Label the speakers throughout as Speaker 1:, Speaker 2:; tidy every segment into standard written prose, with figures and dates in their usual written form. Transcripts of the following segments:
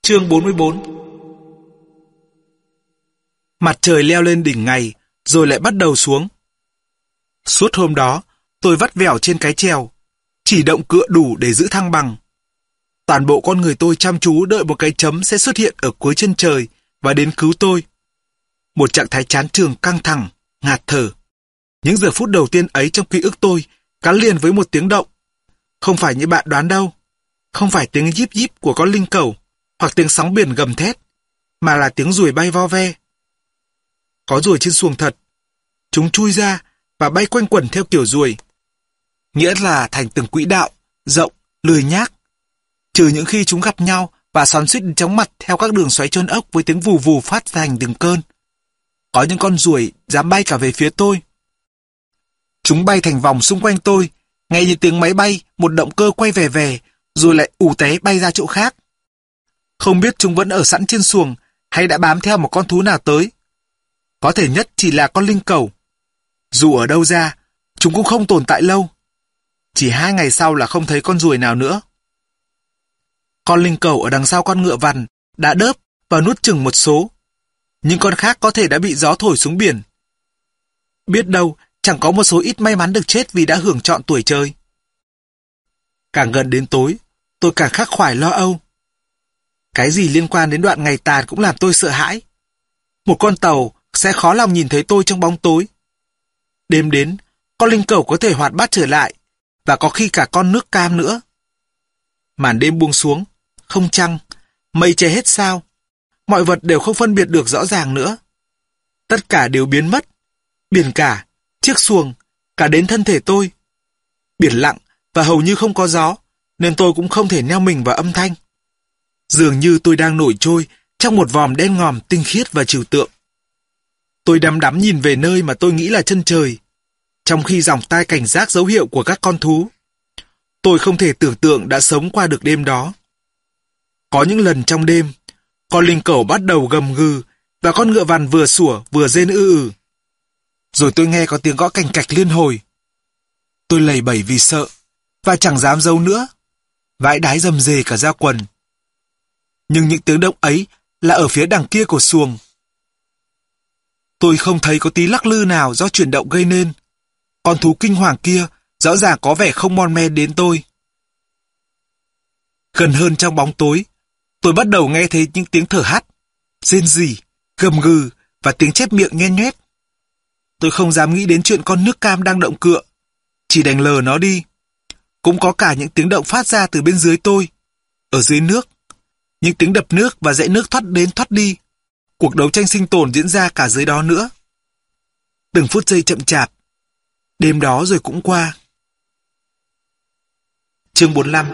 Speaker 1: Chương 44. Mặt trời leo lên đỉnh ngày, rồi lại bắt đầu xuống. Suốt hôm đó, tôi vắt vẻo trên cái chèo, chỉ động cựa đủ để giữ thăng bằng. Toàn bộ con người tôi chăm chú đợi một cái chấm sẽ xuất hiện ở cuối chân trời và đến cứu tôi. Một trạng thái chán chường căng thẳng, ngạt thở. Những giờ phút đầu tiên ấy trong ký ức tôi gắn liền với một tiếng động. Không phải như bạn đoán đâu. Không phải tiếng díp díp của con linh cẩu hoặc tiếng sóng biển gầm thét, mà là tiếng ruồi bay vo ve. Có ruồi trên xuồng thật. Chúng chui ra và bay quanh quẩn theo kiểu ruồi. Nghĩa là thành từng quỹ đạo, rộng, lười nhác. Trừ những khi chúng gặp nhau và xoắn xuýt chóng mặt theo các đường xoáy chôn ốc với tiếng vù vù phát thành từng cơn. Có những con ruồi dám bay cả về phía tôi. Chúng bay thành vòng xung quanh tôi, nghe như tiếng máy bay, một động cơ quay về về, rồi lại ù té bay ra chỗ khác. Không biết chúng vẫn ở sẵn trên xuồng hay đã bám theo một con thú nào tới. Có thể nhất chỉ là con linh cẩu. Dù ở đâu ra, chúng cũng không tồn tại lâu. Chỉ 2 ngày sau là không thấy con ruồi nào nữa. Con linh cẩu ở đằng sau con ngựa vằn đã đớp và nuốt chửng một số. Nhưng con khác có thể đã bị gió thổi xuống biển. Biết đâu, chẳng có một số ít may mắn được chết vì đã hưởng trọn tuổi chơi. Càng gần đến tối, tôi càng khắc khoải lo âu. Cái gì liên quan đến đoạn ngày tàn cũng làm tôi sợ hãi. Một con tàu sẽ khó lòng nhìn thấy tôi trong bóng tối. Đêm đến, con linh cẩu có thể hoạt bát trở lại, và có khi cả con nước cam nữa. Màn đêm buông xuống, không trăng, mây che hết sao. Mọi vật đều không phân biệt được rõ ràng nữa. Tất cả đều biến mất. Biển cả, chiếc xuồng, cả đến thân thể tôi. Biển lặng và hầu như không có gió, nên tôi cũng không thể neo mình vào âm thanh. Dường như tôi đang nổi trôi trong một vòm đen ngòm tinh khiết và trừu tượng. Tôi đăm đắm nhìn về nơi mà tôi nghĩ là chân trời, trong khi dòng tai cảnh giác dấu hiệu của các con thú. Tôi không thể tưởng tượng đã sống qua được đêm đó. Có những lần trong đêm, con linh cẩu bắt đầu gầm gừ và con ngựa vằn vừa sủa vừa rên ư. Rồi tôi nghe có tiếng gõ cành cạch liên hồi. Tôi lầy bẩy vì sợ và chẳng dám giấu nữa, vãi đái rầm rề cả da quần. Nhưng những tiếng động ấy là ở phía đằng kia của xuồng. Tôi không thấy có tí lắc lư nào do chuyển động gây nên. Con thú kinh hoàng kia rõ ràng có vẻ không mon men đến tôi. Gần hơn trong bóng tối, tôi bắt đầu nghe thấy những tiếng thở hắt, rên rỉ, gầm gừ và tiếng chép miệng nhen nhoét. Tôi không dám nghĩ đến chuyện con nước cam đang động cựa, chỉ đành lờ nó đi. Cũng có cả những tiếng động phát ra từ bên dưới tôi, ở dưới nước. Những tiếng đập nước và dãy nước thoát đến thoát đi. Cuộc đấu tranh sinh tồn diễn ra cả dưới đó nữa. Từng phút giây chậm chạp. Đêm đó rồi cũng qua. Chương 45.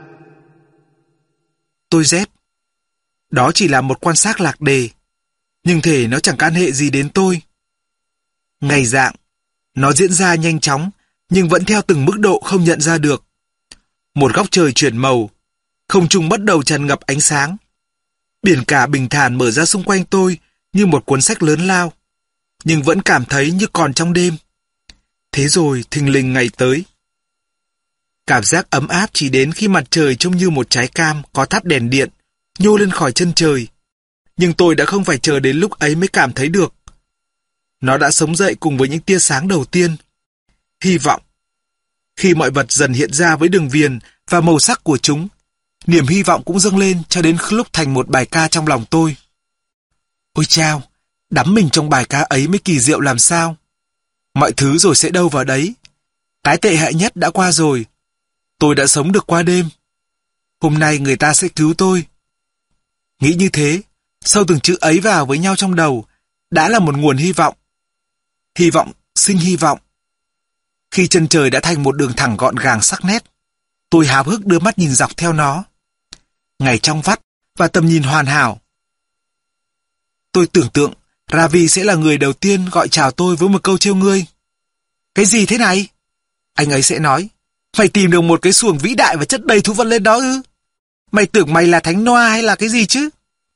Speaker 1: Tôi rét. Đó chỉ là một quan xác lạc đề, nhưng thể nó chẳng can hệ gì đến tôi. Ngày rạng, nó diễn ra nhanh chóng, nhưng vẫn theo từng mức độ không nhận ra được. Một góc trời chuyển màu, không trung bắt đầu tràn ngập ánh sáng. Biển cả bình thản mở ra xung quanh tôi như một cuốn sách lớn lao, nhưng vẫn cảm thấy như còn trong đêm. Thế rồi thình lình ngày tới. Cảm giác ấm áp chỉ đến khi mặt trời trông như một trái cam có thắp đèn điện, nhô lên khỏi chân trời. Nhưng tôi đã không phải chờ đến lúc ấy mới cảm thấy được. Nó đã sống dậy cùng với những tia sáng đầu tiên. Hy vọng. Khi mọi vật dần hiện ra với đường viền và màu sắc của chúng, niềm hy vọng cũng dâng lên cho đến lúc thành một bài ca trong lòng tôi. Ôi chao, đắm mình trong bài ca ấy mới kỳ diệu làm sao. Mọi thứ rồi sẽ đâu vào đấy. Cái tệ hại nhất đã qua rồi. Tôi đã sống được qua đêm. Hôm nay người ta sẽ cứu tôi. Nghĩ như thế, sau từng chữ ấy vào với nhau trong đầu, đã là một nguồn hy vọng. Hy vọng sinh hy vọng. Khi chân trời đã thành một đường thẳng gọn gàng sắc nét, tôi háo hức đưa mắt nhìn dọc theo nó. Ngày trong vắt và tầm nhìn hoàn hảo. Tôi tưởng tượng Ravi sẽ là người đầu tiên gọi chào tôi với một câu trêu ngươi. Cái gì thế này? Anh ấy sẽ nói, mày tìm được một cái xuồng vĩ đại và chất đầy thú vật lên đó ư? Mày tưởng mày là thánh Noa hay là cái gì chứ?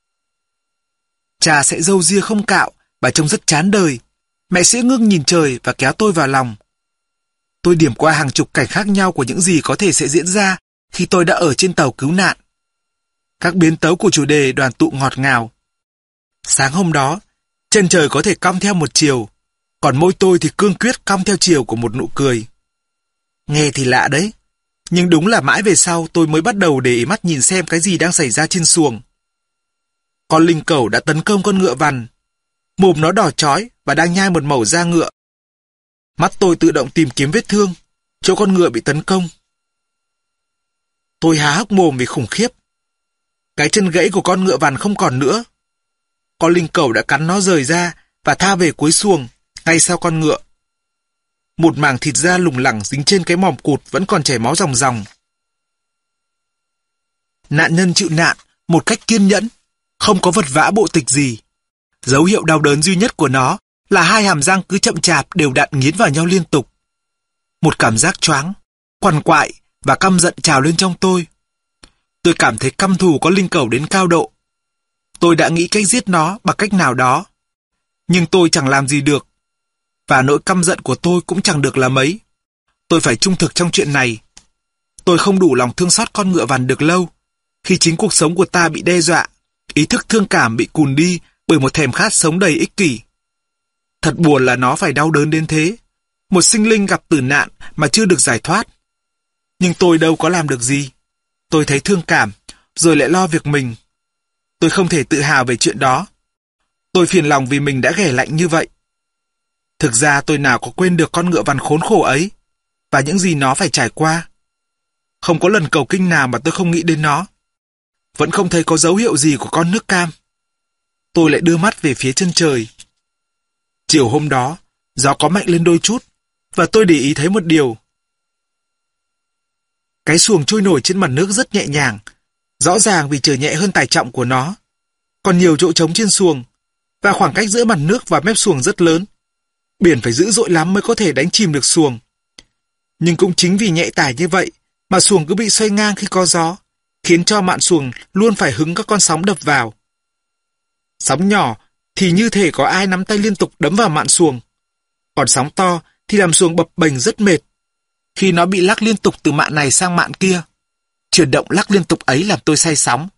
Speaker 1: Cha sẽ râu ria không cạo và trông rất chán đời. Mẹ sẽ ngước nhìn trời và kéo tôi vào lòng. Tôi điểm qua hàng chục cảnh khác nhau của những gì có thể sẽ diễn ra khi tôi đã ở trên tàu cứu nạn. Các biến tấu của chủ đề đoàn tụ ngọt ngào. Sáng hôm đó, chân trời có thể cong theo một chiều, còn môi tôi thì cương quyết cong theo chiều của một nụ cười. Nghe thì lạ đấy, nhưng đúng là mãi về sau tôi mới bắt đầu để ý mắt nhìn xem cái gì đang xảy ra trên xuồng. Con linh cẩu đã tấn công con ngựa vằn. Mồm nó đỏ chói và đang nhai một mẩu da ngựa. Mắt tôi tự động tìm kiếm vết thương, chỗ con ngựa bị tấn công. Tôi há hốc mồm vì khủng khiếp. Cái chân gãy của con ngựa vằn không còn nữa. Con linh cẩu đã cắn nó rời ra và tha về cuối xuồng, ngay sau con ngựa. Một mảng thịt da lủng lẳng dính trên cái mỏm cụt vẫn còn chảy máu ròng ròng. Nạn nhân chịu nạn một cách kiên nhẫn, không có vật vã bộ tịch gì. Dấu hiệu đau đớn duy nhất của nó là hai hàm răng cứ chậm chạp đều đặn nghiến vào nhau liên tục. Một cảm giác choáng, quằn quại và căm giận trào lên trong tôi. Tôi cảm thấy căm thù con linh cẩu đến cao độ. Tôi đã nghĩ cách giết nó bằng cách nào đó, nhưng tôi chẳng làm gì được. Và nỗi căm giận của tôi cũng chẳng được là mấy. Tôi phải trung thực trong chuyện này. Tôi không đủ lòng thương xót con ngựa vằn được lâu, khi chính cuộc sống của ta bị đe dọa, ý thức thương cảm bị cùn đi bởi một thèm khát sống đầy ích kỷ. Thật buồn là nó phải đau đớn đến thế, một sinh linh gặp tử nạn mà chưa được giải thoát. Nhưng tôi đâu có làm được gì. Tôi thấy thương cảm, rồi lại lo việc mình. Tôi không thể tự hào về chuyện đó. Tôi phiền lòng vì mình đã ghẻ lạnh như vậy. Thực ra tôi nào có quên được con ngựa vằn khốn khổ ấy, và những gì nó phải trải qua. Không có lần cầu kinh nào mà tôi không nghĩ đến nó. Vẫn không thấy có dấu hiệu gì của con nước cam. Tôi lại đưa mắt về phía chân trời. Chiều hôm đó, gió có mạnh lên đôi chút, và tôi để ý thấy một điều. Cái xuồng trôi nổi trên mặt nước rất nhẹ nhàng, rõ ràng vì chở nhẹ hơn tải trọng của nó. Còn nhiều chỗ trống trên xuồng, và khoảng cách giữa mặt nước và mép xuồng rất lớn. Biển phải dữ dội lắm mới có thể đánh chìm được xuồng. Nhưng cũng chính vì nhẹ tải như vậy mà xuồng cứ bị xoay ngang khi có gió, khiến cho mạn xuồng luôn phải hứng các con sóng đập vào. Sóng nhỏ thì như thể có ai nắm tay liên tục đấm vào mạn xuồng. Còn sóng to thì làm xuồng bập bềnh rất mệt, khi nó bị lắc liên tục từ mạn này sang mạn kia. Chuyển động lắc liên tục ấy làm tôi say sóng.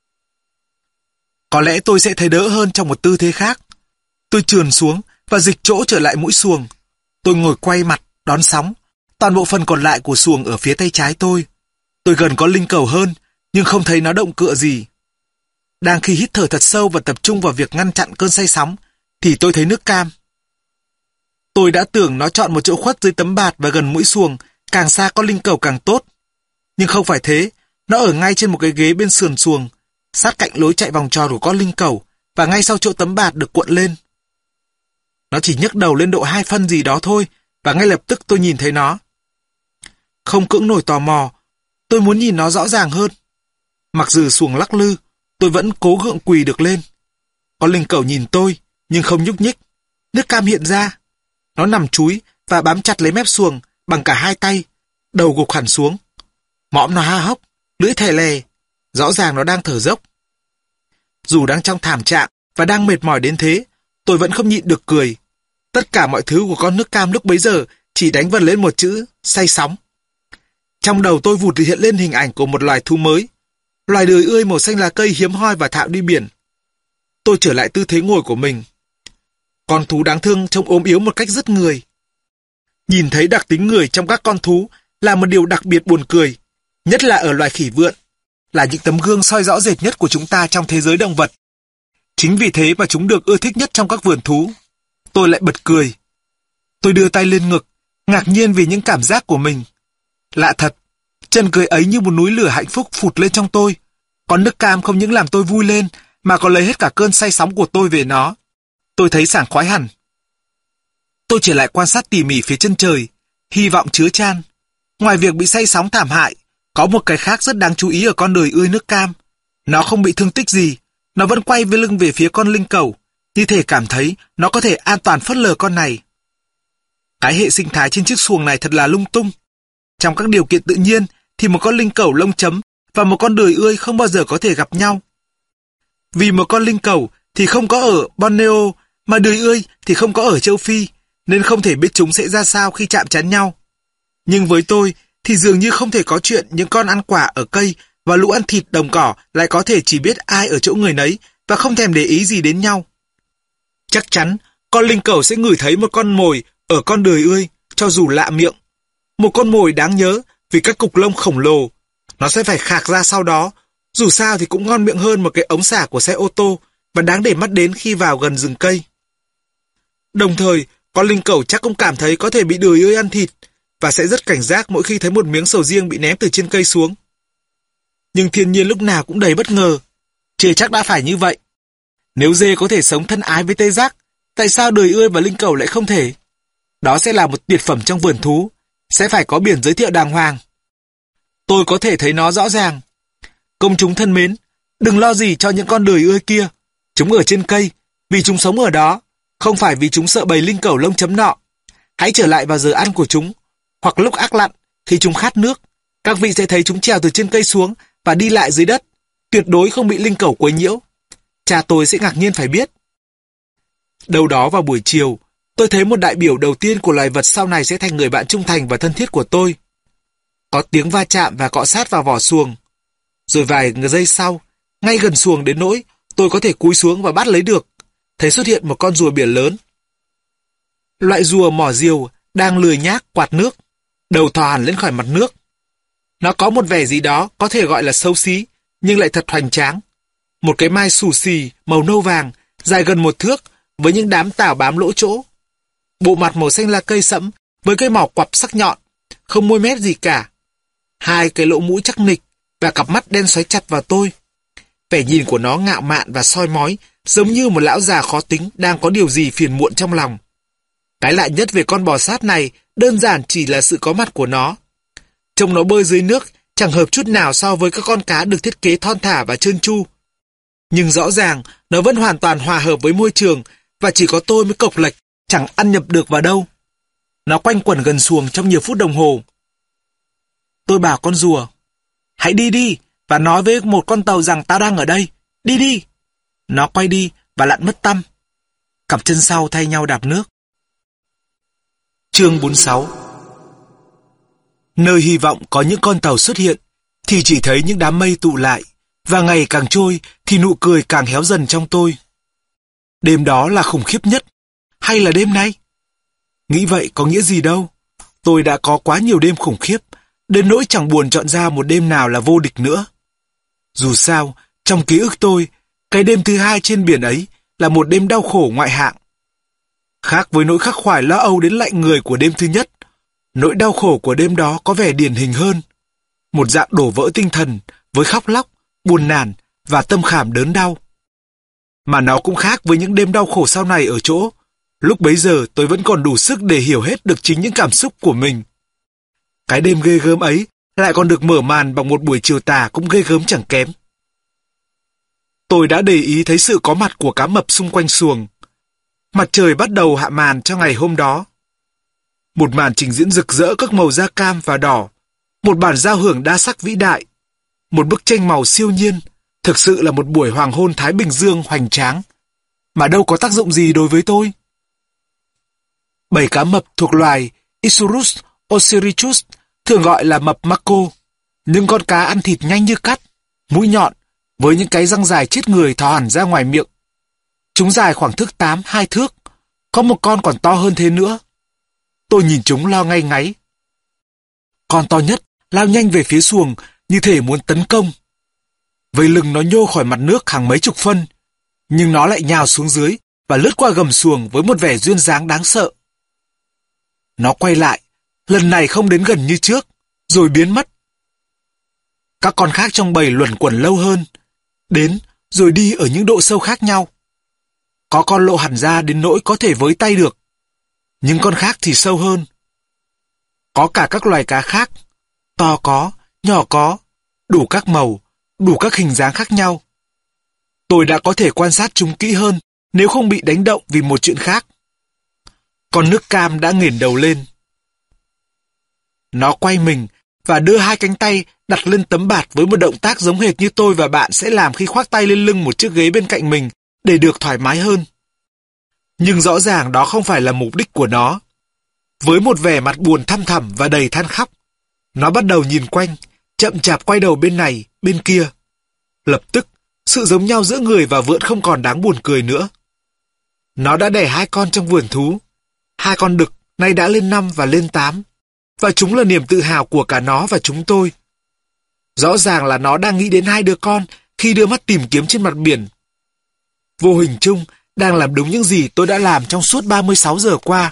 Speaker 1: Có lẽ tôi sẽ thấy đỡ hơn trong một tư thế khác. Tôi trườn xuống và dịch chỗ trở lại mũi xuồng. Tôi ngồi quay mặt, đón sóng. Toàn bộ phần còn lại của xuồng ở phía tay trái tôi. Tôi gần có linh cẩu hơn, nhưng không thấy nó động cựa gì. Đang khi hít thở thật sâu và tập trung vào việc ngăn chặn cơn say sóng, thì tôi thấy nước cam. Tôi đã tưởng nó chọn một chỗ khuất dưới tấm bạt và gần mũi xuồng, càng xa con linh cẩu càng tốt. Nhưng không phải thế, nó ở ngay trên một cái ghế bên sườn xuồng, sát cạnh lối chạy vòng tròn của con linh cẩu, và ngay sau chỗ tấm bạt được cuộn lên. Nó chỉ nhấc đầu lên độ 2 phân gì đó thôi, và ngay lập tức tôi nhìn thấy nó. Không cưỡng nổi tò mò, tôi muốn nhìn nó rõ ràng hơn. Mặc dù xuồng lắc lư, tôi vẫn cố gượng quỳ được lên. Con linh cẩu nhìn tôi, nhưng không nhúc nhích. Nước cam hiện ra. Nó nằm chúi và bám chặt lấy mép xuồng bằng cả hai tay, đầu gục hẳn xuống. Mõm nó há hốc, lưỡi thè lè, rõ ràng nó đang thở dốc. Dù đang trong thảm trạng và đang mệt mỏi đến thế, tôi vẫn không nhịn được cười. Tất cả mọi thứ của con nước cam lúc bấy giờ chỉ đánh vần lên một chữ, say sóng. Trong đầu tôi vụt hiện lên hình ảnh của một loài thú mới, loài đười ươi màu xanh lá cây hiếm hoi và thạo đi biển. Tôi trở lại tư thế ngồi của mình. Con thú đáng thương trông ốm yếu một cách rất người. Nhìn thấy đặc tính người trong các con thú là một điều đặc biệt buồn cười, nhất là ở loài khỉ vượn, là những tấm gương soi rõ rệt nhất của chúng ta trong thế giới động vật. Chính vì thế mà chúng được ưa thích nhất trong các vườn thú. Tôi lại bật cười. Tôi đưa tay lên ngực, ngạc nhiên vì những cảm giác của mình. Lạ thật, chân cười ấy như một núi lửa hạnh phúc phụt lên trong tôi. Con nước cam không những làm tôi vui lên, mà còn lấy hết cả cơn say sóng của tôi về nó. Tôi thấy sảng khoái hẳn. Tôi trở lại quan sát tỉ mỉ phía chân trời, hy vọng chứa chan. Ngoài việc bị say sóng thảm hại, có một cái khác rất đáng chú ý ở con đười ươi nước cam. Nó không bị thương tích gì, nó vẫn quay với lưng về phía con linh cẩu, như thể cảm thấy nó có thể an toàn phớt lờ con này. Cái hệ sinh thái trên chiếc xuồng này thật là lung tung. Trong các điều kiện tự nhiên thì một con linh cẩu lông chấm và một con đười ươi không bao giờ có thể gặp nhau. Vì một con linh cẩu thì không có ở Borneo, mà đười ươi thì không có ở châu Phi, nên không thể biết chúng sẽ ra sao khi chạm trán nhau. Nhưng với tôi thì dường như không thể có chuyện những con ăn quả ở cây và lũ ăn thịt đồng cỏ lại có thể chỉ biết ai ở chỗ người nấy và không thèm để ý gì đến nhau. Chắc chắn, con linh cẩu sẽ ngửi thấy một con mồi ở con đười ươi, cho dù lạ miệng. Một con mồi đáng nhớ vì các cục lông khổng lồ. Nó sẽ phải khạc ra sau đó, dù sao thì cũng ngon miệng hơn một cái ống xả của xe ô tô và đáng để mắt đến khi vào gần rừng cây. Đồng thời, con linh cẩu chắc cũng cảm thấy có thể bị đười ươi ăn thịt và sẽ rất cảnh giác mỗi khi thấy một miếng sầu riêng bị ném từ trên cây xuống. Nhưng thiên nhiên lúc nào cũng đầy bất ngờ. Chưa chắc đã phải như vậy. Nếu dê có thể sống thân ái với tê giác, tại sao đười ươi và linh cẩu lại không thể? Đó sẽ là một tuyệt phẩm trong vườn thú, sẽ phải có biển giới thiệu đàng hoàng. Tôi có thể thấy nó rõ ràng. Công chúng thân mến, đừng lo gì cho những con đười ươi kia. Chúng ở trên cây, vì chúng sống ở đó, không phải vì chúng sợ bầy linh cẩu lông chấm nọ. Hãy trở lại vào giờ ăn của chúng, hoặc lúc ác lặn, khi chúng khát nước. Các vị sẽ thấy chúng trèo từ trên cây xuống và đi lại dưới đất, tuyệt đối không bị linh cẩu quấy nhiễu. Cha tôi sẽ ngạc nhiên phải biết. Đâu đó vào buổi chiều, tôi thấy một đại biểu đầu tiên của loài vật sau này sẽ thành người bạn trung thành và thân thiết của tôi. Có tiếng va chạm và cọ sát vào vỏ xuồng. Rồi vài giây sau, ngay gần xuồng đến nỗi tôi có thể cúi xuống và bắt lấy được, thấy xuất hiện một con rùa biển lớn. Loại rùa mỏ diều đang lười nhác quạt nước, đầu thò hẳn lên khỏi mặt nước. Nó có một vẻ gì đó có thể gọi là xấu xí, nhưng lại thật hoành tráng. Một cái mai xù xì, màu nâu vàng, dài gần 1 thước, với những đám tảo bám lỗ chỗ. Bộ mặt màu xanh lá cây sẫm, với cái mỏ quặp sắc nhọn, không môi mép gì cả. 2 cái lỗ mũi chắc nịch, và cặp mắt đen xoáy chặt vào tôi. Vẻ nhìn của nó ngạo mạn và soi mói, giống như một lão già khó tính đang có điều gì phiền muộn trong lòng. Cái lạ nhất về con bò sát này đơn giản chỉ là sự có mặt của nó. Trông nó bơi dưới nước chẳng hợp chút nào so với các con cá được thiết kế thon thả và trơn tru. Nhưng rõ ràng nó vẫn hoàn toàn hòa hợp với môi trường và chỉ có tôi mới cộc lệch, chẳng ăn nhập được vào đâu. Nó quanh quẩn gần xuồng trong nhiều phút đồng hồ. Tôi bảo con rùa, hãy đi đi và nói với một con tàu rằng tao đang ở đây. Đi đi. Nó quay đi và lặn mất tăm. Cặp chân sau thay nhau đạp nước. Chương 46. Nơi hy vọng có những con tàu xuất hiện thì chỉ thấy những đám mây tụ lại, và ngày càng trôi thì nụ cười càng héo dần trong tôi. Đêm đó là khủng khiếp nhất, hay là đêm nay? Nghĩ vậy có nghĩa gì đâu. Tôi đã có quá nhiều đêm khủng khiếp, đến nỗi chẳng buồn chọn ra một đêm nào là vô địch nữa. Dù sao, trong ký ức tôi, cái đêm thứ 2 trên biển ấy là một đêm đau khổ ngoại hạng. Khác với nỗi khắc khoải lo âu đến lạnh người của đêm thứ nhất, nỗi đau khổ của đêm đó có vẻ điển hình hơn. Một dạng đổ vỡ tinh thần với khóc lóc, buồn nản và tâm khảm đớn đau. Mà nó cũng khác với những đêm đau khổ sau này ở chỗ, lúc bấy giờ tôi vẫn còn đủ sức để hiểu hết được chính những cảm xúc của mình. Cái đêm ghê gớm ấy lại còn được mở màn bằng một buổi chiều tà cũng ghê gớm chẳng kém. Tôi đã để ý thấy sự có mặt của cá mập xung quanh xuồng. Mặt trời bắt đầu hạ màn cho ngày hôm đó. Một màn trình diễn rực rỡ các màu da cam và đỏ, một bản giao hưởng đa sắc vĩ đại, một bức tranh màu siêu nhiên, thực sự là một buổi hoàng hôn Thái Bình Dương hoành tráng, mà đâu có tác dụng gì đối với tôi. Bầy cá mập thuộc loài Isurus osiricus, thường gọi là mập mako, những con cá ăn thịt nhanh như cắt, mũi nhọn, với những cái răng dài chết người thò hẳn ra ngoài miệng. Chúng dài khoảng thước 8, 2 thước, có một con còn to hơn thế nữa. Tôi nhìn chúng lo ngay ngáy. Con to nhất lao nhanh về phía xuồng như thể muốn tấn công. Vây lưng nó nhô khỏi mặt nước hàng mấy chục phân, nhưng nó lại nhào xuống dưới và lướt qua gầm xuồng với một vẻ duyên dáng đáng sợ. Nó quay lại, lần này không đến gần như trước, rồi biến mất. Các con khác trong bầy luẩn quẩn lâu hơn, đến rồi đi ở những độ sâu khác nhau. Có con lộ hẳn ra đến nỗi có thể với tay được, nhưng con khác thì sâu hơn. Có cả các loài cá khác, to có, nhỏ có, đủ các màu, đủ các hình dáng khác nhau. Tôi đã có thể quan sát chúng kỹ hơn nếu không bị đánh động vì một chuyện khác. Con nước cam đã nghển đầu lên. Nó quay mình và đưa 2 cánh tay đặt lên tấm bạt với một động tác giống hệt như tôi và bạn sẽ làm khi khoác tay lên lưng một chiếc ghế bên cạnh mình để được thoải mái hơn. Nhưng rõ ràng đó không phải là mục đích của nó. Với một vẻ mặt buồn thăm thẳm và đầy than khóc, nó bắt đầu nhìn quanh, chậm chạp quay đầu bên này, bên kia. Lập tức, sự giống nhau giữa người và vượn không còn đáng buồn cười nữa. Nó đã đẻ 2 con trong vườn thú. 2 con đực nay đã lên 5 và lên 8. Và chúng là niềm tự hào của cả nó và chúng tôi. Rõ ràng là nó đang nghĩ đến 2 đứa con khi đưa mắt tìm kiếm trên mặt biển. Vô hình chung, đang làm đúng những gì tôi đã làm trong suốt 36 giờ qua.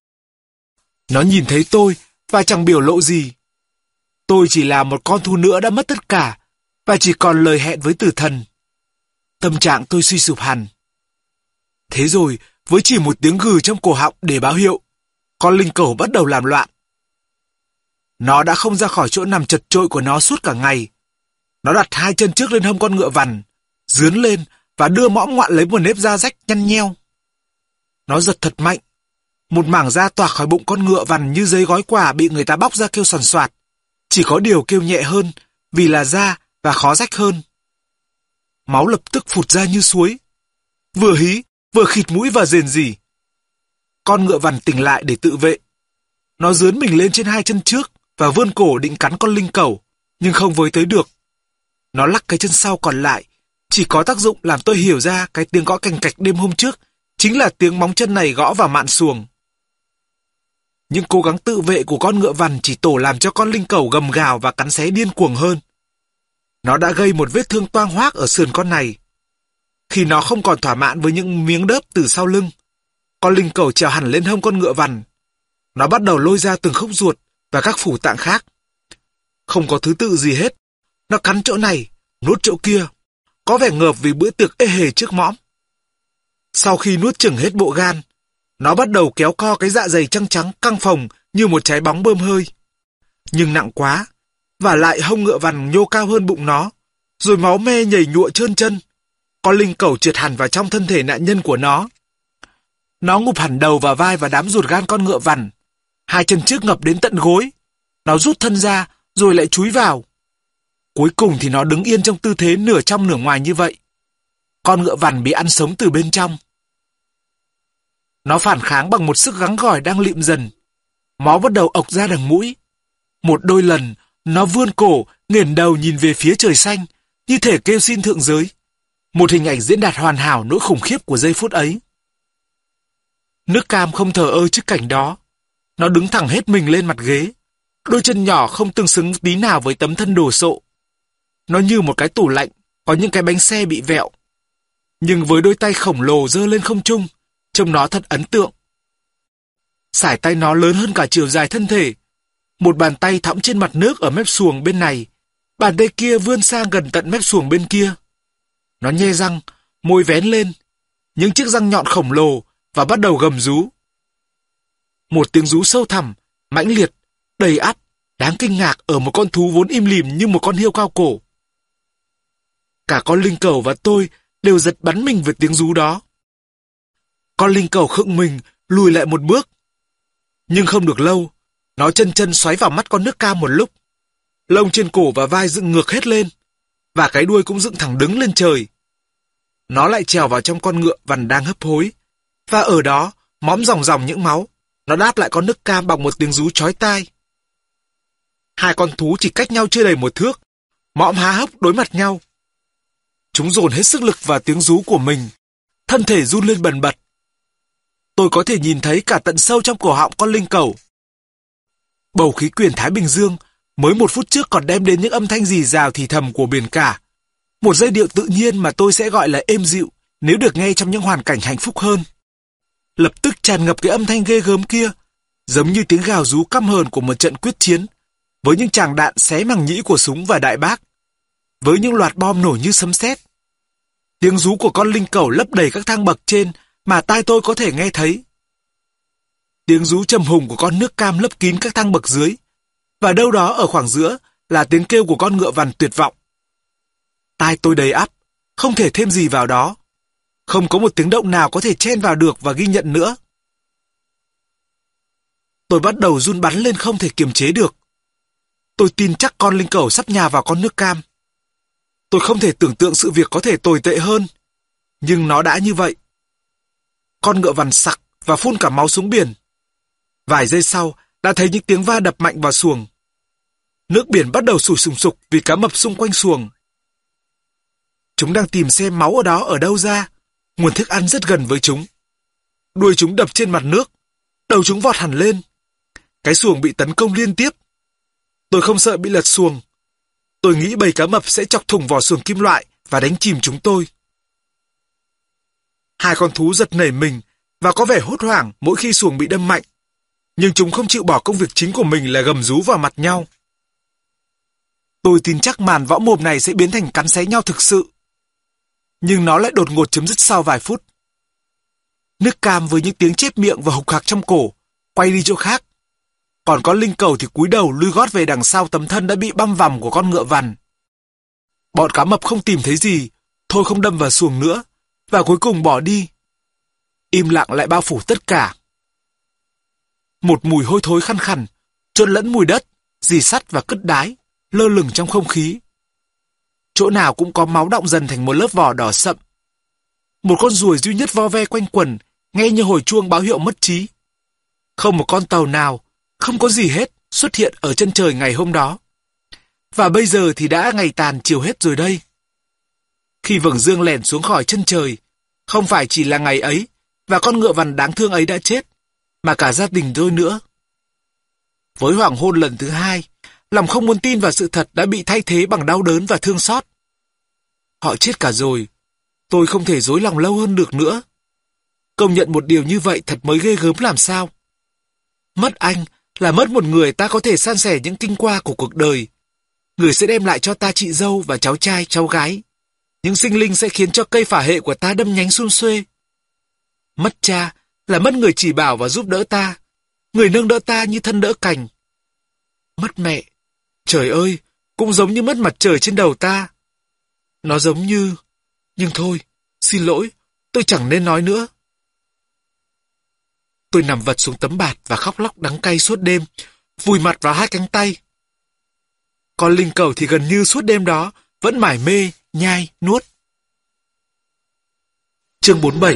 Speaker 1: Nó nhìn thấy tôi và chẳng biểu lộ gì. Tôi chỉ là một con thú nữa đã mất tất cả và chỉ còn lời hẹn với tử thần. Tâm trạng tôi suy sụp hẳn. Thế rồi, với chỉ một tiếng gừ trong cổ họng để báo hiệu, con linh cẩu bắt đầu làm loạn. Nó đã không ra khỏi chỗ nằm chật chội của nó suốt cả ngày. Nó đặt 2 chân trước lên hông con ngựa vằn, dướn lên và đưa mõm ngoạm lấy một nếp da rách nhăn nheo. Nó giật thật mạnh. Một mảng da toạc khỏi bụng con ngựa vằn như giấy gói quà bị người ta bóc ra kêu soàn soạt. Chỉ có điều kêu nhẹ hơn vì là da và khó rách hơn. Máu lập tức phụt ra như suối. Vừa hí, vừa khịt mũi và rền rỉ. Con ngựa vằn tỉnh lại để tự vệ. Nó dướn mình lên trên 2 chân trước và vươn cổ định cắn con linh cẩu, nhưng không với tới được. Nó lắc cái chân sau còn lại, chỉ có tác dụng làm tôi hiểu ra cái tiếng gõ cành cạch đêm hôm trước chính là tiếng móng chân này gõ vào mạn xuồng. Những cố gắng tự vệ của con ngựa vằn chỉ tổ làm cho con linh cẩu gầm gào và cắn xé điên cuồng hơn. Nó đã gây một vết thương toang hoác ở sườn con này. Khi nó không còn thỏa mãn với những miếng đớp từ sau lưng, con linh cẩu trèo hẳn lên hông con ngựa vằn. Nó bắt đầu lôi ra từng khúc ruột và các phủ tạng khác. Không có thứ tự gì hết. Nó cắn chỗ này, nuốt chỗ kia. Có vẻ ngợp vì bữa tiệc ê hề trước mõm. Sau khi nuốt chửng hết bộ gan, nó bắt đầu kéo co cái dạ dày trắng trắng căng phồng như một trái bóng bơm hơi. Nhưng nặng quá, và lại hông ngựa vằn nhô cao hơn bụng nó, rồi máu me nhảy nhụa trơn chân. Con linh cẩu trượt hẳn vào trong thân thể nạn nhân của nó. Nó ngụp hẳn đầu và vai và đám ruột gan con ngựa vằn. 2 chân trước ngập đến tận gối. Nó rút thân ra, rồi lại chúi vào. Cuối cùng thì nó đứng yên trong tư thế nửa trong nửa ngoài như vậy. Con ngựa vằn bị ăn sống từ bên trong. Nó phản kháng bằng một sức gắng gỏi đang lịm dần. Máu bắt đầu ộc ra đằng mũi. Một đôi lần, nó vươn cổ, nghển đầu nhìn về phía trời xanh, như thể kêu xin thượng giới. Một hình ảnh diễn đạt hoàn hảo nỗi khủng khiếp của giây phút ấy. Nước cam không thờ ơ trước cảnh đó. Nó đứng thẳng hết mình lên mặt ghế. Đôi chân nhỏ không tương xứng tí nào với tấm thân đồ sộ. Nó như một cái tủ lạnh, có những cái bánh xe bị vẹo. Nhưng với đôi tay khổng lồ giơ lên không trung, trông nó thật ấn tượng. Sải tay nó lớn hơn cả chiều dài thân thể. Một bàn tay thõng trên mặt nước ở mép xuồng bên này, bàn tay kia vươn sang gần tận mép xuồng bên kia. Nó nhe răng, môi vén lên, những chiếc răng nhọn khổng lồ và bắt đầu gầm rú. Một tiếng rú sâu thẳm, mãnh liệt, đầy ắp, đáng kinh ngạc ở một con thú vốn im lìm như một con hươu cao cổ. Cả con linh cẩu và tôi đều giật bắn mình với tiếng rú đó. Con linh cẩu khựng mình, lùi lại một bước. Nhưng không được lâu, nó chân chân xoáy vào mắt con nước cam một lúc. Lông trên cổ và vai dựng ngược hết lên, và cái đuôi cũng dựng thẳng đứng lên trời. Nó lại trèo vào trong con ngựa vằn đang hấp hối, và ở đó, mõm ròng ròng những máu, nó đáp lại con nước cam bằng một tiếng rú chói tai. 2 con thú chỉ cách nhau chưa đầy 1 thước, mõm há hốc đối mặt nhau. Chúng dồn hết sức lực vào tiếng rú của mình, thân thể run lên bần bật. Tôi có thể nhìn thấy cả tận sâu trong cổ họng con linh cẩu. Bầu khí quyển Thái Bình Dương mới 1 phút trước còn đem đến những âm thanh rì rào thì thầm của biển cả. Một giai điệu tự nhiên mà tôi sẽ gọi là êm dịu nếu được nghe trong những hoàn cảnh hạnh phúc hơn. Lập tức tràn ngập cái âm thanh ghê gớm kia, giống như tiếng gào rú căm hờn của một trận quyết chiến, với những tràng đạn xé màng nhĩ của súng và đại bác, với những loạt bom nổ như sấm sét. Tiếng rú của con linh cẩu lấp đầy các thang bậc trên mà tai tôi có thể nghe thấy. Tiếng rú trầm hùng của con nước cam lấp kín các thang bậc dưới, và đâu đó ở khoảng giữa là tiếng kêu của con ngựa vằn tuyệt vọng. Tai tôi đầy ắp, không thể thêm gì vào đó. Không có một tiếng động nào có thể chen vào được và ghi nhận nữa. Tôi bắt đầu run bắn lên không thể kiềm chế được. Tôi tin chắc con linh cẩu sắp nhào vào con nước cam. Tôi không thể tưởng tượng sự việc có thể tồi tệ hơn, nhưng nó đã như vậy. Con ngựa vằn sặc và phun cả máu xuống biển. Vài giây sau, đã thấy những tiếng va đập mạnh vào xuồng. Nước biển bắt đầu sủi sùng sục vì cá mập xung quanh xuồng. Chúng đang tìm xem máu ở đó ở đâu ra. Nguồn thức ăn rất gần với chúng. Đuôi chúng đập trên mặt nước. Đầu chúng vọt hẳn lên. Cái xuồng bị tấn công liên tiếp. Tôi không sợ bị lật xuồng. Tôi nghĩ bầy cá mập sẽ chọc thủng vỏ xuồng kim loại và đánh chìm chúng tôi. Hai con thú giật nảy mình và có vẻ hốt hoảng mỗi khi xuồng bị đâm mạnh. Nhưng chúng không chịu bỏ công việc chính của mình là gầm rú vào mặt nhau. Tôi tin chắc màn võ mồm này sẽ biến thành cắn xé nhau thực sự. Nhưng nó lại đột ngột chấm dứt sau vài phút. Nước cam với những tiếng chép miệng và hục hạc trong cổ quay đi chỗ khác. Còn con linh cầu thì cúi đầu lui gót về đằng sau tấm thân đã bị băm vằm của con ngựa vằn. Bọn cá mập không tìm thấy gì, thôi không đâm vào xuồng nữa, và cuối cùng bỏ đi. Im lặng lại bao phủ tất cả. Một mùi hôi thối khăn khằn, trộn lẫn mùi đất, rỉ sắt và cứt đái, lơ lửng trong không khí. Chỗ nào cũng có máu đọng dần thành một lớp vỏ đỏ sậm. Một con ruồi duy nhất vo ve quanh quần, nghe như hồi chuông báo hiệu mất trí. Không một con tàu nào, không có gì hết, xuất hiện ở chân trời ngày hôm đó. Và bây giờ thì đã ngày tàn chiều hết rồi đây. Khi vầng dương lèn xuống khỏi chân trời, không phải chỉ là ngày ấy, và con ngựa vằn đáng thương ấy đã chết, mà cả gia đình tôi nữa. Với hoàng hôn lần thứ hai, lòng không muốn tin vào sự thật đã bị thay thế bằng đau đớn và thương xót. Họ chết cả rồi, tôi không thể dối lòng lâu hơn được nữa. Công nhận một điều như vậy thật mới ghê gớm làm sao. Mất anh là mất một người ta có thể san sẻ những kinh qua của cuộc đời. Người sẽ đem lại cho ta chị dâu và cháu trai, cháu gái. Những sinh linh sẽ khiến cho cây phả hệ của ta đâm nhánh xum xuê. Mất cha là mất người chỉ bảo và giúp đỡ ta, người nâng đỡ ta như thân đỡ cành. Mất mẹ, trời ơi, cũng giống như mất mặt trời trên đầu ta. Nó giống như... Nhưng thôi, xin lỗi, tôi chẳng nên nói nữa. Tôi nằm vật xuống tấm bạt và khóc lóc đắng cay suốt đêm, vùi mặt vào hai cánh tay. Con linh cầu thì gần như suốt đêm đó vẫn mải mê, nhai, nuốt. Chương 47.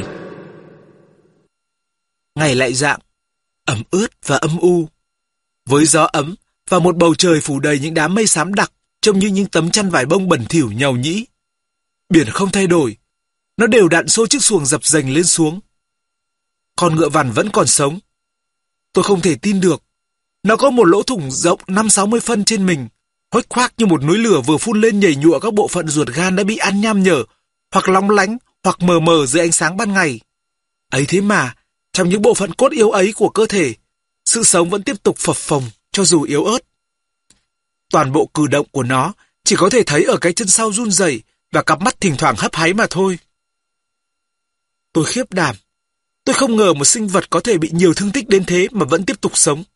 Speaker 1: Ngày lại rạng, ẩm ướt và âm u. Với gió ấm và một bầu trời phủ đầy những đám mây xám đặc trông như những tấm chăn vải bông bẩn thỉu nhàu nhĩ. Biển không thay đổi, nó đều đặn xô chiếc xuồng dập dềnh lên xuống. Con ngựa vằn vẫn còn sống. Tôi không thể tin được. Nó có một lỗ thủng rộng 50-60 phân trên mình, huếch khoác như một núi lửa vừa phun lên nhảy nhụa các bộ phận ruột gan đã bị ăn nham nhở, hoặc lóng lánh, hoặc mờ mờ dưới ánh sáng ban ngày. Ấy thế mà, trong những bộ phận cốt yếu ấy của cơ thể, sự sống vẫn tiếp tục phập phồng, cho dù yếu ớt. Toàn bộ cử động của nó chỉ có thể thấy ở cái chân sau run rẩy và cặp mắt thỉnh thoảng hấp háy mà thôi. Tôi khiếp đảm. Tôi không ngờ một sinh vật có thể bị nhiều thương tích đến thế mà vẫn tiếp tục sống.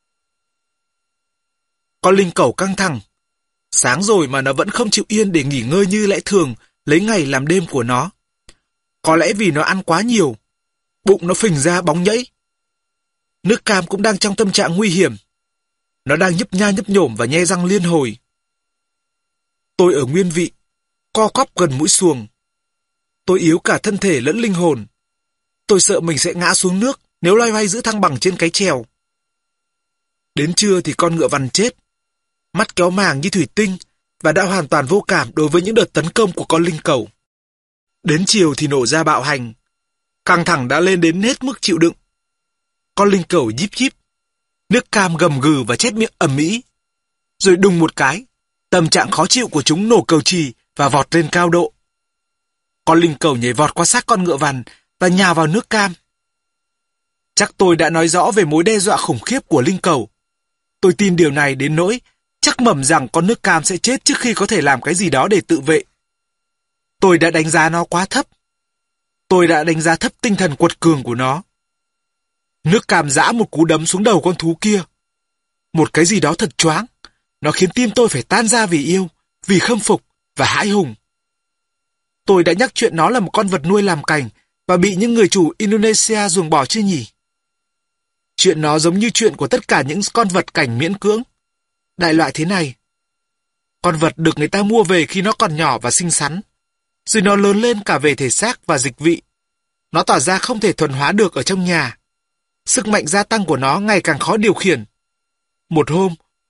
Speaker 1: Con linh cẩu căng thẳng. Sáng rồi mà nó vẫn không chịu yên để nghỉ ngơi như lẽ thường, lấy ngày làm đêm của nó. Có lẽ vì nó ăn quá nhiều. Bụng nó phình ra bóng nhẫy. Nước cam cũng đang trong tâm trạng nguy hiểm. Nó đang nhấp nha nhấp nhổm và nhe răng liên hồi. Tôi ở nguyên vị, co quắp gần mũi xuồng. Tôi yếu cả thân thể lẫn linh hồn. Tôi sợ mình sẽ ngã xuống nước nếu loay hoay giữ thăng bằng trên cái chèo. Đến trưa thì con ngựa vằn chết. Mắt kéo màng như thủy tinh và đã hoàn toàn vô cảm đối với những đợt tấn công của con linh cẩu. Đến chiều thì nổ ra bạo hành. Căng thẳng đã lên đến hết mức chịu đựng. Con linh cẩu díp díp. Nước cam gầm gừ và chét miệng ầm ĩ. Rồi đùng một cái, tâm trạng khó chịu của chúng nổ cầu trì và vọt lên cao độ. Con linh cẩu nhảy vọt qua xác con ngựa vằn và nhào vào nước cam. Chắc tôi đã nói rõ về mối đe dọa khủng khiếp của linh cẩu. Tôi tin điều này đến nỗi chắc mẩm rằng con nước cam sẽ chết trước khi có thể làm cái gì đó để tự vệ. Tôi đã đánh giá nó quá thấp. Tôi đã đánh giá thấp tinh thần quật cường của nó. Nước cam giã một cú đấm xuống đầu con thú kia. Một cái gì đó thật choáng. Nó khiến tim tôi phải tan ra vì yêu, vì khâm phục và hãi hùng. Tôi đã nhắc chuyện nó là một con vật nuôi làm cảnh và bị những người chủ Indonesia ruồng bỏ chưa nhỉ? Chuyện nó giống như chuyện của tất cả những con vật cảnh miễn cưỡng. Đại loại thế này. Con vật được người ta mua về khi nó còn nhỏ và xinh xắn. Rồi nó lớn lên cả về thể xác và dịch vị. Nó tỏ ra không thể thuần hóa được ở trong nhà. Sức mạnh gia tăng của nó ngày càng khó điều khiển. Một hôm,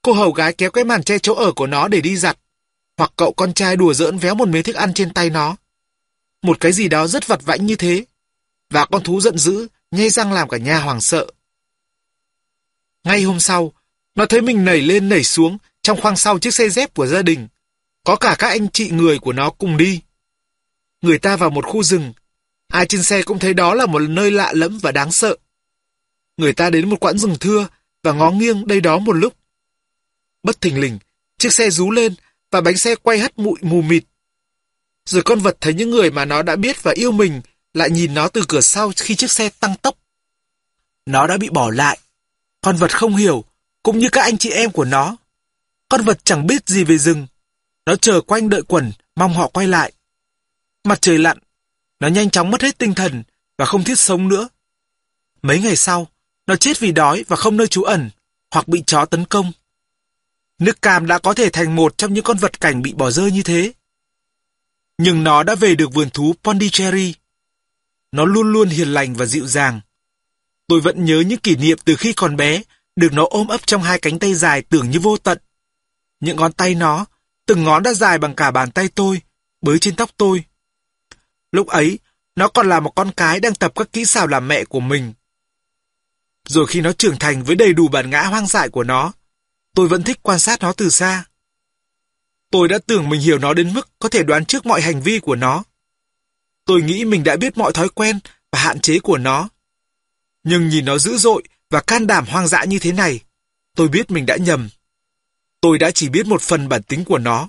Speaker 1: cô hầu gái kéo cái màn che chỗ ở của nó để đi giặt, hoặc cậu con trai đùa giỡn véo một miếng thức ăn trên tay nó. Một cái gì đó rất vặt vãnh như thế. Và con thú giận dữ, nhe răng làm cả nhà hoảng sợ. Ngay hôm sau, nó thấy mình nảy lên nảy xuống trong khoang sau chiếc xe dép của gia đình. Có cả các anh chị người của nó cùng đi. Người ta vào một khu rừng. Ai trên xe cũng thấy đó là một nơi lạ lẫm và đáng sợ. Người ta đến một quãng rừng thưa và ngó nghiêng đây đó một lúc. Bất thình lình, chiếc xe rú lên và bánh xe quay hắt bụi mù mịt. Rồi con vật thấy những người mà nó đã biết và yêu mình lại nhìn nó từ cửa sau khi chiếc xe tăng tốc. Nó đã bị bỏ lại. Con vật không hiểu, cũng như các anh chị em của nó. Con vật chẳng biết gì về rừng. Nó chờ quanh đợi quẩn, mong họ quay lại. Mặt trời lặn, nó nhanh chóng mất hết tinh thần và không thiết sống nữa. Mấy ngày sau, nó chết vì đói và không nơi trú ẩn, hoặc bị chó tấn công. Nước cam đã có thể thành một trong những con vật cảnh bị bỏ rơi như thế. Nhưng nó đã về được vườn thú Pondicherry. Nó luôn luôn hiền lành và dịu dàng. Tôi vẫn nhớ những kỷ niệm từ khi còn bé, được nó ôm ấp trong hai cánh tay dài tưởng như vô tận. Những ngón tay nó, từng ngón đã dài bằng cả bàn tay tôi, bới trên tóc tôi. Lúc ấy, nó còn là một con cái đang tập các kỹ xảo làm mẹ của mình. Rồi khi nó trưởng thành với đầy đủ bản ngã hoang dại của nó, tôi vẫn thích quan sát nó từ xa. Tôi đã tưởng mình hiểu nó đến mức có thể đoán trước mọi hành vi của nó. Tôi nghĩ mình đã biết mọi thói quen và hạn chế của nó. Nhưng nhìn nó dữ dội và can đảm hoang dã như thế này, tôi biết mình đã nhầm. Tôi đã chỉ biết một phần bản tính của nó.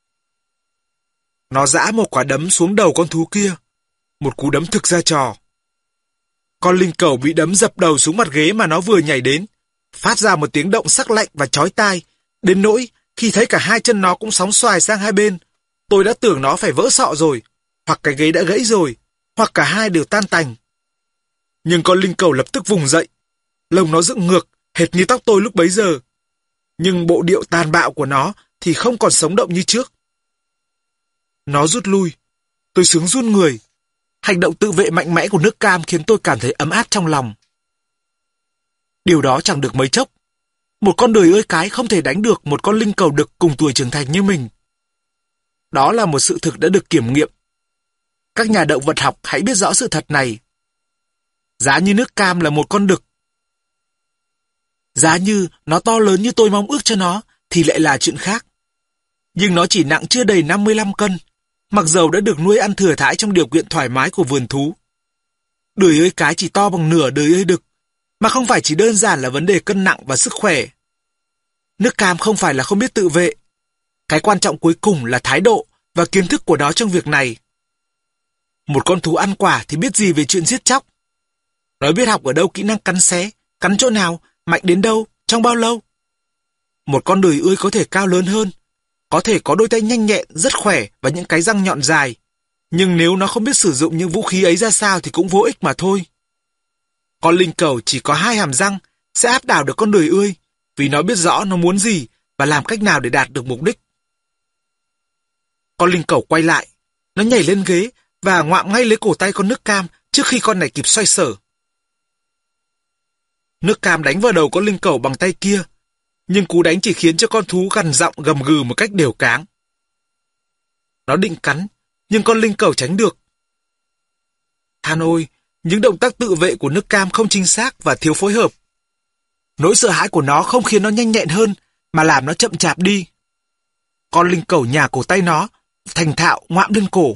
Speaker 1: Nó giã một quả đấm xuống đầu con thú kia. Một cú đấm thực ra trò. Con linh cẩu bị đấm dập đầu xuống mặt ghế mà nó vừa nhảy đến, phát ra một tiếng động sắc lạnh và chói tai, đến nỗi khi thấy cả hai chân nó cũng sóng xoài sang hai bên, tôi đã tưởng nó phải vỡ sọ rồi, hoặc cái ghế đã gãy rồi, hoặc cả hai đều tan tành. Nhưng con linh cẩu lập tức vùng dậy, lông nó dựng ngược, hệt như tóc tôi lúc bấy giờ. Nhưng bộ điệu tàn bạo của nó thì không còn sống động như trước. Nó rút lui, tôi sướng run người. Hành động tự vệ mạnh mẽ của nước cam khiến tôi cảm thấy ấm áp trong lòng. Điều đó chẳng được mấy chốc. Một con đười ơi cái không thể đánh được một con linh cẩu đực cùng tuổi trưởng thành như mình. Đó là một sự thực đã được kiểm nghiệm. Các nhà động vật học hãy biết rõ sự thật này. Giá như nước cam là một con đực, giá như nó to lớn như tôi mong ước cho nó, thì lại là chuyện khác. Nhưng nó chỉ nặng chưa đầy 55 cân, mặc dầu đã được nuôi ăn thừa thãi trong điều kiện thoải mái của vườn thú. Đười ơi cái chỉ to bằng nửa đười ơi đực, mà không phải chỉ đơn giản là vấn đề cân nặng và sức khỏe. Nước cam không phải là không biết tự vệ. Cái quan trọng cuối cùng là thái độ và kiến thức của nó trong việc này. Một con thú ăn quả thì biết gì về chuyện giết chóc. Nó biết học ở đâu kỹ năng cắn xé, cắn chỗ nào, mạnh đến đâu, trong bao lâu. Một con đười ươi có thể cao lớn hơn, có thể có đôi tay nhanh nhẹn, rất khỏe và những cái răng nhọn dài. Nhưng nếu nó không biết sử dụng những vũ khí ấy ra sao thì cũng vô ích mà thôi. Con linh cẩu chỉ có 2 hàm răng sẽ áp đảo được con đười ươi, vì nó biết rõ nó muốn gì và làm cách nào để đạt được mục đích. Con linh cẩu quay lại, nó nhảy lên ghế và ngoạm ngay lấy cổ tay con nước cam trước khi con này kịp xoay sở. Nước cam đánh vào đầu con linh cẩu bằng tay kia, nhưng cú đánh chỉ khiến cho con thú gằn giọng gầm gừ một cách đều cáng. Nó định cắn, nhưng con linh cẩu tránh được. Than ôi, những động tác tự vệ của nước cam không chính xác và thiếu phối hợp. Nỗi sợ hãi của nó không khiến nó nhanh nhẹn hơn, mà làm nó chậm chạp đi. Con linh cẩu nhả cổ tay nó, thành thạo ngoạm lên cổ.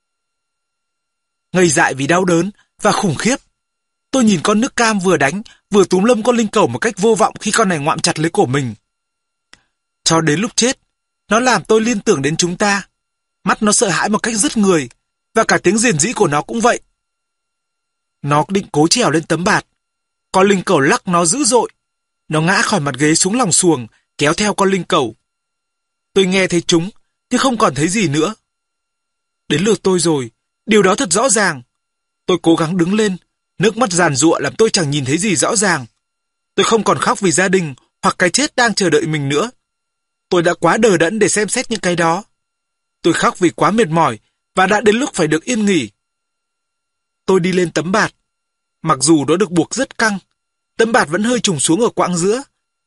Speaker 1: Ngây dại vì đau đớn và khủng khiếp, tôi nhìn con nước cam vừa đánh, vừa túm lông con linh cẩu một cách vô vọng khi con này ngoạm chặt lấy cổ mình. Cho đến lúc chết, nó làm tôi liên tưởng đến chúng ta. Mắt nó sợ hãi một cách rứt người, và cả tiếng rền rĩ của nó cũng vậy. Nó định cố trèo lên tấm bạt. Con linh cẩu lắc nó dữ dội. Nó ngã khỏi mặt ghế xuống lòng xuồng, kéo theo con linh cẩu. Tôi nghe thấy chúng, nhưng không còn thấy gì nữa. Đến lượt tôi rồi, điều đó thật rõ ràng. Tôi cố gắng đứng lên, nước mắt giàn giụa làm tôi chẳng nhìn thấy gì rõ ràng. Tôi không còn khóc vì gia đình hoặc cái chết đang chờ đợi mình nữa. Tôi đã quá đờ đẫn để xem xét những cái đó. Tôi khóc vì quá mệt mỏi và đã đến lúc phải được yên nghỉ. Tôi đi lên tấm bạt. Mặc dù nó được buộc rất căng, tấm bạt vẫn hơi trùng xuống ở quãng giữa,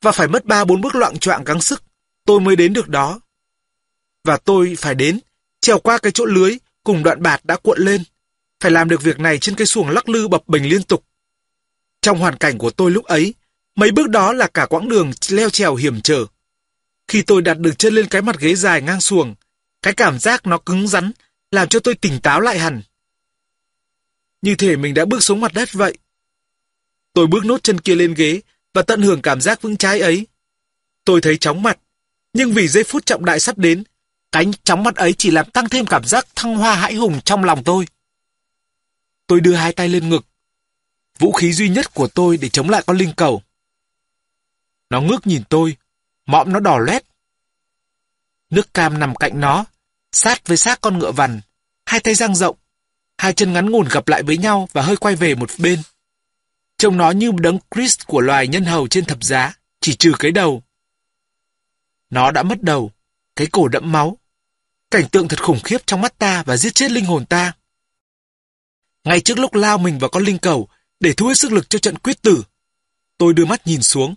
Speaker 1: và phải mất 3-4 bước loạng choạng gắng sức, tôi mới đến được đó. Và tôi phải đến, trèo qua cái chỗ lưới cùng đoạn bạt đã cuộn lên, phải làm được việc này trên cái xuồng lắc lư bập bềnh liên tục. Trong hoàn cảnh của tôi lúc ấy, mấy bước đó là cả quãng đường leo trèo hiểm trở. Khi tôi đặt được chân lên cái mặt ghế dài ngang xuồng, cái cảm giác nó cứng rắn làm cho tôi tỉnh táo lại hẳn. Như thể mình đã bước xuống mặt đất vậy. Tôi bước nốt chân kia lên ghế và tận hưởng cảm giác vững chãi ấy. Tôi thấy chóng mặt, nhưng vì giây phút trọng đại sắp đến, cái chóng mặt ấy chỉ làm tăng thêm cảm giác thăng hoa hãi hùng trong lòng tôi. Tôi đưa hai tay lên ngực, vũ khí duy nhất của tôi để chống lại con linh cầu. Nó ngước nhìn tôi, mõm nó đỏ loét. Nước cam nằm cạnh nó, sát với xác con ngựa vằn, hai tay dang rộng, hai chân ngắn ngủn gập lại với nhau và hơi quay về một bên. Trông nó như đấng Christ của loài nhân hầu trên thập giá, chỉ trừ cái đầu. Nó đã mất đầu, cái cổ đẫm máu. Cảnh tượng thật khủng khiếp trong mắt ta và giết chết linh hồn ta. Ngay trước lúc lao mình vào con linh cầu để thu hết sức lực cho trận quyết tử, tôi đưa mắt nhìn xuống.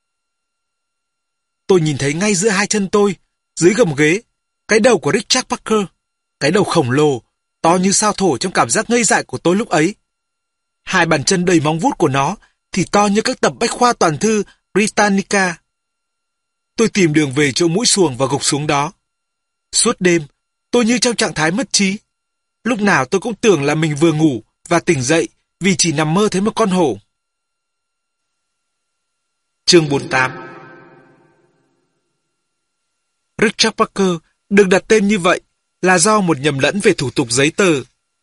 Speaker 1: Tôi nhìn thấy ngay giữa hai chân tôi, dưới gầm ghế, cái đầu của Richard Parker, cái đầu khổng lồ, to như sao thổ trong cảm giác ngây dại của tôi lúc ấy. Hai bàn chân đầy móng vuốt của nó thì to như các tập bách khoa toàn thư Britannica. Tôi tìm đường về chỗ mũi xuồng và gục xuống đó. Suốt đêm, tôi như trong trạng thái mất trí. Lúc nào tôi cũng tưởng là mình vừa ngủ và tỉnh dậy vì chỉ nằm mơ thấy một con hổ. Chương 48. Richard Parker được đặt tên như vậy là do một nhầm lẫn về thủ tục giấy tờ.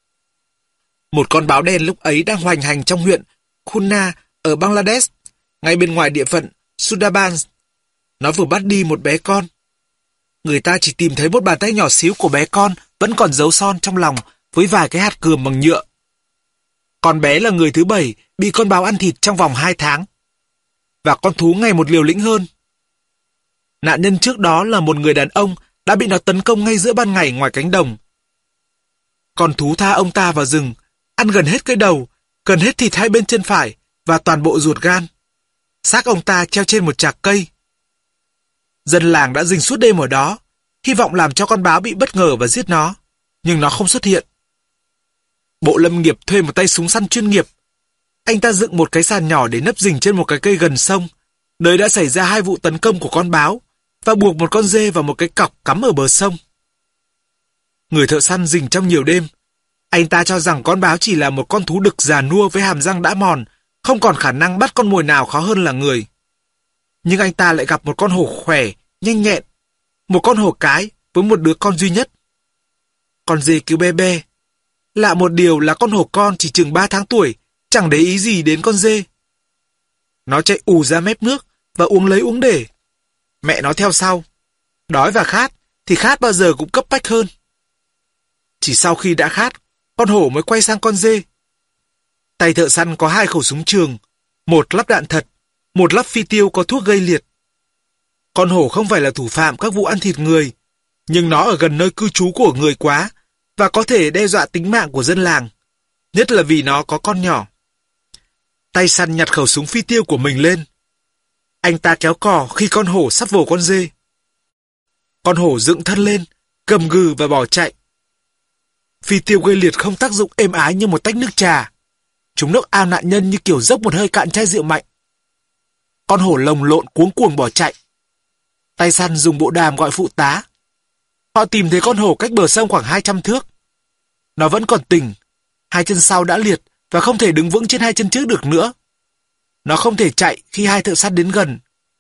Speaker 1: Một con báo đen lúc ấy đang hoành hành trong huyện Khunna ở Bangladesh, ngay bên ngoài địa phận Sundarbans. Nó vừa bắt đi một bé con. Người ta chỉ tìm thấy một bàn tay nhỏ xíu của bé con vẫn còn dấu son trong lòng với vài cái hạt cườm bằng nhựa. Con bé là người thứ 7 bị con báo ăn thịt trong vòng 2 tháng. Và con thú ngày một liều lĩnh hơn. Nạn nhân trước đó là một người đàn ông đã bị nó tấn công ngay giữa ban ngày ngoài cánh đồng. Con thú tha ông ta vào rừng, ăn gần hết cái đầu, gần hết thịt hai bên chân phải và toàn bộ ruột gan. Xác ông ta treo trên một chạc cây. Dân làng đã rình suốt đêm ở đó, hy vọng làm cho con báo bị bất ngờ và giết nó, nhưng nó không xuất hiện. Bộ lâm nghiệp thuê một tay súng săn chuyên nghiệp. Anh ta dựng một cái sàn nhỏ để nấp rình trên một cái cây gần sông, nơi đã xảy ra 2 vụ tấn công của con báo, và buộc một con dê vào một cái cọc cắm ở bờ sông. Người thợ săn rình trong nhiều đêm. Anh ta cho rằng con báo chỉ là một con thú đực già nua với hàm răng đã mòn, không còn khả năng bắt con mồi nào khó hơn là người. Nhưng anh ta lại gặp một con hổ khỏe, nhanh nhẹn, một con hổ cái với một đứa con duy nhất. Con dê cứ be be. Lạ một điều là con hổ con chỉ chừng 3 tháng tuổi, chẳng để ý gì đến con dê. Nó chạy ù ra mép nước và uống lấy uống để. Mẹ nó theo sau. Đói và khát thì khát bao giờ cũng cấp bách hơn. Chỉ sau khi đã khát, con hổ mới quay sang con dê. Tay thợ săn có 2 khẩu súng trường, một lắp đạn thật, một lắp phi tiêu có thuốc gây liệt. Con hổ không phải là thủ phạm các vụ ăn thịt người, nhưng nó ở gần nơi cư trú của người quá và có thể đe dọa tính mạng của dân làng, nhất là vì nó có con nhỏ. Tay săn nhặt khẩu súng phi tiêu của mình lên. Anh ta kéo cò khi con hổ sắp vồ con dê. Con hổ dựng thân lên, gầm gừ và bỏ chạy. Phi tiêu gây liệt không tác dụng êm ái như một tách nước trà. Chúng nước ao nạn nhân như kiểu dốc một hơi cạn chai rượu mạnh. Con hổ lồng lộn cuống cuồng bỏ chạy. Tay săn dùng bộ đàm gọi phụ tá. Họ tìm thấy con hổ cách bờ sông khoảng 200 thước. Nó vẫn còn tỉnh, 2 chân sau đã liệt và không thể đứng vững trên 2 chân trước được nữa. Nó không thể chạy khi 2 thợ săn đến gần.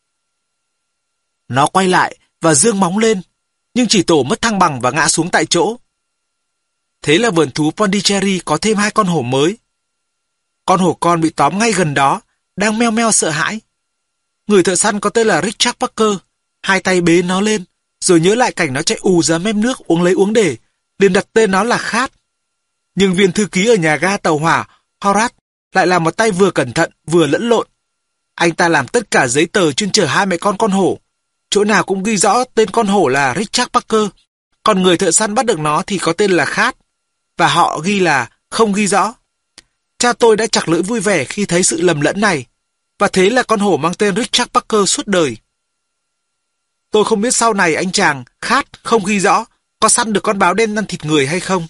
Speaker 1: Nó quay lại và giương móng lên, nhưng chỉ tổ mất thăng bằng và ngã xuống tại chỗ. Thế là vườn thú Pondicherry có thêm 2 con hổ mới. Con hổ con bị tóm ngay gần đó, đang meo meo sợ hãi. Người thợ săn có tên là Richard Parker, 2 tay bế nó lên, rồi nhớ lại cảnh nó chạy ù ra mép nước uống lấy uống để, liền đặt tên nó là Khát. Nhưng viên thư ký ở nhà ga tàu hỏa Horace lại là một tay vừa cẩn thận vừa lẫn lộn. Anh ta làm tất cả giấy tờ chuyên chở 2 mẹ con hổ. Chỗ nào cũng ghi rõ tên con hổ là Richard Parker, còn người thợ săn bắt được nó thì có tên là Khát, và họ ghi là không ghi rõ. Cha tôi đã chặt lưỡi vui vẻ khi thấy sự lầm lẫn này. và thế là con hổ mang tên Richard Parker suốt đời. Tôi không biết sau này anh chàng Khát không ghi rõ có săn được con báo đen ăn thịt người hay không.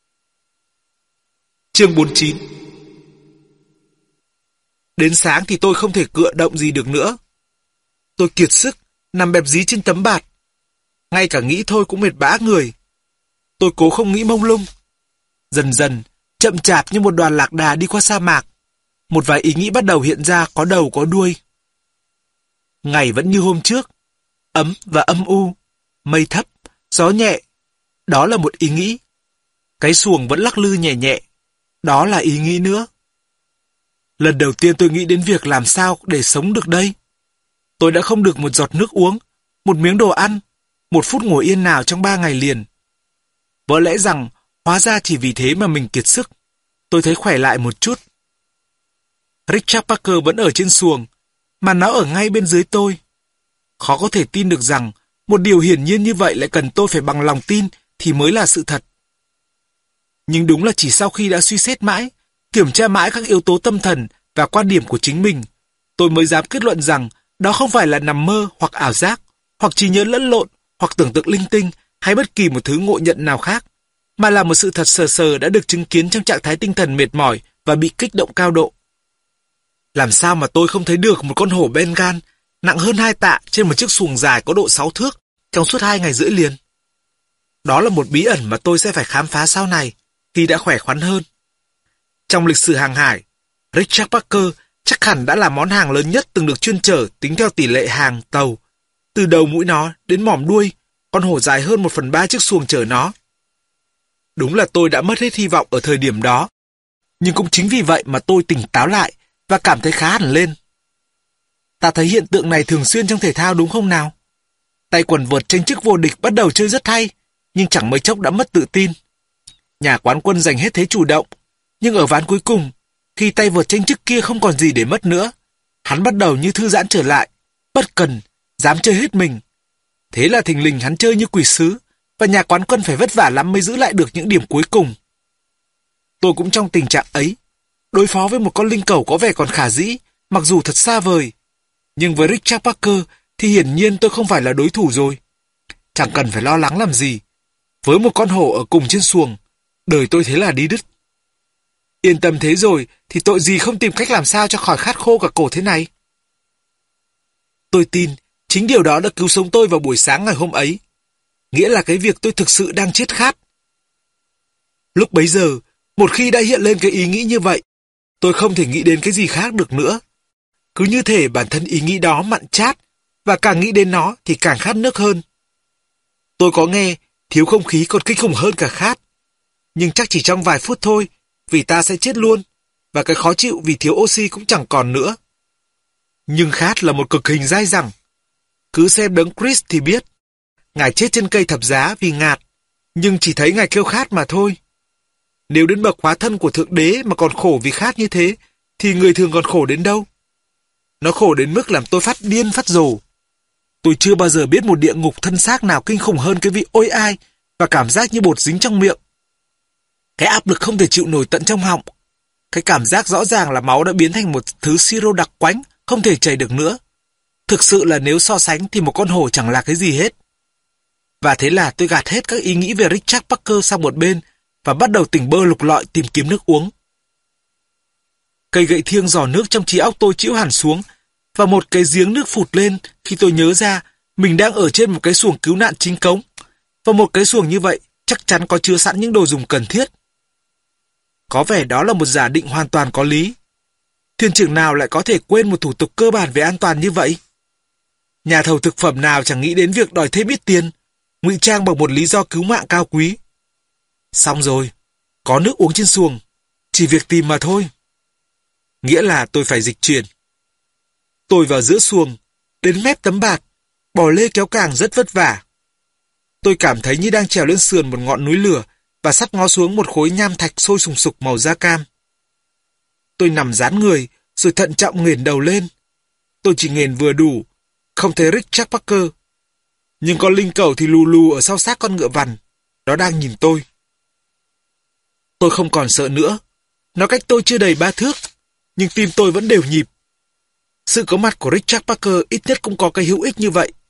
Speaker 1: Chương 49. Đến sáng thì tôi không thể cựa động gì được nữa. Tôi kiệt sức, nằm bẹp dí trên tấm bạt. Ngay cả nghĩ thôi cũng mệt bã người. Tôi cố không nghĩ mông lung. Dần dần, chậm chạp như một đoàn lạc đà đi qua sa mạc. Một vài ý nghĩ bắt đầu hiện ra có đầu có đuôi. Ngày vẫn như hôm trước, ấm và âm u, mây thấp, gió nhẹ. Đó là một ý nghĩ. Cái xuồng vẫn lắc lư nhẹ nhẹ. Đó là ý nghĩ nữa. Lần đầu tiên tôi nghĩ đến việc làm sao để sống được đây. Tôi đã không được một giọt nước uống, một miếng đồ ăn, một phút ngồi yên nào trong 3 ngày liền. Vỡ lẽ rằng, hóa ra chỉ vì thế mà mình kiệt sức. Tôi thấy khỏe lại một chút. Richard Parker vẫn ở trên xuồng, mà nó ở ngay bên dưới tôi. Khó có thể tin được rằng, một điều hiển nhiên như vậy lại cần tôi phải bằng lòng tin thì mới là sự thật. Nhưng đúng là chỉ sau khi đã suy xét mãi, kiểm tra mãi các yếu tố tâm thần và quan điểm của chính mình, tôi mới dám kết luận rằng đó không phải là nằm mơ hoặc ảo giác, hoặc trí nhớ lẫn lộn, hoặc tưởng tượng linh tinh, hay bất kỳ một thứ ngộ nhận nào khác, mà là một sự thật sờ sờ đã được chứng kiến trong trạng thái tinh thần mệt mỏi và bị kích động cao độ. Làm sao mà tôi không thấy được một con hổ Bengal nặng hơn 2 tạ trên một chiếc xuồng dài có độ 6 thước trong suốt 2 ngày rưỡi liền? Đó là một bí ẩn mà tôi sẽ phải khám phá sau này, khi đã khỏe khoắn hơn. Trong lịch sử hàng hải, Richard Parker chắc hẳn đã là món hàng lớn nhất từng được chuyên chở tính theo tỷ lệ hàng tàu. Từ đầu mũi nó đến mỏm đuôi, con hổ dài hơn 1/3 chiếc xuồng chở nó. Đúng là tôi đã mất hết hy vọng ở thời điểm đó. Nhưng cũng chính vì vậy mà tôi tỉnh táo lại và cảm thấy khá hẳn lên. Ta thấy hiện tượng này thường xuyên trong thể thao đúng không nào? Tay quần vợt tranh chức vô địch bắt đầu chơi rất hay, nhưng chẳng mấy chốc đã mất tự tin. Nhà quán quân giành hết thế chủ động, nhưng ở ván cuối cùng, khi tay vợt tranh chức kia không còn gì để mất nữa, hắn bắt đầu như thư giãn trở lại, bất cần, dám chơi hết mình. Thế là thình lình hắn chơi như quỷ sứ, và nhà quán quân phải vất vả lắm mới giữ lại được những điểm cuối cùng. Tôi cũng trong tình trạng ấy, đối phó với một con linh cẩu có vẻ còn khả dĩ, mặc dù thật xa vời. Nhưng với Richard Parker thì hiển nhiên tôi không phải là đối thủ rồi. Chẳng cần phải lo lắng làm gì. Với một con hổ ở cùng trên xuồng, đời tôi thế là đi đứt. Yên tâm thế rồi thì tội gì không tìm cách làm sao cho khỏi khát khô cả cổ thế này. Tôi tin chính điều đó đã cứu sống tôi vào buổi sáng ngày hôm ấy. Nghĩa là cái việc tôi thực sự đang chết khát. Lúc bấy giờ, một khi đã hiện lên cái ý nghĩ như vậy, tôi không thể nghĩ đến cái gì khác được nữa. Cứ như thể bản thân ý nghĩ đó mặn chát, và càng nghĩ đến nó thì càng khát nước hơn. Tôi có nghe, thiếu không khí còn kinh khủng hơn cả khát. Nhưng chắc chỉ trong vài phút thôi, vì ta sẽ chết luôn, và cái khó chịu vì thiếu oxy cũng chẳng còn nữa. Nhưng khát là một cực hình dai dẳng. Cứ xem đấng Chris thì biết. Ngài chết trên cây thập giá vì ngạt, nhưng chỉ thấy Ngài kêu khát mà thôi. Nếu đến bậc hóa thân của Thượng Đế mà còn khổ vì khát như thế, thì người thường còn khổ đến đâu? Nó khổ đến mức làm tôi phát điên phát rồ. Tôi chưa bao giờ biết một địa ngục thân xác nào kinh khủng hơn cái vị ôi ai và cảm giác như bột dính trong miệng. Cái áp lực không thể chịu nổi tận trong họng. Cái cảm giác rõ ràng là máu đã biến thành một thứ siro đặc quánh, không thể chảy được nữa. Thực sự là nếu so sánh thì một con hổ chẳng là cái gì hết. Và thế là tôi gạt hết các ý nghĩ về Richard Parker sang một bên và bắt đầu tỉnh bơ lục lọi tìm kiếm nước uống. Cây gậy thiêng giỏ nước trong trí óc tôi chĩu hẳn xuống và một cái giếng nước phụt lên khi tôi nhớ ra mình đang ở trên một cái xuồng cứu nạn chính cống. Và một cái xuồng như vậy chắc chắn có chứa sẵn những đồ dùng cần thiết. Có vẻ đó là một giả định hoàn toàn có lý. Thuyền trưởng nào lại có thể quên một thủ tục cơ bản về an toàn như vậy? Nhà thầu thực phẩm nào chẳng nghĩ đến việc đòi thêm ít tiền, ngụy trang bằng một lý do cứu mạng cao quý. Xong rồi, có nước uống trên xuồng, chỉ việc tìm mà thôi. Nghĩa là tôi phải dịch chuyển. Tôi vào giữa xuồng, đến mép tấm bạt, bò lê kéo càng rất vất vả. Tôi cảm thấy như đang trèo lên sườn một ngọn núi lửa và sắp ngó xuống một khối nham thạch sôi sùng sục màu da cam. Tôi nằm dán người, rồi thận trọng nghển đầu lên. Tôi chỉ nghển vừa đủ, không thấy Richard Parker. Nhưng con linh cẩu thì lù lù ở sau xác con ngựa vằn. Nó đang nhìn tôi. Tôi không còn sợ nữa. Nó cách tôi chưa đầy 3 thước, nhưng tim tôi vẫn đều nhịp. Sự có mặt của Richard Parker ít nhất cũng có cái hữu ích như vậy.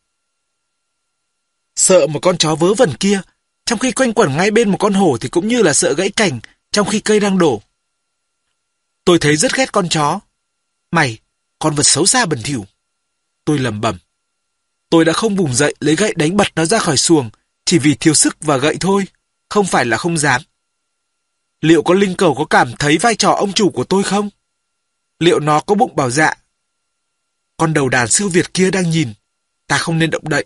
Speaker 1: Sợ một con chó vớ vẩn kia, trong khi quanh quẩn ngay bên một con hổ thì cũng như là sợ gãy cành trong khi cây đang đổ. Tôi thấy rất ghét con chó. Mày, con vật xấu xa bẩn thỉu. Tôi lẩm bẩm. Tôi đã không vùng dậy lấy gậy đánh bật nó ra khỏi xuồng, chỉ vì thiếu sức và gậy thôi, không phải là không dám. Liệu con linh cầu có cảm thấy vai trò ông chủ của tôi không? Liệu nó có bụng bảo dạ? Con đầu đàn siêu việt kia đang nhìn, ta không nên động đậy.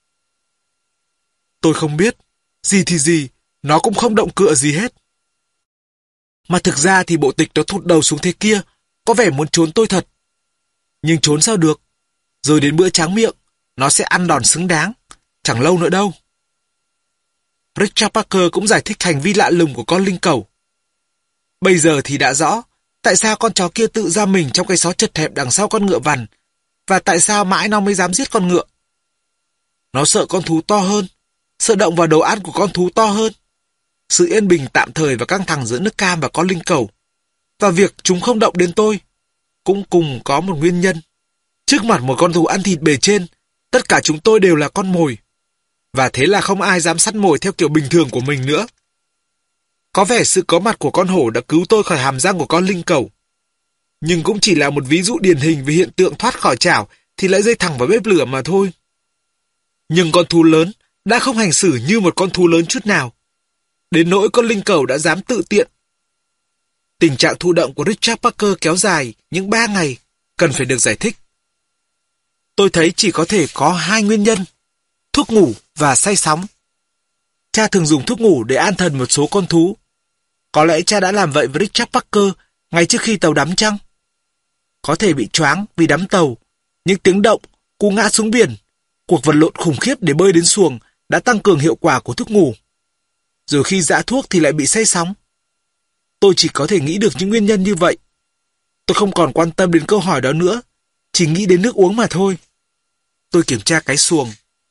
Speaker 1: Tôi không biết, gì thì gì, nó cũng không động cựa gì hết. Mà thực ra thì bộ tịch nó thụt đầu xuống thế kia, có vẻ muốn trốn tôi thật. Nhưng trốn sao được? Rồi đến bữa tráng miệng, nó sẽ ăn đòn xứng đáng, chẳng lâu nữa đâu. Richard Parker cũng giải thích hành vi lạ lùng của con linh cẩu. Bây giờ thì đã rõ, tại sao con chó kia tự ra mình trong cái xó chật hẹp đằng sau con ngựa vằn, và tại sao mãi nó mới dám giết con ngựa. Nó sợ con thú to hơn, sợ động vào đồ ăn của con thú to hơn. Sự yên bình tạm thời và căng thẳng giữa nước cam và con linh cẩu, và việc chúng không động đến tôi, cũng cùng có một nguyên nhân. Trước mặt một con thú ăn thịt bề trên, tất cả chúng tôi đều là con mồi. Và thế là không ai dám săn mồi theo kiểu bình thường của mình nữa. Có vẻ sự có mặt của con hổ đã cứu tôi khỏi hàm răng của con linh cẩu. Nhưng cũng chỉ là một ví dụ điển hình về hiện tượng thoát khỏi chảo thì lại rơi thẳng vào bếp lửa mà thôi. Nhưng con thú lớn đã không hành xử như một con thú lớn chút nào. Đến nỗi con linh cẩu đã dám tự tiện. Tình trạng thụ động của Richard Parker kéo dài những 3 ngày, cần phải được giải thích. Tôi thấy chỉ có thể có 2 nguyên nhân: thuốc ngủ và say sóng. Cha thường dùng thuốc ngủ để an thần một số con thú. Có lẽ cha đã làm vậy với Richard Parker ngay trước khi tàu đắm chăng? Có thể bị choáng vì đắm tàu, những tiếng động, cú ngã xuống biển, cuộc vật lộn khủng khiếp để bơi đến xuồng đã tăng cường hiệu quả của thuốc ngủ. Rồi khi giã thuốc thì lại bị say sóng. Tôi chỉ có thể nghĩ được những nguyên nhân như vậy. Tôi không còn quan tâm đến câu hỏi đó nữa, chỉ nghĩ đến nước uống mà thôi. Tôi kiểm tra cái xuồng.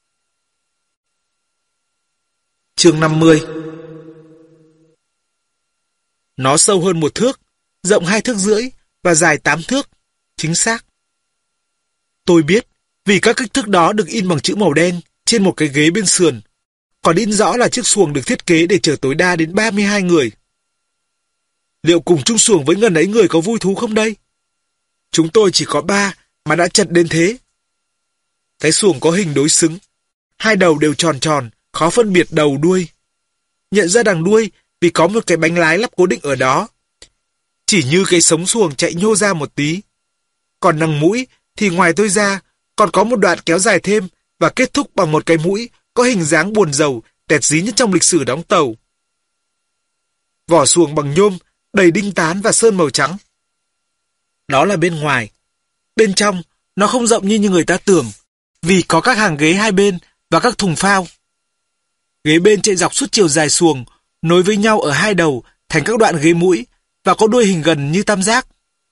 Speaker 1: Chương 50. Nó sâu hơn 1 thước, rộng 2,5 thước và dài 8 thước, chính xác. Tôi biết, vì các kích thước đó được in bằng chữ màu đen trên một cái ghế bên sườn, còn in rõ là chiếc xuồng được thiết kế để chở tối đa đến 32 người. Liệu cùng chung xuồng với ngần ấy người có vui thú không đây? Chúng tôi chỉ có 3 mà đã chật đến thế. Cái xuồng có hình đối xứng, 2 đầu đều tròn tròn, khó phân biệt đầu đuôi. Nhận ra đằng đuôi vì có một cái bánh lái lắp cố định ở đó. Chỉ như cái sống xuồng chạy nhô ra một tí. Còn đằng mũi thì ngoài tôi ra, còn có một đoạn kéo dài thêm và kết thúc bằng một cái mũi có hình dáng buồn rầu, tẹt dí nhất trong lịch sử đóng tàu. Vỏ xuồng bằng nhôm, đầy đinh tán và sơn màu trắng. Đó là bên ngoài. Bên trong, nó không rộng như người ta tưởng, vì có các hàng ghế hai bên và các thùng phao. Ghế bên chạy dọc suốt chiều dài xuồng, nối với nhau ở 2 đầu thành các đoạn ghế mũi và có đuôi hình gần như tam giác.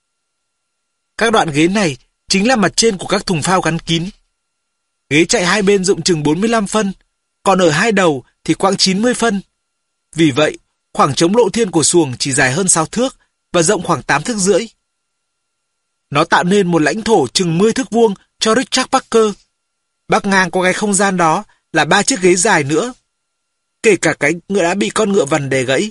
Speaker 1: Các đoạn ghế này chính là mặt trên của các thùng phao gắn kín. Ghế chạy hai bên rộng chừng 45 phân, còn ở 2 đầu thì quãng 90 phân. Vì vậy, khoảng trống lộ thiên của xuồng chỉ dài hơn 6 thước và rộng khoảng 8,5 thước. Nó tạo nên một lãnh thổ chừng 10 thước vuông cho Richard Parker. Bắc ngang qua cái không gian đó là 3 chiếc ghế dài nữa, kể cả cái ngựa đã bị con ngựa vằn đè gãy.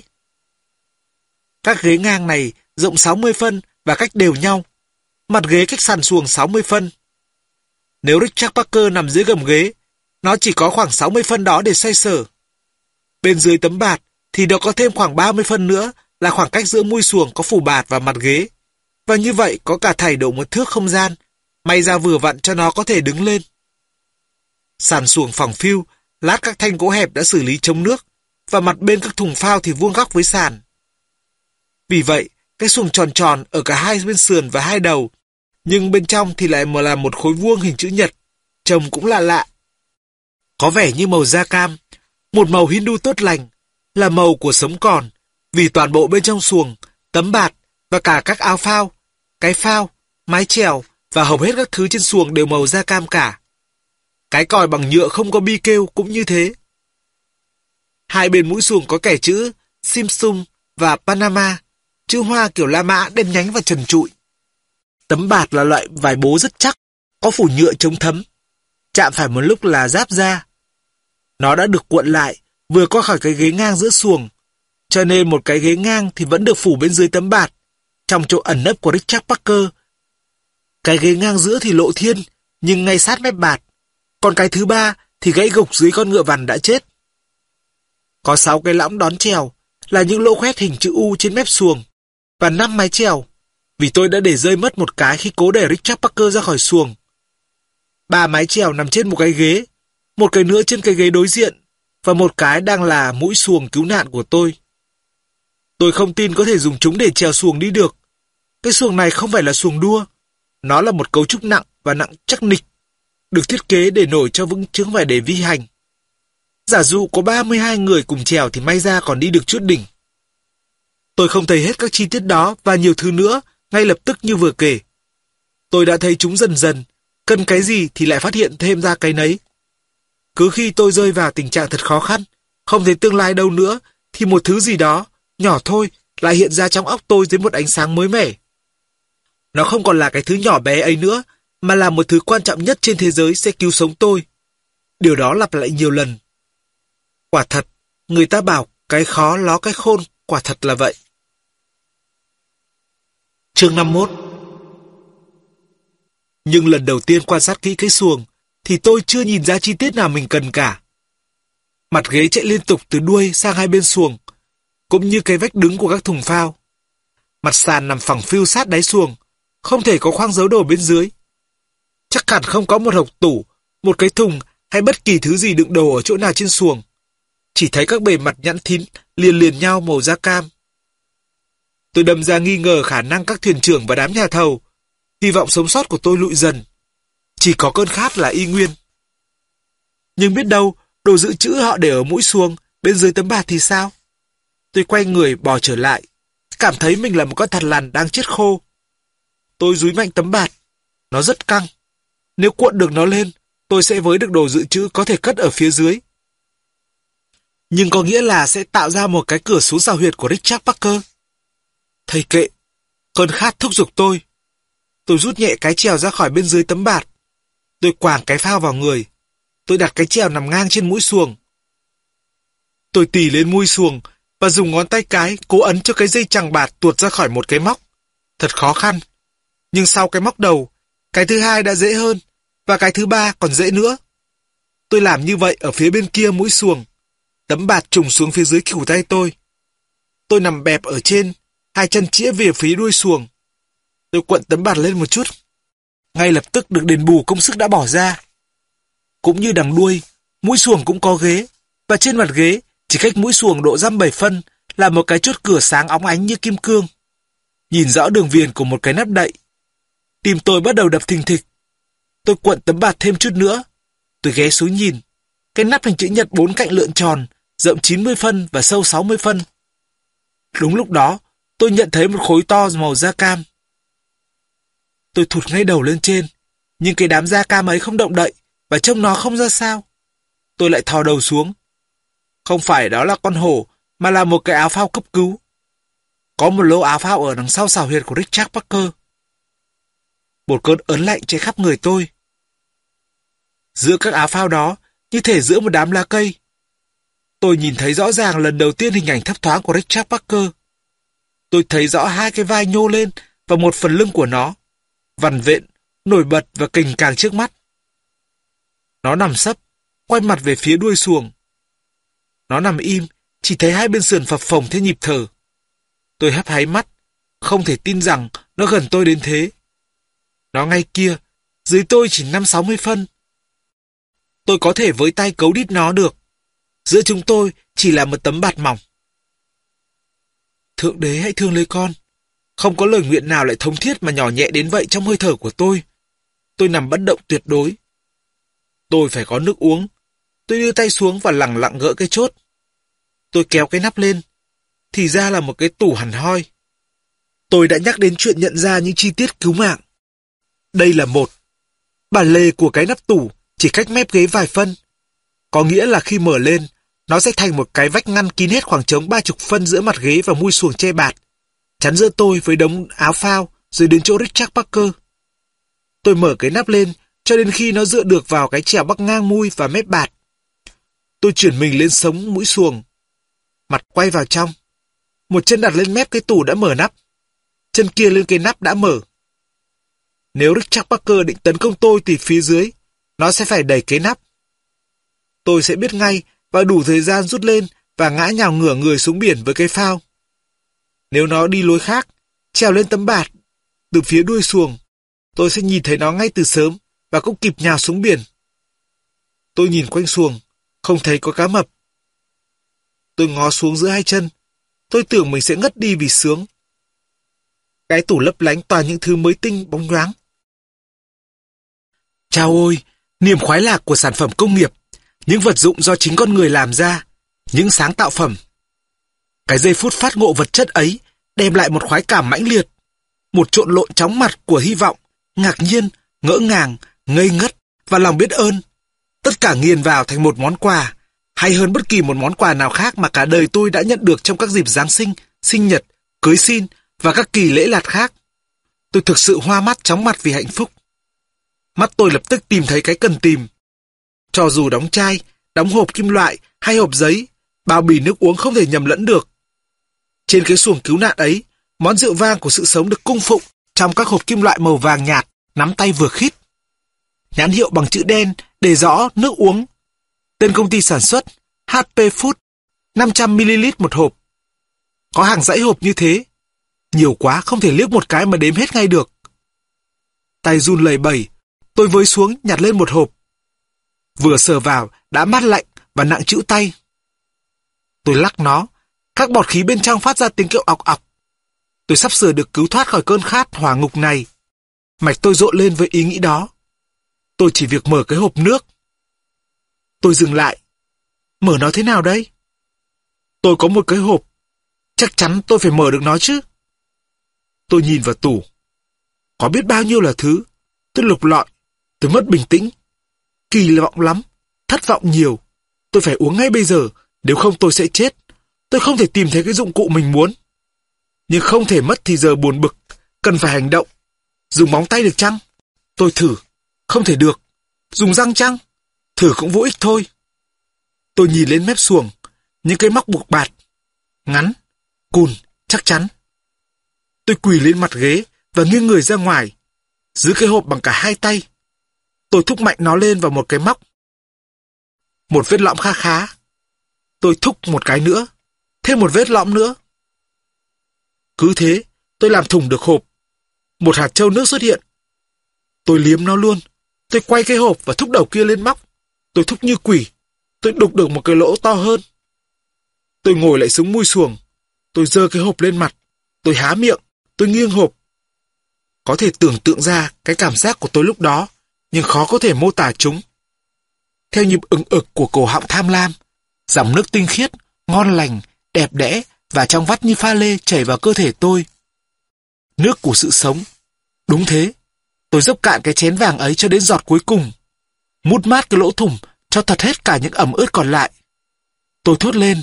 Speaker 1: Các ghế ngang này rộng 60 phân và cách đều nhau. Mặt ghế cách sàn xuồng 60 phân. Nếu Richard Parker nằm dưới gầm ghế, nó chỉ có khoảng 60 phân đó để xoay sở. Bên dưới tấm bạt thì nó có thêm khoảng 30 phân nữa là khoảng cách giữa mui xuồng có phủ bạt và mặt ghế. Và như vậy có cả thảy độ 1 thước không gian, may ra vừa vặn cho nó có thể đứng lên. Sàn xuồng phẳng phiu, lát các thanh gỗ hẹp đã xử lý chống nước, và mặt bên các thùng phao thì vuông góc với sàn. Vì vậy, cái xuồng tròn tròn ở cả hai bên sườn và 2 đầu, nhưng bên trong thì lại là một khối vuông hình chữ nhật, trông cũng lạ lạ. Có vẻ như màu da cam, một màu Hindu tốt lành, là màu của sống còn, vì toàn bộ bên trong xuồng, tấm bạt và cả các áo phao, cái phao, mái chèo và hầu hết các thứ trên xuồng đều màu da cam cả. Cái còi bằng nhựa không có bi kêu cũng như thế. Hai bên mũi xuồng có kẻ chữ Simpson và Panama, chữ hoa kiểu La Mã đen nhánh và trần trụi. Tấm bạt là loại vải bố rất chắc, có phủ nhựa chống thấm. Chạm phải một lúc là ráp ra. Nó đã được cuộn lại, vừa qua khỏi cái ghế ngang giữa xuồng, cho nên một cái ghế ngang thì vẫn được phủ bên dưới tấm bạt, trong chỗ ẩn nấp của Richard Parker. Cái ghế ngang giữa thì lộ thiên, nhưng ngay sát mép bạt, còn cái thứ ba thì gãy gục dưới con ngựa vằn đã chết. Có 6 cái lõng đón chèo, là những lỗ khoét hình chữ U trên mép xuồng, và 5 mái chèo, vì tôi đã để rơi mất một cái khi cố đẩy Richard Parker ra khỏi xuồng. 3 mái chèo nằm trên một cái ghế, một cái nữa trên cái ghế đối diện, và một cái đang là mũi xuồng cứu nạn của tôi. Tôi không tin có thể dùng chúng để chèo xuồng đi được. Cái xuồng này không phải là xuồng đua, nó là một cấu trúc nặng và nặng chắc nịch, được thiết kế để nổi cho vững chứ không phải để vi hành. Giả dụ có 32 người cùng chèo thì may ra còn đi được chút đỉnh. Tôi không thấy hết các chi tiết đó và nhiều thứ nữa ngay lập tức như vừa kể. Tôi đã thấy chúng dần dần, cần cái gì thì lại phát hiện thêm ra cái nấy. Cứ khi tôi rơi vào tình trạng thật khó khăn, không thấy tương lai đâu nữa, thì một thứ gì đó, nhỏ thôi, lại hiện ra trong óc tôi dưới một ánh sáng mới mẻ. Nó không còn là cái thứ nhỏ bé ấy nữa, mà là một thứ quan trọng nhất trên thế giới sẽ cứu sống tôi. Điều đó lặp lại nhiều lần. Quả thật, người ta bảo cái khó ló cái khôn, quả thật là vậy. Chương 51. Nhưng lần đầu tiên quan sát kỹ cái xuồng, thì tôi chưa nhìn ra chi tiết nào mình cần cả. Mặt ghế chạy liên tục từ đuôi sang hai bên xuồng, cũng như cái vách đứng của các thùng phao. Mặt sàn nằm phẳng phiu sát đáy xuồng, không thể có khoang giấu đồ bên dưới. Chắc hẳn không có một hộc tủ, một cái thùng hay bất kỳ thứ gì đựng đồ ở chỗ nào trên xuồng. Chỉ thấy các bề mặt nhẵn thín liền liền nhau màu da cam. Tôi đâm ra nghi ngờ khả năng các thuyền trưởng và đám nhà thầu. Hy vọng sống sót của tôi lụi dần. Chỉ có cơn khát là y nguyên. Nhưng biết đâu, đồ dự trữ họ để ở mũi xuồng, bên dưới tấm bạt thì sao? Tôi quay người bò trở lại, cảm thấy mình là một con thằn lằn đang chết khô. Tôi dúi mạnh tấm bạt. Nó rất căng. Nếu cuộn được nó lên, tôi sẽ với được đồ dự trữ có thể cất ở phía dưới. Nhưng có nghĩa là sẽ tạo ra một cái cửa xuống xào huyệt của Richard Parker. Thầy kệ, cơn khát thúc giục tôi. Tôi rút nhẹ cái chèo ra khỏi bên dưới tấm bạt. Tôi quàng cái phao vào người. Tôi đặt cái chèo nằm ngang trên mũi xuồng. Tôi tì lên mũi xuồng và dùng ngón tay cái cố ấn cho cái dây chằng bạt tuột ra khỏi một cái móc. Thật khó khăn. Nhưng sau cái móc đầu, cái thứ hai đã dễ hơn, và cái thứ ba còn dễ nữa. Tôi làm như vậy ở phía bên kia mũi xuồng. Tấm bạt trùng xuống phía dưới khuỷu tay tôi. Tôi nằm bẹp ở trên, hai chân chĩa về phía đuôi xuồng. Tôi cuộn tấm bạt lên một chút. Ngay lập tức được đền bù công sức đã bỏ ra. Cũng như đằng đuôi, mũi xuồng cũng có ghế, và trên mặt ghế, chỉ cách mũi xuồng độ 7 phân, là một cái chốt cửa sáng óng ánh như kim cương. Nhìn rõ đường viền của một cái nắp đậy. Tim tôi bắt đầu đập thình thịch. Tôi cuộn tấm bạt thêm chút nữa. Tôi ghé xuống nhìn. Cái nắp hình chữ nhật 4 cạnh lượn tròn, rộng 90 phân và sâu 60 phân. Đúng lúc đó, tôi nhận thấy một khối to màu da cam. Tôi thụt ngay đầu lên trên, nhưng cái đám da cam ấy không động đậy, và trông nó không ra sao. Tôi lại thò đầu xuống. Không phải đó là con hổ, mà là một cái áo phao cấp cứu. Có một lỗ áo phao ở đằng sau xào huyệt của Richard Parker. Một cơn ớn lạnh chạy khắp người tôi. Giữa các áo phao đó, như thể giữa một đám lá cây, tôi nhìn thấy rõ ràng lần đầu tiên hình ảnh thấp thoáng của Richard Parker. Tôi thấy rõ hai cái vai nhô lên và một phần lưng của nó, vằn vện, nổi bật và cình càng trước mắt. Nó nằm sấp, quay mặt về phía đuôi xuồng. Nó nằm im, chỉ thấy hai bên sườn phập phồng theo nhịp thở. Tôi hấp háy mắt, không thể tin rằng nó gần tôi đến thế. Nó ngay kia, dưới tôi chỉ 5-60 phân. Tôi có thể với tay cấu đít nó được. Giữa chúng tôi chỉ là một tấm bạt mỏng. Thượng đế hãy thương lấy con. Không có lời nguyện nào lại thống thiết mà nhỏ nhẹ đến vậy trong hơi thở của tôi. Tôi nằm bất động tuyệt đối. Tôi phải có nước uống. Tôi đưa tay xuống và lẳng lặng gỡ cái chốt. Tôi kéo cái nắp lên. Thì ra là một cái tủ hẳn hoi. Tôi đã nhắc đến chuyện nhận ra những chi tiết cứu mạng. Đây là một. Bản lề của cái nắp tủ chỉ cách mép ghế vài phân. Có nghĩa là khi mở lên, nó sẽ thành một cái vách ngăn kín hết khoảng trống 30 phân giữa mặt ghế và mui xuồng che bạt, chắn giữa tôi với đống áo phao rồi đến chỗ Richard Parker. Tôi mở cái nắp lên cho đến khi nó dựa được vào cái chèo bắc ngang mui và mép bạt. Tôi chuyển mình lên sống mũi xuồng. Mặt quay vào trong. Một chân đặt lên mép cái tủ đã mở nắp. Chân kia lên cái nắp đã mở. Nếu Richard Parker định tấn công tôi từ phía dưới, nó sẽ phải đẩy cái nắp. Tôi sẽ biết ngay và đủ thời gian rút lên và ngã nhào ngửa người xuống biển với cái phao. Nếu nó đi lối khác, trèo lên tấm bạt từ phía đuôi xuồng, tôi sẽ nhìn thấy nó ngay từ sớm và cũng kịp nhào xuống biển. Tôi nhìn quanh xuồng, không thấy có cá mập. Tôi ngó xuống giữa hai chân. Tôi tưởng mình sẽ ngất đi vì sướng. Cái tủ lấp lánh toàn những thứ mới tinh bóng nhoáng. Chao ôi, niềm khoái lạc của sản phẩm công nghiệp, những vật dụng do chính con người làm ra, những sáng tạo phẩm. Cái giây phút phát ngộ vật chất ấy đem lại một khoái cảm mãnh liệt, một trộn lộn chóng mặt của hy vọng, ngạc nhiên, ngỡ ngàng, ngây ngất và lòng biết ơn. Tất cả nghiền vào thành một món quà, hay hơn bất kỳ một món quà nào khác mà cả đời tôi đã nhận được trong các dịp Giáng sinh, sinh nhật, cưới xin và các kỳ lễ lạt khác. Tôi thực sự hoa mắt chóng mặt vì hạnh phúc. Mắt tôi lập tức tìm thấy cái cần tìm. Cho dù đóng chai, đóng hộp kim loại hay hộp giấy, bao bì nước uống không thể nhầm lẫn được. Trên cái xuồng cứu nạn ấy, món rượu vang của sự sống được cung phụng trong các hộp kim loại màu vàng nhạt, nắm tay vừa khít. Nhãn hiệu bằng chữ đen đề rõ nước uống. Tên công ty sản xuất HP Food, 500ml một hộp. Có hàng dãy hộp như thế. Nhiều quá không thể liếc một cái mà đếm hết ngay được. Tay run lẩy bẩy, tôi với xuống nhặt lên một hộp. Vừa sờ vào đã mát lạnh và nặng trĩu tay. Tôi lắc nó, các bọt khí bên trong phát ra tiếng kêu ọc ọc. Tôi sắp sửa được cứu thoát khỏi cơn khát hỏa ngục này. Mạch tôi rộn lên với ý nghĩ đó. Tôi chỉ việc mở cái hộp nước. Tôi dừng lại. Mở nó thế nào đây? Tôi có một cái hộp. Chắc chắn tôi phải mở được nó chứ. Tôi nhìn vào tủ. Có biết bao nhiêu là thứ. Tôi lục lọi. Tôi mất bình tĩnh. Kỳ vọng lắm. Thất vọng nhiều. Tôi phải uống ngay bây giờ. Nếu không tôi sẽ chết. Tôi không thể tìm thấy cái dụng cụ mình muốn. Nhưng không thể mất thì giờ buồn bực. Cần phải hành động. Dùng móng tay được chăng? Tôi thử. Không thể được. Dùng răng chăng? Thử cũng vô ích thôi. Tôi nhìn lên mép xuồng. Những cái móc buộc bạt. Ngắn. Cùn. Chắc chắn. Tôi quỳ lên mặt ghế và nghiêng người ra ngoài. Giữ cái hộp bằng cả hai tay. Tôi thúc mạnh nó lên vào một cái móc. Một vết lõm khá khá. Tôi thúc một cái nữa. Thêm một vết lõm nữa. Cứ thế, tôi làm thủng được hộp. Một hạt trâu nước xuất hiện. Tôi liếm nó luôn. Tôi quay cái hộp và thúc đầu kia lên móc. Tôi thúc như quỷ. Tôi đục được một cái lỗ to hơn. Tôi ngồi lại xuống mui xuồng. Tôi giơ cái hộp lên mặt. Tôi há miệng. Tôi nghiêng hộp. Có thể tưởng tượng ra cái cảm giác của tôi lúc đó, nhưng khó có thể mô tả chúng. Theo nhịp ừng ực của cổ họng tham lam, dòng nước tinh khiết, ngon lành, đẹp đẽ và trong vắt như pha lê chảy vào cơ thể tôi. Nước của sự sống. Đúng thế. Tôi dốc cạn cái chén vàng ấy cho đến giọt cuối cùng. Mút mát cái lỗ thủng cho thật hết cả những ẩm ướt còn lại. Tôi thốt lên.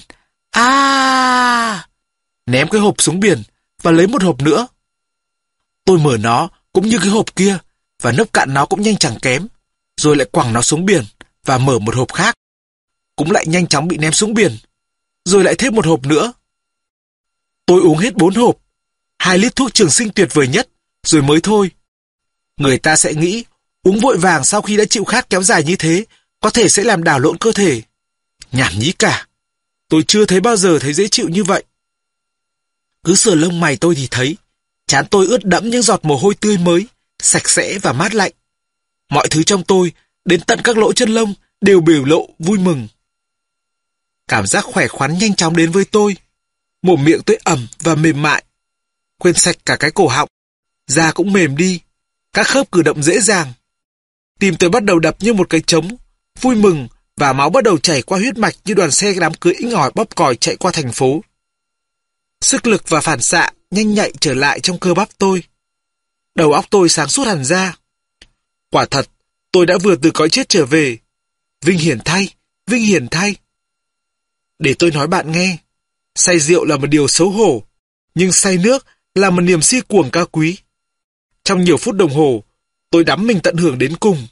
Speaker 1: Ném cái hộp xuống biển và lấy một hộp nữa. Tôi mở nó cũng như cái hộp kia và nốc cạn nó cũng nhanh chẳng kém. Rồi lại quẳng nó xuống biển và mở một hộp khác. Cũng lại nhanh chóng bị ném xuống biển. Rồi lại thêm một hộp nữa. Tôi uống hết 4 hộp. 2 lít thuốc trường sinh tuyệt vời nhất. Rồi mới thôi. Người ta sẽ nghĩ uống vội vàng sau khi đã chịu khát kéo dài như thế có thể sẽ làm đảo lộn cơ thể. Nhảm nhí cả. Tôi chưa thấy bao giờ thấy dễ chịu như vậy. Cứ sờ lông mày tôi thì thấy. Trán tôi ướt đẫm những giọt mồ hôi tươi mới, sạch sẽ và mát lạnh. Mọi thứ trong tôi, đến tận các lỗ chân lông, đều biểu lộ vui mừng. Cảm giác khỏe khoắn nhanh chóng đến với tôi. Mồm miệng tôi ẩm và mềm mại. Quên sạch cả cái cổ họng. Da cũng mềm đi. Các khớp cử động dễ dàng. Tim tôi bắt đầu đập như một cái trống, vui mừng và máu bắt đầu chảy qua huyết mạch như đoàn xe đám cưới inh ỏi bóp còi chạy qua thành phố. Sức lực và phản xạ nhanh nhạy trở lại trong cơ bắp tôi. Đầu óc tôi sáng suốt hẳn ra. Quả thật, tôi đã vừa từ cõi chết trở về. Vinh hiển thay, vinh hiển thay. Để tôi nói bạn nghe, say rượu là một điều xấu hổ, nhưng say nước là một niềm si cuồng cao quý. Trong nhiều phút đồng hồ, tôi đắm mình tận hưởng đến cùng.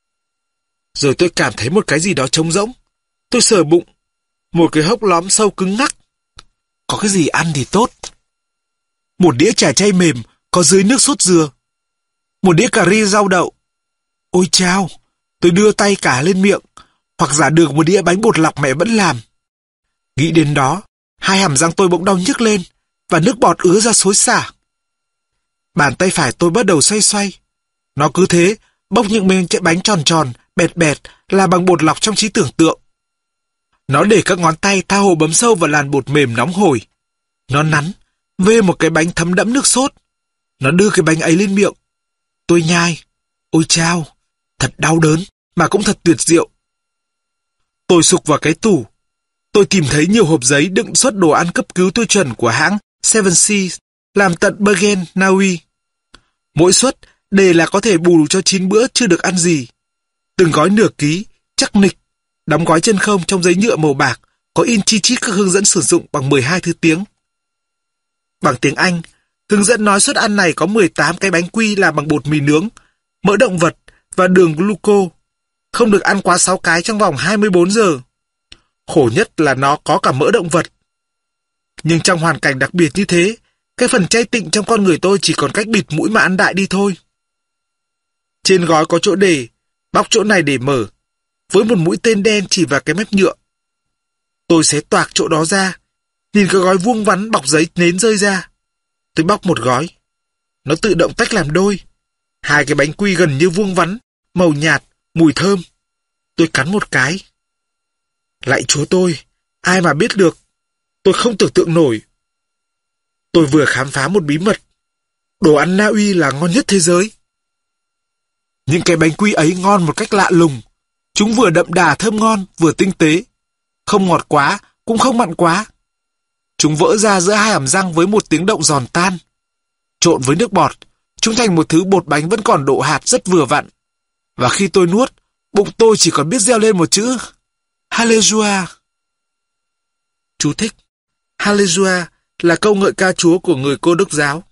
Speaker 1: Rồi tôi cảm thấy một cái gì đó trống rỗng. Tôi sờ bụng, một cái hốc lõm sâu cứng ngắc. Có cái gì ăn thì tốt. Một đĩa chả chay mềm có dưới nước sốt dừa. Một đĩa cà ri rau đậu. Ôi chao, tôi đưa tay cả lên miệng, hoặc giả được một đĩa bánh bột lọc mẹ vẫn làm. Nghĩ đến đó, hai hàm răng tôi bỗng đau nhức lên, và nước bọt ứa ra xối xả. Bàn tay phải tôi bắt đầu xoay xoay. Nó cứ thế, bốc những miếng bánh tròn tròn, bẹt bẹt, là bằng bột lọc trong trí tưởng tượng. Nó để các ngón tay tha hồ bấm sâu vào làn bột mềm nóng hổi. Nó nắn, vê một cái bánh thấm đẫm nước sốt. Nó đưa cái bánh ấy lên miệng. Tôi nhai. Ôi chao, thật đau đớn, mà cũng thật tuyệt diệu. Tôi sục vào cái tủ. Tôi tìm thấy nhiều hộp giấy đựng suất đồ ăn cấp cứu tiêu chuẩn của hãng Seven Seas, làm tận Bergen, Na Uy. Mỗi suất đề là có thể bù cho 9 bữa chưa được ăn gì. Từng gói nửa ký, chắc nịch, đóng gói chân không trong giấy nhựa màu bạc, có in chi chít các hướng dẫn sử dụng bằng 12 thứ tiếng. Bằng tiếng Anh, hướng dẫn nói suất ăn này có 18 cái bánh quy làm bằng bột mì nướng, mỡ động vật và đường gluco. Không được ăn quá 6 cái trong vòng 24 giờ. Khổ nhất là nó có cả mỡ động vật. Nhưng trong hoàn cảnh đặc biệt như thế, cái phần chay tịnh trong con người tôi chỉ còn cách bịt mũi mà ăn đại đi thôi. Trên gói có chỗ để, bóc chỗ này để mở, với một mũi tên đen chỉ vào cái mép nhựa. Tôi xé toạc chỗ đó ra, nhìn cái gói vuông vắn bọc giấy nến rơi ra. Tôi bóc một gói. Nó tự động tách làm đôi. Hai cái bánh quy gần như vuông vắn, màu nhạt, mùi thơm. Tôi cắn một cái. Lạy Chúa tôi, ai mà biết được. Tôi không tưởng tượng nổi. Tôi vừa khám phá một bí mật. Đồ ăn Na Uy là ngon nhất thế giới. Những cái bánh quy ấy ngon một cách lạ lùng. Chúng vừa đậm đà thơm ngon, vừa tinh tế. Không ngọt quá, cũng không mặn quá. Chúng vỡ ra giữa hai hàm răng với một tiếng động giòn tan. Trộn với nước bọt, chúng thành một thứ bột bánh vẫn còn độ hạt rất vừa vặn. Và khi tôi nuốt, bụng tôi chỉ còn biết reo lên một chữ: Hallelujah. Chú thích: Hallelujah là câu ngợi ca Chúa của người Cô Đốc giáo.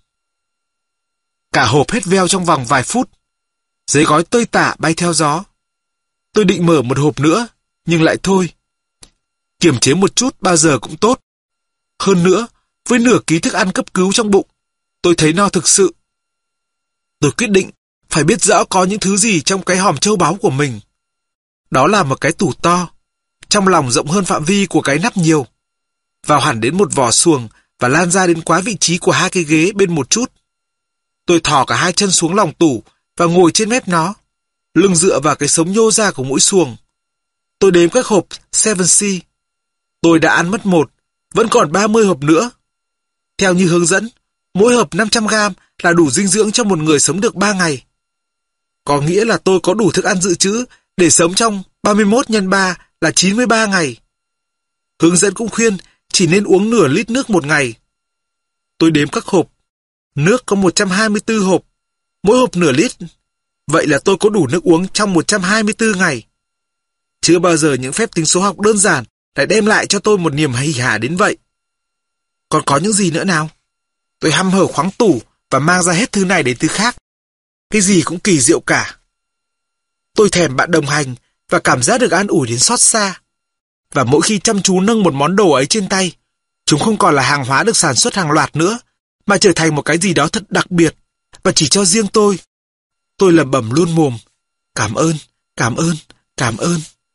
Speaker 1: Cả hộp hết veo trong vòng vài phút. Giấy gói tơi tả bay theo gió. Tôi định mở một hộp nữa, nhưng lại thôi. Kiềm chế một chút bao giờ cũng tốt. Hơn nữa, với nửa ký thức ăn cấp cứu trong bụng, tôi thấy no thực sự. Tôi quyết định phải biết rõ có những thứ gì trong cái hòm châu báu của mình. Đó là một cái tủ to, trong lòng rộng hơn phạm vi của cái nắp nhiều, vào hẳn đến một vỏ xuồng và lan ra đến quá vị trí của hai cái ghế bên một chút. Tôi thò cả hai chân xuống lòng tủ và ngồi trên mép nó, lưng dựa vào cái sống nhô ra của mũi xuồng. Tôi đếm các hộp Seven Seas. Tôi đã ăn mất một, vẫn còn 30 hộp nữa. Theo như hướng dẫn, mỗi hộp 500 gram là đủ dinh dưỡng cho một người sống được 3 ngày. Có nghĩa là tôi có đủ thức ăn dự trữ để sống trong 31 x 3 là 93 ngày. Hướng dẫn cũng khuyên chỉ nên uống nửa lít nước một ngày. Tôi đếm các hộp. Nước có 124 hộp, mỗi hộp nửa lít. Vậy là tôi có đủ nước uống trong 124 ngày. Chưa bao giờ những phép tính số học đơn giản lại đem lại cho tôi một niềm hỉ hả đến vậy. Còn có những gì nữa nào? Tôi hăm hở khoáng tủ và mang ra hết thứ này đến thứ khác. Cái gì cũng kỳ diệu cả. Tôi thèm bạn đồng hành và cảm giác được an ủi đến xót xa. Và mỗi khi chăm chú nâng một món đồ ấy trên tay, chúng không còn là hàng hóa được sản xuất hàng loạt nữa, mà trở thành một cái gì đó thật đặc biệt, và chỉ cho riêng tôi. Tôi lẩm bẩm luôn mồm: cảm ơn, cảm ơn, cảm ơn.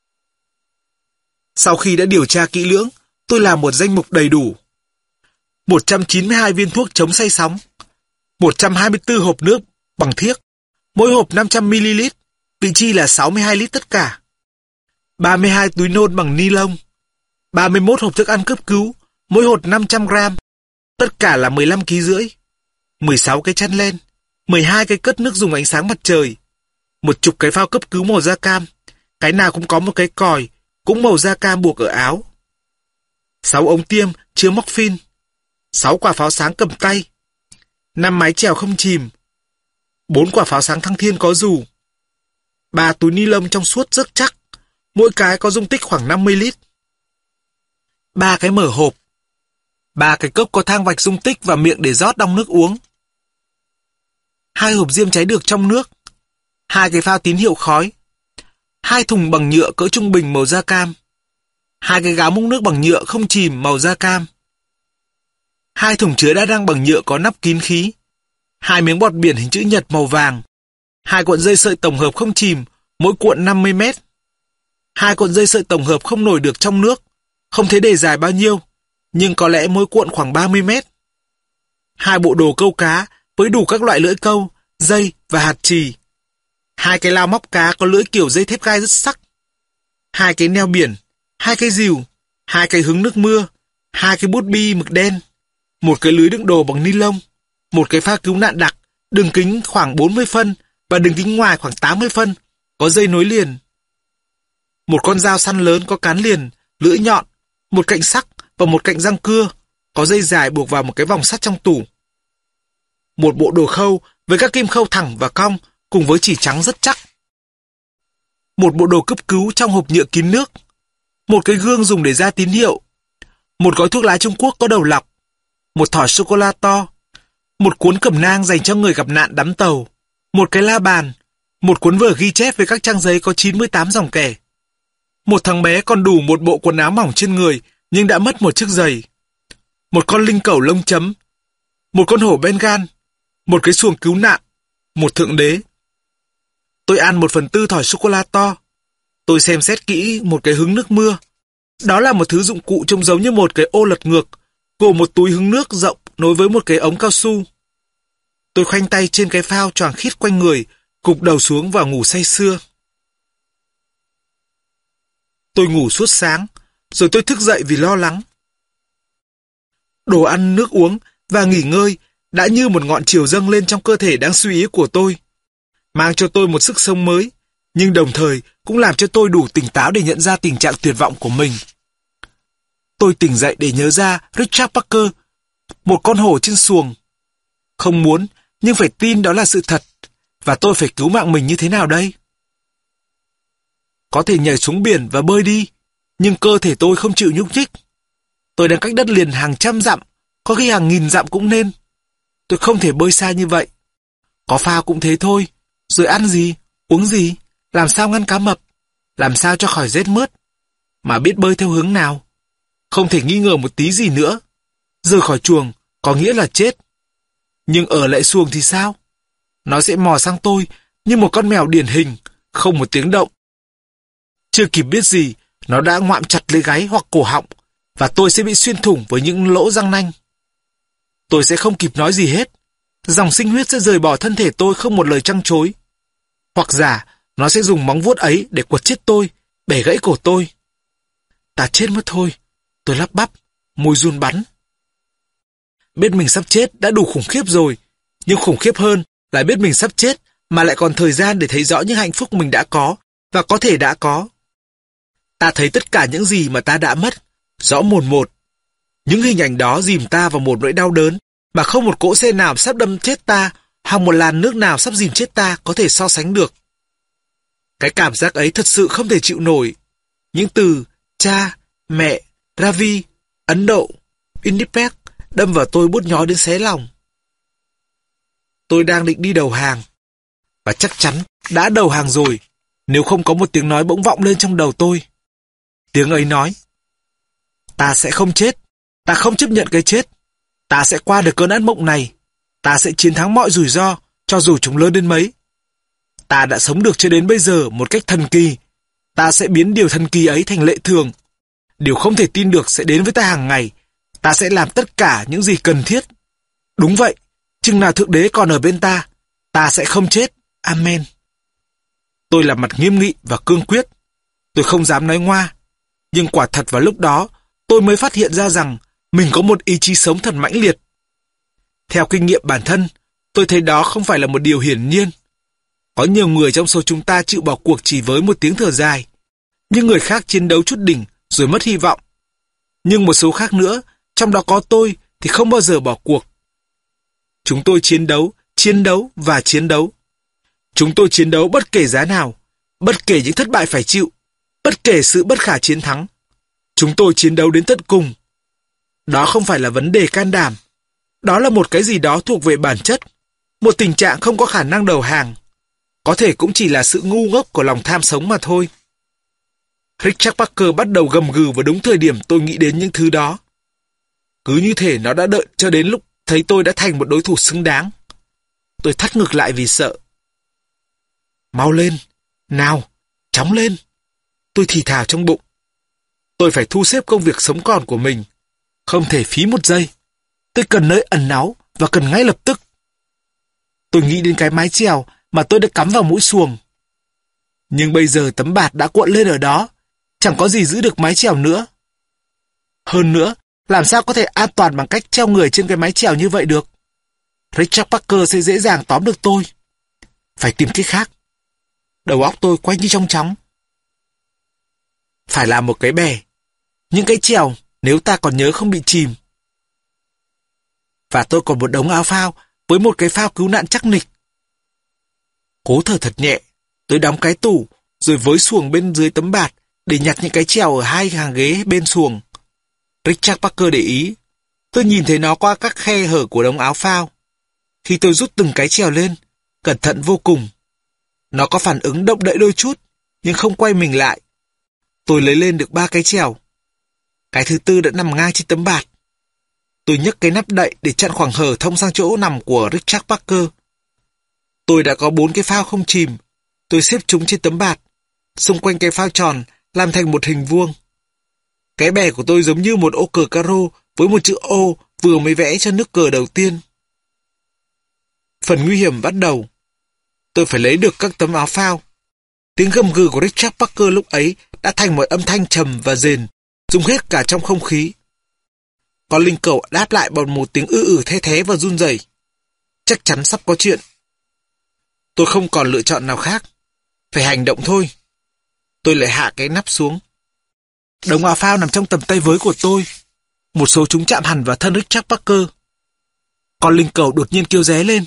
Speaker 1: Sau khi đã điều tra kỹ lưỡng, tôi làm một danh mục đầy đủ. 192 viên thuốc chống say sóng, 124 hộp nước bằng thiếc, mỗi hộp 500ml, vị chi là 62 lít tất cả. 32 túi nôn bằng ni lông, 31 hộp thức ăn cấp cứu, mỗi hộp 500 gram, tất cả là 15,5 kg. 16 cái chăn len, 12 cái cất nước dùng ánh sáng mặt trời, 10 cái phao cấp cứu màu da cam, cái nào cũng có một cái còi, cũng màu da cam buộc ở áo. 6 ống tiêm chứa morphine, 6 quả pháo sáng cầm tay, 5 mái chèo không chìm, 4 quả pháo sáng thăng thiên có dù, 3 túi ni lông trong suốt rất chắc, mỗi cái có dung tích khoảng 50 lít. 3 cái mở hộp, 3 cái cốc có thang vạch dung tích và miệng để rót đong nước uống. 2 hộp diêm cháy được trong nước, 2 cái phao tín hiệu khói, 2 thùng bằng nhựa cỡ trung bình màu da cam, 2 cái gáo múc nước bằng nhựa không chìm màu da cam, 2 thùng chứa đá răng bằng nhựa có nắp kín khí, 2 miếng bọt biển hình chữ nhật màu vàng, 2 cuộn dây sợi tổng hợp không chìm, mỗi cuộn 50 mét, 2 cuộn dây sợi tổng hợp không nổi được trong nước, không thấy đề dài bao nhiêu, nhưng có lẽ mỗi cuộn khoảng 30 mét. 2 bộ đồ câu cá với đủ các loại lưỡi câu, dây và hạt chì. 2 cái lao móc cá có lưỡi kiểu dây thép gai rất sắc. 2 cái neo biển, 2 cái rìu, 2 cái hứng nước mưa, 2 cái bút bi mực đen, 1 cái lưới đựng đồ bằng ni lông, 1 cái phao cứu nạn đặc, đường kính khoảng 40 phân và đường kính ngoài khoảng 80 phân, có dây nối liền. 1 con dao săn lớn có cán liền, lưỡi nhọn, 1 cạnh sắc và 1 cạnh răng cưa, có dây dài buộc vào một cái vòng sắt trong tủ. 1 bộ đồ khâu với các kim khâu thẳng và cong cùng với chỉ trắng rất chắc. 1 bộ đồ cấp cứu trong hộp nhựa kín nước. 1 cái gương dùng để ra tín hiệu. 1 gói thuốc lá Trung Quốc có đầu lọc. 1 thỏi sô-cô-la to. 1 cuốn cẩm nang dành cho người gặp nạn đắm tàu. 1 cái la bàn. 1 cuốn vở ghi chép với các trang giấy có 98 dòng kẻ. 1 thằng bé còn đủ 1 bộ quần áo mỏng trên người nhưng đã mất 1 chiếc giày. 1 con linh cẩu lông chấm. 1 con hổ Bengal. 1 cái xuồng cứu nạn. 1 thượng đế. Tôi ăn 1/4 thỏi sô-cô-la to. Tôi xem xét kỹ 1 cái hứng nước mưa. Đó là một thứ dụng cụ trông giống như 1 cái ô lật ngược, gồm 1 túi hứng nước rộng nối với 1 cái ống cao su. Tôi khoanh tay trên cái phao choàng khít quanh người, gục đầu xuống và ngủ say sưa. Tôi ngủ suốt sáng, rồi tôi thức dậy vì lo lắng. Đồ ăn, nước uống và nghỉ ngơi đã như một ngọn chiều dâng lên trong cơ thể đang suy yếu của tôi, mang cho tôi một sức sống mới, nhưng đồng thời cũng làm cho tôi đủ tỉnh táo để nhận ra tình trạng tuyệt vọng của mình. Tôi tỉnh dậy để nhớ ra Richard Parker, một con hổ trên xuồng. Không muốn, nhưng phải tin đó là sự thật, và tôi phải cứu mạng mình như thế nào đây? Có thể nhảy xuống biển và bơi đi, nhưng cơ thể tôi không chịu nhúc nhích. Tôi đang cách đất liền hàng trăm dặm, có khi hàng nghìn dặm cũng nên. Tôi không thể bơi xa như vậy. Có phao cũng thế thôi, rồi ăn gì, uống gì, làm sao ngăn cá mập, làm sao cho khỏi rét mướt, mà biết bơi theo hướng nào. Không thể nghi ngờ một tí gì nữa. Rời khỏi chuồng có nghĩa là chết. Nhưng ở lại xuồng thì sao? Nó sẽ mò sang tôi như một con mèo điển hình, không một tiếng động. Chưa kịp biết gì, nó đã ngoạm chặt lấy gáy hoặc cổ họng, và tôi sẽ bị xuyên thủng với những lỗ răng nanh. Tôi sẽ không kịp nói gì hết. Dòng sinh huyết sẽ rời bỏ thân thể tôi không một lời trăng trối. Hoặc giả, nó sẽ dùng móng vuốt ấy để quật chết tôi, bẻ gãy cổ tôi. Ta chết mất thôi. Tôi lắp bắp, môi run bắn. Biết mình sắp chết đã đủ khủng khiếp rồi, nhưng khủng khiếp hơn là biết mình sắp chết mà lại còn thời gian để thấy rõ những hạnh phúc mình đã có và có thể đã có. Ta thấy tất cả những gì mà ta đã mất, rõ mồn một. Những hình ảnh đó dìm ta vào một nỗi đau đớn mà không một cỗ xe nào sắp đâm chết ta hoặc một làn nước nào sắp dìm chết ta có thể so sánh được. Cái cảm giác ấy thật sự không thể chịu nổi. Những từ cha, mẹ, Ravi, Ấn Độ, Winnipeg đâm vào tôi buốt nhói đến xé lòng. Tôi đang định đi đầu hàng, và chắc chắn đã đầu hàng rồi, nếu không có một tiếng nói bỗng vọng lên trong đầu tôi. Tiếng ấy nói: ta sẽ không chết, ta không chấp nhận cái chết, ta sẽ qua được cơn ác mộng này, ta sẽ chiến thắng mọi rủi ro, cho dù chúng lớn đến mấy. Ta đã sống được cho đến bây giờ một cách thần kỳ, ta sẽ biến điều thần kỳ ấy thành lệ thường. Điều không thể tin được sẽ đến với ta hàng ngày, ta sẽ làm tất cả những gì cần thiết. Đúng vậy, chừng nào Thượng Đế còn ở bên ta, ta sẽ không chết. Amen. Tôi làm mặt nghiêm nghị và cương quyết. Tôi không dám nói ngoa. Nhưng quả thật vào lúc đó, tôi mới phát hiện ra rằng mình có một ý chí sống thật mãnh liệt. Theo kinh nghiệm bản thân, tôi thấy đó không phải là một điều hiển nhiên. Có nhiều người trong số chúng ta chịu bỏ cuộc chỉ với một tiếng thở dài. Nhưng người khác chiến đấu chút đỉnh rồi mất hy vọng. Nhưng một số khác nữa, trong đó có tôi, thì không bao giờ bỏ cuộc. Chúng tôi chiến đấu và chiến đấu. Chúng tôi chiến đấu bất kể giá nào, bất kể những thất bại phải chịu, bất kể sự bất khả chiến thắng. Chúng tôi chiến đấu đến tận cùng. Đó không phải là vấn đề can đảm. Đó là một cái gì đó thuộc về bản chất. Một tình trạng không có khả năng đầu hàng. Có thể cũng chỉ là sự ngu ngốc của lòng tham sống mà thôi. Richard Parker bắt đầu gầm gừ vào đúng thời điểm tôi nghĩ đến những thứ đó. Cứ như thể nó đã đợi cho đến lúc thấy tôi đã thành một đối thủ xứng đáng. Tôi thắt ngực lại vì sợ. Mau lên, nào, chóng lên. Tôi thì thào trong bụng. Tôi phải thu xếp công việc sống còn của mình. Không thể phí một giây. Tôi cần nơi ẩn náu và cần ngay lập tức. Tôi nghĩ đến cái mái chèo mà tôi đã cắm vào mũi xuồng. Nhưng bây giờ tấm bạt đã cuộn lên ở đó. Chẳng có gì giữ được mái chèo nữa. Hơn nữa, làm sao có thể an toàn bằng cách treo người trên cái mái chèo như vậy được? Richard Parker sẽ dễ dàng tóm được tôi. Phải tìm cách khác. Đầu óc tôi quay như trong chóng. Phải làm một cái bè. Những cái chèo nếu ta còn nhớ không bị chìm. Và tôi còn một đống áo phao với một cái phao cứu nạn chắc nịch. Cố thở thật nhẹ, tôi đóng cái tủ rồi với xuồng bên dưới tấm bạt để nhặt những cái chèo ở hai hàng ghế bên xuồng. Richard Parker để ý. Tôi nhìn thấy nó qua các khe hở của đống áo phao. Khi tôi rút từng cái chèo lên, cẩn thận vô cùng. Nó có phản ứng động đậy đôi chút, nhưng không quay mình lại. Tôi lấy lên được 3 cái chèo. Cái thứ tư đã nằm ngay trên tấm bạt. Tôi nhấc cái nắp đậy để chặn khoảng hở thông sang chỗ nằm của Richard Parker. Tôi đã có 4 cái phao không chìm. Tôi xếp chúng trên tấm bạt. Xung quanh cái phao tròn làm thành một hình vuông. Cái bè của tôi giống như một ô cờ caro với một chữ O vừa mới vẽ cho nước cờ đầu tiên. Phần nguy hiểm bắt đầu. Tôi phải lấy được các tấm áo phao. Tiếng gầm gừ của Richard Parker lúc ấy đã thành một âm thanh trầm và rền, rung hết cả trong không khí. Con linh cẩu đáp lại bằng một tiếng the thé và run rẩy. Chắc chắn sắp có chuyện. Tôi không còn lựa chọn nào khác. Phải hành động thôi. Tôi lại hạ cái nắp xuống. Đống áo phao nằm trong tầm tay với của tôi. Một số chúng chạm hẳn vào thân Richard Parker. Con linh cẩu đột nhiên kêu ré lên.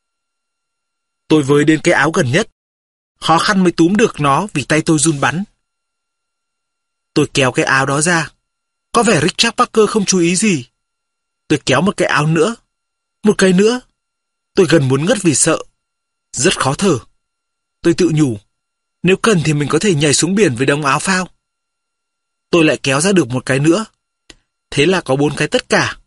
Speaker 1: Tôi với đến cái áo gần nhất. Khó khăn mới túm được nó vì tay tôi run bắn. Tôi kéo cái áo đó ra. Có vẻ Richard Parker không chú ý gì. Tôi kéo một cái áo nữa. Một cái nữa. Tôi gần muốn ngất vì sợ. Rất khó thở. Tôi tự nhủ. Nếu cần thì mình có thể nhảy xuống biển với đống áo phao. Tôi lại kéo ra được một cái nữa. Thế là có 4 cái tất cả.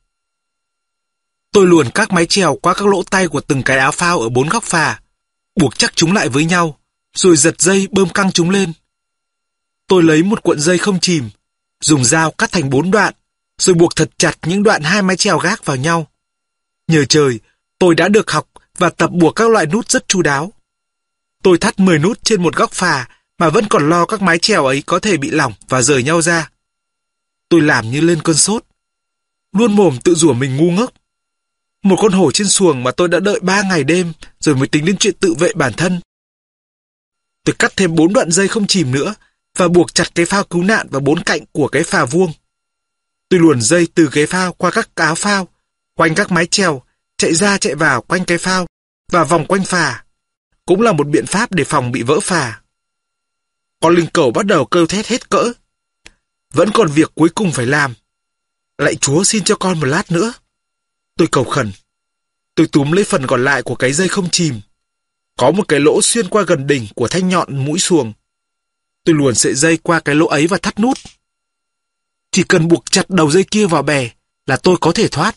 Speaker 1: Tôi luồn các mái chèo qua các lỗ tay của từng cái áo phao ở 4 góc phà, buộc chắc chúng lại với nhau, rồi giật dây bơm căng chúng lên. Tôi lấy một cuộn dây không chìm, dùng dao cắt thành 4 đoạn, rồi buộc thật chặt những đoạn 2 mái chèo gác vào nhau. Nhờ trời, tôi đã được học và tập buộc các loại nút rất chu đáo. Tôi thắt 10 nút trên một góc phà mà vẫn còn lo các mái chèo ấy có thể bị lỏng và rời nhau ra. Tôi làm như lên cơn sốt, luôn mồm tự rủa mình ngu ngốc. Một con hổ trên xuồng mà tôi đã đợi 3 ngày đêm rồi mới tính đến chuyện tự vệ bản thân. Tôi cắt thêm 4 đoạn dây không chìm nữa và buộc chặt cái phao cứu nạn vào 4 cạnh của cái phà vuông. Tôi luồn dây từ cái phao qua các áo phao, quanh các mái chèo, chạy ra chạy vào quanh cái phao và vòng quanh phà. Cũng là một biện pháp để phòng bị vỡ phà. Con linh cẩu bắt đầu kêu thét hết cỡ. Vẫn còn việc cuối cùng phải làm. Lạy Chúa xin cho con một lát nữa. Tôi cầu khẩn. Tôi túm lấy phần còn lại của cái dây không chìm. Có một cái lỗ xuyên qua gần đỉnh của thanh nhọn mũi xuồng. Tôi luồn sợi dây qua cái lỗ ấy và thắt nút. Chỉ cần buộc chặt đầu dây kia vào bè là tôi có thể thoát.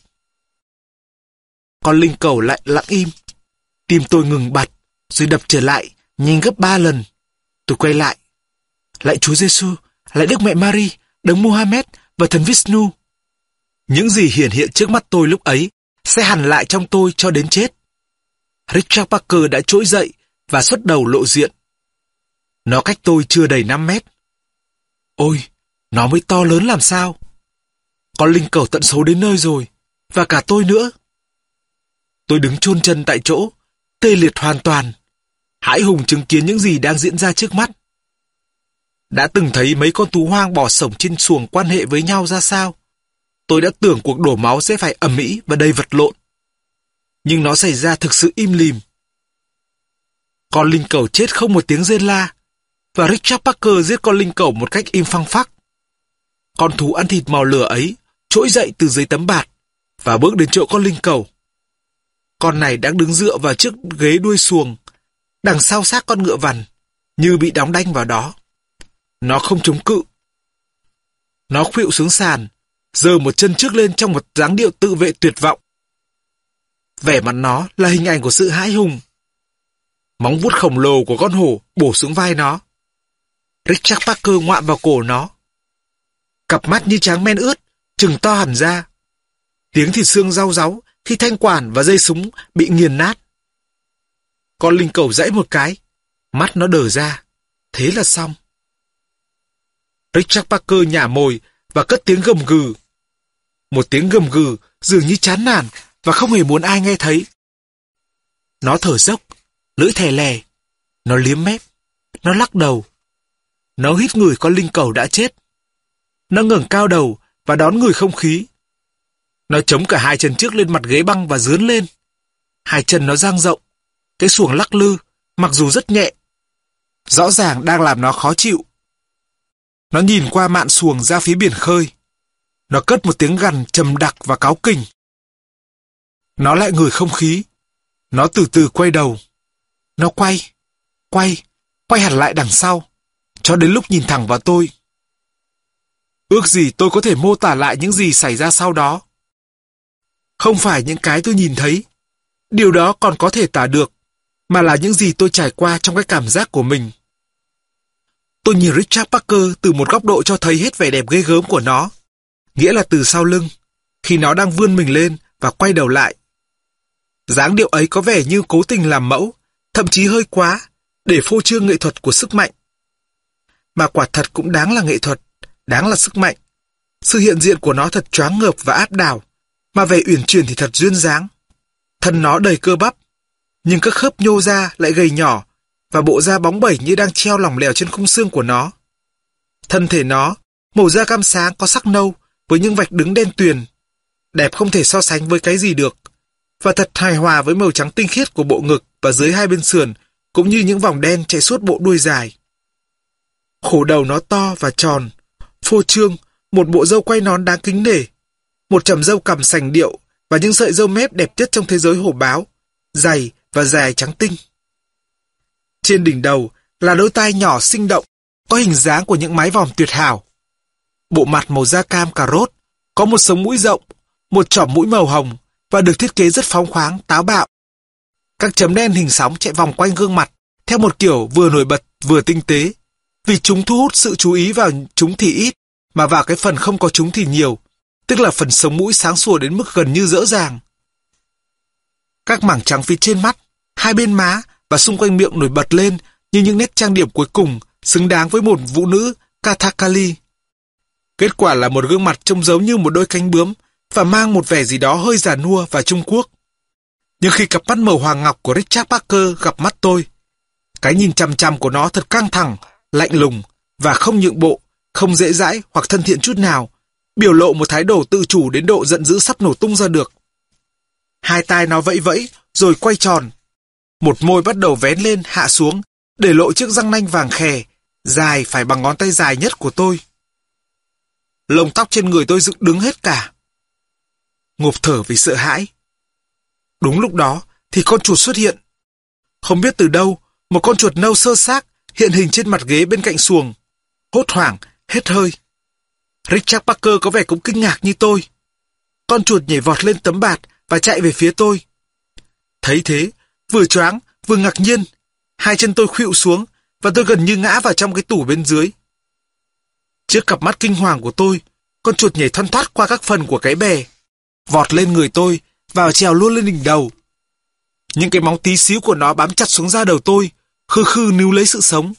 Speaker 1: Con linh cẩu lại lặng im. Tim tôi ngừng bặt, rồi đập trở lại, nhanh gấp 3 lần. Tôi quay lại. Lạy Chúa Giêsu, lạy Đức Mẹ Mary, Đấng Muhammad và Thần Vishnu. Những gì hiển hiện trước mắt tôi lúc ấy sẽ hằn lại trong tôi cho đến chết. Richard Parker đã trỗi dậy và xuất đầu lộ diện. Nó cách tôi chưa đầy 5 mét. Ôi, nó mới to lớn làm sao. Con linh cẩu tận số đến nơi rồi, và cả tôi nữa. Tôi đứng chôn chân tại chỗ, tê liệt hoàn toàn. Hãi hùng chứng kiến những gì đang diễn ra trước mắt. Đã từng thấy mấy con thú hoang bò sổng trên xuồng quan hệ với nhau ra sao. Tôi đã tưởng cuộc đổ máu sẽ phải ầm ĩ và đầy vật lộn. Nhưng nó xảy ra thực sự im lìm. Con linh cẩu chết không một tiếng rên la, và Richard Parker giết con linh cẩu một cách im phăng phắc. Con thú ăn thịt màu lửa ấy trỗi dậy từ dưới tấm bạt và bước đến chỗ con linh cẩu. Con này đang đứng dựa vào chiếc ghế đuôi xuồng, đằng sau xác con ngựa vằn, như bị đóng đanh vào đó. Nó không chống cự. Nó khuỵu xuống sàn, giơ một chân trước lên trong một dáng điệu tự vệ tuyệt vọng. Vẻ mặt nó là hình ảnh của sự hãi hùng. Móng vuốt khổng lồ của con hổ bổ xuống vai nó. Richard Parker ngoạm vào cổ nó. Cặp mắt như tráng men ướt, trừng to hẳn ra. Tiếng thịt xương rau ráu khi thanh quản và dây súng bị nghiền nát. Con linh cẩu giãy một cái, mắt nó đờ ra. Thế là xong. Richard Parker nhả mồi và cất tiếng gầm gừ. Một tiếng gầm gừ dường như chán nản và không hề muốn ai nghe thấy. Nó thở dốc, lưỡi thè lè. Nó liếm mép. Nó lắc đầu. Nó hít ngửi con linh cẩu đã chết. Nó ngẩng cao đầu và đón người không khí. Nó chống cả hai chân trước lên mặt ghế băng và dướn lên. Hai chân nó dang rộng. Cái xuồng lắc lư, mặc dù rất nhẹ. Rõ ràng đang làm nó khó chịu. Nó nhìn qua mạn xuồng ra phía biển khơi. Nó cất một tiếng gằn trầm đặc và cáu kỉnh. Nó lại ngửi không khí. Nó từ từ quay đầu. Nó quay hẳn lại đằng sau, cho đến lúc nhìn thẳng vào tôi. Ước gì tôi có thể mô tả lại những gì xảy ra sau đó. Không phải những cái tôi nhìn thấy, điều đó còn có thể tả được, mà là những gì tôi trải qua trong cái cảm giác của mình. Tôi nhìn Richard Parker từ một góc độ cho thấy hết vẻ đẹp ghê gớm của nó, nghĩa là từ sau lưng, khi nó đang vươn mình lên và quay đầu lại. Dáng điệu ấy có vẻ như cố tình làm mẫu, thậm chí hơi quá, để phô trương nghệ thuật của sức mạnh. Mà quả thật cũng đáng là nghệ thuật, đáng là sức mạnh. Sự hiện diện của nó thật choáng ngợp và áp đảo, mà vẻ uyển chuyển thì thật duyên dáng. Thân nó đầy cơ bắp, nhưng các khớp nhô ra lại gầy nhỏ, và bộ da bóng bẩy như đang treo lỏng lẻo trên khung xương của nó. Thân thể nó, màu da cam sáng có sắc nâu, với những vạch đứng đen tuyền, đẹp không thể so sánh với cái gì được, và thật hài hòa với màu trắng tinh khiết của bộ ngực và dưới hai bên sườn, cũng như những vòng đen chạy suốt bộ đuôi dài. Khổ đầu nó to và tròn, phô trương, một bộ râu quay nón đáng kính nể, một chòm râu cằm sành điệu và những sợi râu mép đẹp nhất trong thế giới hổ báo, dày và dài trắng tinh. Trên đỉnh đầu là đôi tai nhỏ sinh động, có hình dáng của những mái vòm tuyệt hảo. Bộ mặt màu da cam cà rốt, có một sống mũi rộng, một chòm mũi màu hồng và được thiết kế rất phóng khoáng, táo bạo. Các chấm đen hình sóng chạy vòng quanh gương mặt theo một kiểu vừa nổi bật vừa tinh tế, vì chúng thu hút sự chú ý vào chúng thì ít, mà vào cái phần không có chúng thì nhiều, tức là phần sống mũi sáng sủa đến mức gần như dỡ dàng. Các mảng trắng phía trên mắt, hai bên má và xung quanh miệng nổi bật lên như những nét trang điểm cuối cùng, xứng đáng với một vũ nữ Kathakali. Kết quả là một gương mặt trông giống như một đôi cánh bướm và mang một vẻ gì đó hơi già nua và Trung Quốc. Nhưng khi cặp mắt màu hoàng ngọc của Richard Parker gặp mắt tôi, cái nhìn chằm chằm của nó thật căng thẳng, lạnh lùng và không nhượng bộ, không dễ dãi hoặc thân thiện chút nào, biểu lộ một thái độ tự chủ đến độ giận dữ sắp nổ tung ra được. Hai tai nó vẫy vẫy rồi quay tròn. Một môi bắt đầu vén lên hạ xuống, để lộ chiếc răng nanh vàng khè, dài phải bằng ngón tay dài nhất của tôi. Lông tóc trên người tôi dựng đứng hết cả. Ngộp thở vì sợ hãi. Đúng lúc đó thì con chuột xuất hiện. Không biết từ đâu, một con chuột nâu sơ xác hiện hình trên mặt ghế bên cạnh xuồng. Hốt hoảng, hết hơi. Richard Parker có vẻ cũng kinh ngạc như tôi. Con chuột nhảy vọt lên tấm bạt và chạy về phía tôi. Thấy thế, vừa choáng, vừa ngạc nhiên. Hai chân tôi khuỵu xuống và tôi gần như ngã vào trong cái tủ bên dưới. Trước cặp mắt kinh hoàng của tôi, con chuột nhảy thoăn thoắt qua các phần của cái bè, vọt lên người tôi và trèo luôn lên đỉnh đầu. Những cái móng tí xíu của nó bám chặt xuống da đầu tôi, khư khư níu lấy sự sống.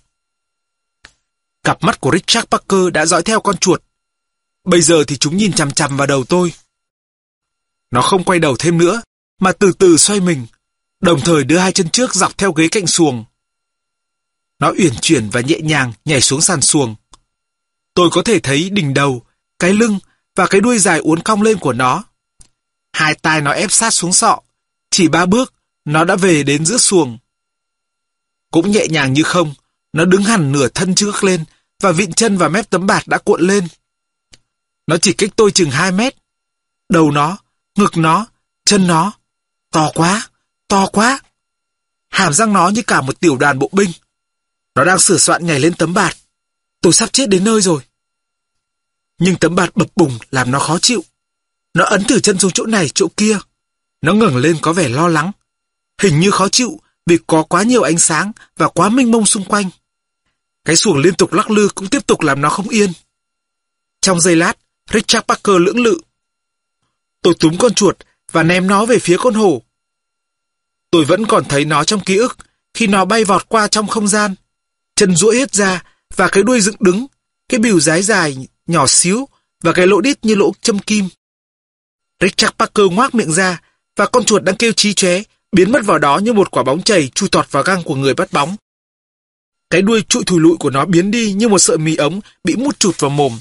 Speaker 1: Cặp mắt của Richard Parker đã dõi theo con chuột. Bây giờ thì chúng nhìn chằm chằm vào đầu tôi. Nó không quay đầu thêm nữa, mà từ từ xoay mình, đồng thời đưa hai chân trước dọc theo ghế cạnh xuồng. Nó uyển chuyển và nhẹ nhàng nhảy xuống sàn xuồng. Tôi có thể thấy đỉnh đầu, cái lưng và cái đuôi dài uốn cong lên của nó. Hai tai nó ép sát xuống sọ. Chỉ 3 bước, nó đã về đến giữa xuồng. Cũng nhẹ nhàng như không, nó đứng hẳn nửa thân trước lên và vịn chân và mép tấm bạt đã cuộn lên. Nó chỉ cách tôi chừng 2 mét. Đầu nó, ngực nó, chân nó, to quá, to quá. Hàm răng nó như cả một tiểu đoàn bộ binh. Nó đang sửa soạn nhảy lên tấm bạt. Tôi sắp chết đến nơi rồi. Nhưng tấm bạt bập bùng làm nó khó chịu. Nó ấn từ chân xuống chỗ này chỗ kia. Nó ngẩng lên có vẻ lo lắng. Hình như khó chịu vì có quá nhiều ánh sáng và quá mênh mông xung quanh. Cái xuồng liên tục lắc lư cũng tiếp tục làm nó không yên. Trong giây lát, Richard Parker lưỡng lự. Tôi túm con chuột và ném nó về phía con hổ. Tôi vẫn còn thấy nó trong ký ức khi nó bay vọt qua trong không gian. Chân duỗi hết ra và cái đuôi dựng đứng, cái bìu dái dài, nhỏ xíu và cái lỗ đít như lỗ châm kim. Richard Parker ngoác miệng ra và con chuột đang kêu chí chóe biến mất vào đó như một quả bóng chày chui tọt vào găng của người bắt bóng. Cái đuôi trụi thùi lụi của nó biến đi như một sợi mì ống bị mút chụt vào mồm.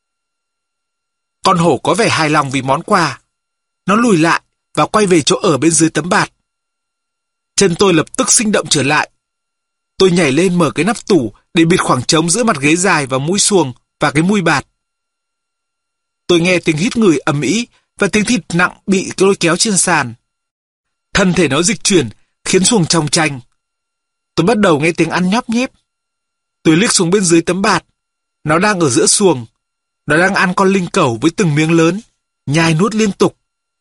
Speaker 1: Con hổ có vẻ hài lòng vì món quà. Nó lùi lại và quay về chỗ ở bên dưới tấm bạt. Chân tôi lập tức sinh động trở lại. Tôi nhảy lên mở cái nắp tủ để bịt khoảng trống giữa mặt ghế dài và mũi xuồng và cái mui bạt. Tôi nghe tiếng hít người ầm ĩ và tiếng thịt nặng bị lôi kéo trên sàn. Thân thể nó dịch chuyển khiến xuồng chòng chành. Tôi bắt đầu nghe tiếng ăn nhóp nhép. Tôi liếc xuống bên dưới tấm bạt. Nó đang ở giữa xuồng. Nó đang ăn con linh cẩu với từng miếng lớn, nhai nuốt liên tục.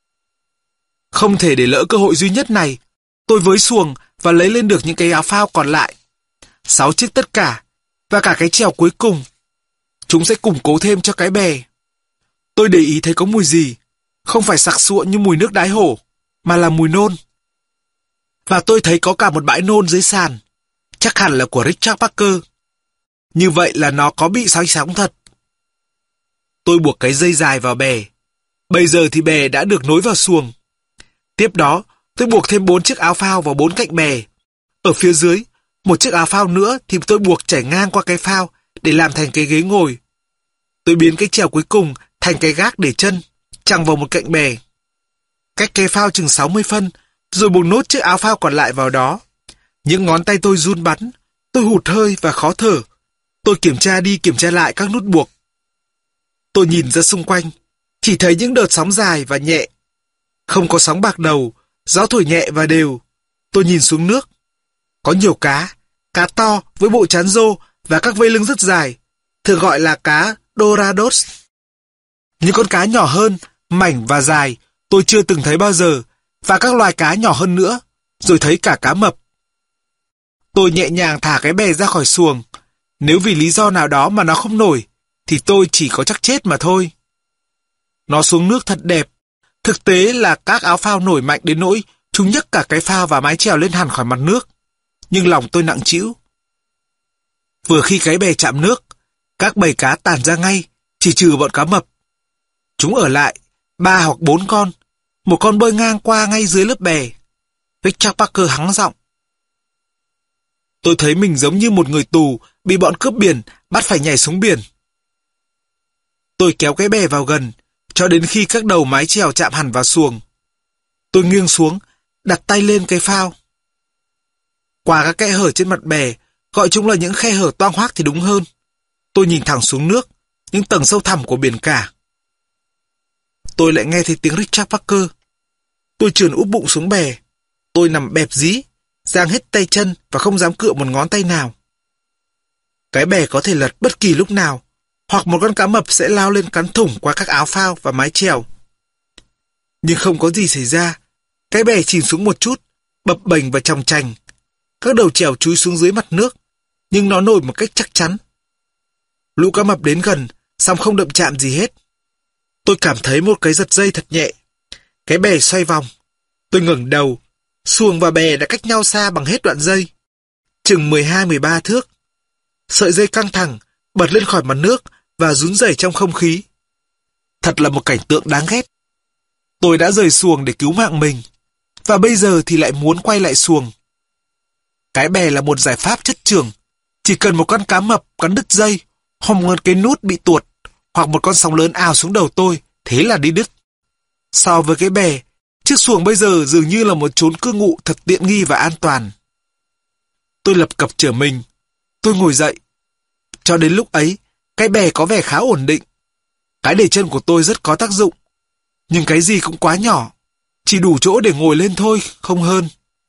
Speaker 1: Không thể để lỡ cơ hội duy nhất này. Tôi với xuồng và lấy lên được những cái áo phao còn lại. 6 chiếc tất cả, và cả cái chèo cuối cùng. Chúng sẽ củng cố thêm cho cái bè. Tôi để ý thấy có mùi gì. Không phải sặc sụa như mùi nước đái hổ, mà là mùi nôn. Và tôi thấy có cả một bãi nôn dưới sàn. Chắc hẳn là của Richard Parker. Như vậy là nó có bị sói sóng thật. Tôi buộc cái dây dài vào bè. Bây giờ thì bè đã được nối vào xuồng. Tiếp đó, tôi buộc thêm 4 chiếc áo phao vào 4 cạnh bè. Ở phía dưới, một chiếc áo phao nữa thì tôi buộc chảy ngang qua cái phao để làm thành cái ghế ngồi. Tôi biến cái chèo cuối cùng thành cái gác để chân, chằng vào một cạnh bè. Cách cái phao chừng 60 phân, rồi buộc nốt chiếc áo phao còn lại vào đó. Những ngón tay tôi run bắn, tôi hụt hơi và khó thở. Tôi kiểm tra đi kiểm tra lại các nút buộc. Tôi nhìn ra xung quanh, chỉ thấy những đợt sóng dài và nhẹ. Không có sóng bạc đầu, gió thổi nhẹ và đều. Tôi nhìn xuống nước. Có nhiều cá to với bộ trán rô và các vây lưng rất dài, thường gọi là cá Dorados. Những con cá nhỏ hơn, mảnh và dài, tôi chưa từng thấy bao giờ, và các loài cá nhỏ hơn nữa, rồi thấy cả cá mập. Tôi nhẹ nhàng thả cái bè ra khỏi xuồng. Nếu vì lý do nào đó mà nó không nổi, thì tôi chỉ có chắc chết mà thôi. Nó xuống nước thật đẹp. Thực tế là các áo phao nổi mạnh đến nỗi chúng nhấc cả cái phao và mái chèo lên hẳn khỏi mặt nước. Nhưng lòng tôi nặng trĩu. Vừa khi cái bè chạm nước, các bầy cá tản ra ngay, chỉ trừ bọn cá mập. Chúng ở lại, 3 hoặc 4 con. Một con bơi ngang qua ngay dưới lớp bè. Richard Parker hắng giọng. Tôi thấy mình giống như một người tù bị bọn cướp biển bắt phải nhảy xuống biển. Tôi kéo cái bè vào gần, cho đến khi các đầu mái chèo chạm hẳn vào xuồng. Tôi nghiêng xuống, đặt tay lên cái phao. Qua các kẽ hở trên mặt bè, gọi chúng là những khe hở toang hoác thì đúng hơn. Tôi nhìn thẳng xuống nước, những tầng sâu thẳm của biển cả. Tôi lại nghe thấy tiếng Richard Parker. Tôi trườn úp bụng xuống bè. Tôi nằm bẹp dí, giang hết tay chân và không dám cựa một ngón tay nào. Cái bè có thể lật bất kỳ lúc nào, hoặc một con cá mập sẽ lao lên cắn thủng qua các áo phao và mái chèo. Nhưng không có gì xảy ra. Cái bè chìm xuống một chút, bập bềnh và chòng chành. Các đầu chèo chúi xuống dưới mặt nước, nhưng nó nổi một cách chắc chắn. Lũ cá mập đến gần, song không đụng chạm gì hết. Tôi cảm thấy một cái giật dây thật nhẹ. Cái bè xoay vòng. Tôi ngẩng đầu. Xuồng và bè đã cách nhau xa bằng hết đoạn dây. Chừng 12-13 thước. Sợi dây căng thẳng, bật lên khỏi mặt nước và rún rẩy trong không khí. Thật là một cảnh tượng đáng ghét. Tôi đã rời xuồng để cứu mạng mình, và bây giờ thì lại muốn quay lại xuồng. Cái bè là một giải pháp chất chưởng. Chỉ cần một con cá mập cắn đứt dây, hoặc một cái nút bị tuột, hoặc một con sóng lớn ào xuống đầu tôi, thế là đi đứt. So với cái bè, chiếc xuồng bây giờ dường như là một chốn cư ngụ thật tiện nghi và an toàn. Tôi lập cập trở mình. Tôi ngồi dậy. Cho đến lúc ấy, cái bè có vẻ khá ổn định. Cái để chân của tôi rất có tác dụng. Nhưng cái gì cũng quá nhỏ. Chỉ đủ chỗ để ngồi lên thôi, không hơn.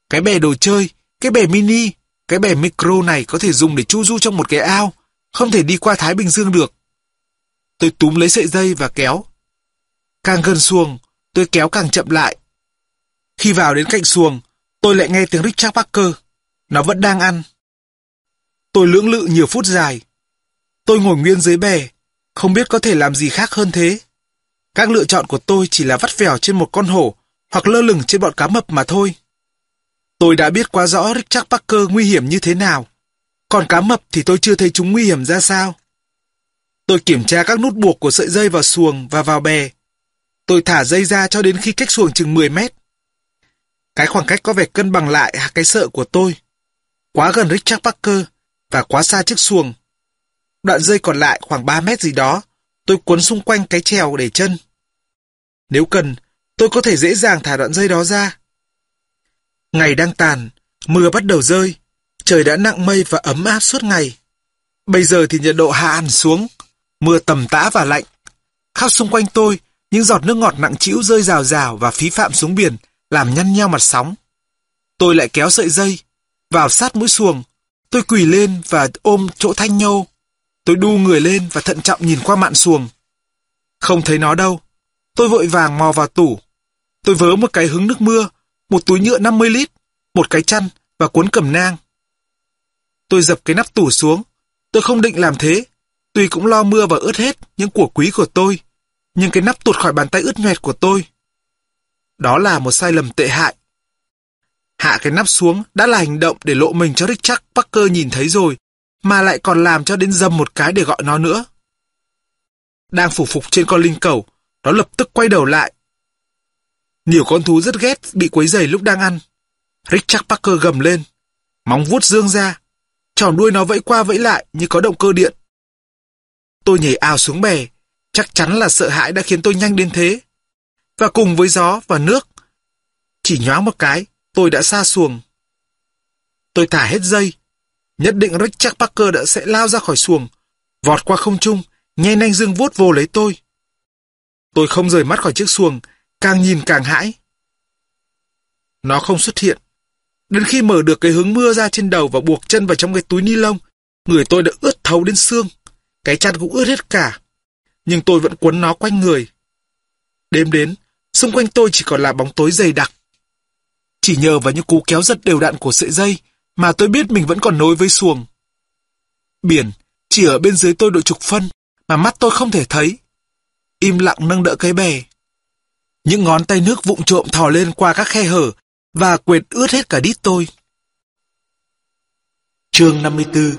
Speaker 1: Cái bè đồ chơi, cái bè mini, cái bè micro này có thể dùng để chu du trong một cái ao, không thể đi qua Thái Bình Dương được. Tôi túm lấy sợi dây và kéo. Càng gần xuồng, tôi kéo càng chậm lại. Khi vào đến cạnh xuồng, tôi lại nghe tiếng Richard Parker. Nó vẫn đang ăn. Tôi lưỡng lự nhiều phút dài. Tôi ngồi nguyên dưới bè, không biết có thể làm gì khác hơn thế. Các lựa chọn của tôi chỉ là vắt vẻo trên một con hổ hoặc lơ lửng trên bọn cá mập mà thôi. Tôi đã biết quá rõ Richard Parker nguy hiểm như thế nào. Còn cá mập thì tôi chưa thấy chúng nguy hiểm ra sao. Tôi kiểm tra các nút buộc của sợi dây vào xuồng và vào bè. Tôi thả dây ra cho đến khi cách xuồng chừng 10 mét. Cái khoảng cách có vẻ cân bằng lại cái sợ của tôi. Quá gần Richard Parker và quá xa chiếc xuồng. Đoạn dây còn lại khoảng 3 mét gì đó, tôi quấn xung quanh cái chèo để chân. Nếu cần, tôi có thể dễ dàng thả đoạn dây đó ra. Ngày đang tàn, mưa bắt đầu rơi. Trời đã nặng mây và ấm áp suốt ngày. Bây giờ thì nhiệt độ hạ hẳn xuống. Mưa tầm tã và lạnh. Khắp xung quanh tôi, những giọt nước ngọt nặng trĩu rơi rào rào và phí phạm xuống biển, làm nhăn nheo mặt sóng. Tôi lại kéo sợi dây vào sát mũi xuồng. Tôi quỳ lên và ôm chỗ thanh nhô. Tôi đu người lên và thận trọng nhìn qua mạn xuồng. Không thấy nó đâu. Tôi vội vàng mò vào tủ. Tôi vớ một cái hứng nước mưa, một túi nhựa 50 lít, một cái chăn và cuốn cẩm nang. Tôi dập cái nắp tủ xuống. Tôi không định làm thế. Tuy cũng lo mưa và ướt hết những của quý của tôi, nhưng cái nắp tuột khỏi bàn tay ướt nhoẹt của tôi. Đó là một sai lầm tệ hại. Hạ cái nắp xuống đã là hành động để lộ mình cho Richard Parker nhìn thấy rồi, mà lại còn làm cho đến dầm một cái để gọi nó nữa. Đang phủ phục trên con linh cẩu, nó lập tức quay đầu lại. Nhiều con thú rất ghét bị quấy rầy lúc đang ăn. Richard Parker gầm lên, móng vuốt dương ra, tròn đuôi nó vẫy qua vẫy lại như có động cơ điện. Tôi nhảy ào xuống bè, chắc chắn là sợ hãi đã khiến tôi nhanh đến thế. Và cùng với gió và nước, chỉ nhoáng một cái, tôi đã xa xuồng. Tôi thả hết dây, nhất định Richard Parker đã sẽ lao ra khỏi xuồng, vọt qua không trung, nhe nanh dương vuốt vồ lấy tôi. Tôi không rời mắt khỏi chiếc xuồng, càng nhìn càng hãi. Nó không xuất hiện. Đến khi mở được cái hứng mưa ra trên đầu và buộc chân vào trong cái túi ni lông, người tôi đã ướt thấu đến xương. Cái chăn cũng ướt hết cả. Nhưng tôi vẫn quấn nó quanh người. Đêm đến, xung quanh tôi chỉ còn là bóng tối dày đặc. Chỉ nhờ vào những cú kéo giật đều đặn của sợi dây mà tôi biết mình vẫn còn nối với xuồng. Biển chỉ ở bên dưới tôi độ chục phân mà mắt tôi không thể thấy. Im lặng nâng đỡ cái bè. Những ngón tay nước vụng trộm thò lên qua các khe hở và quệt ướt hết cả đít tôi. Chương 54.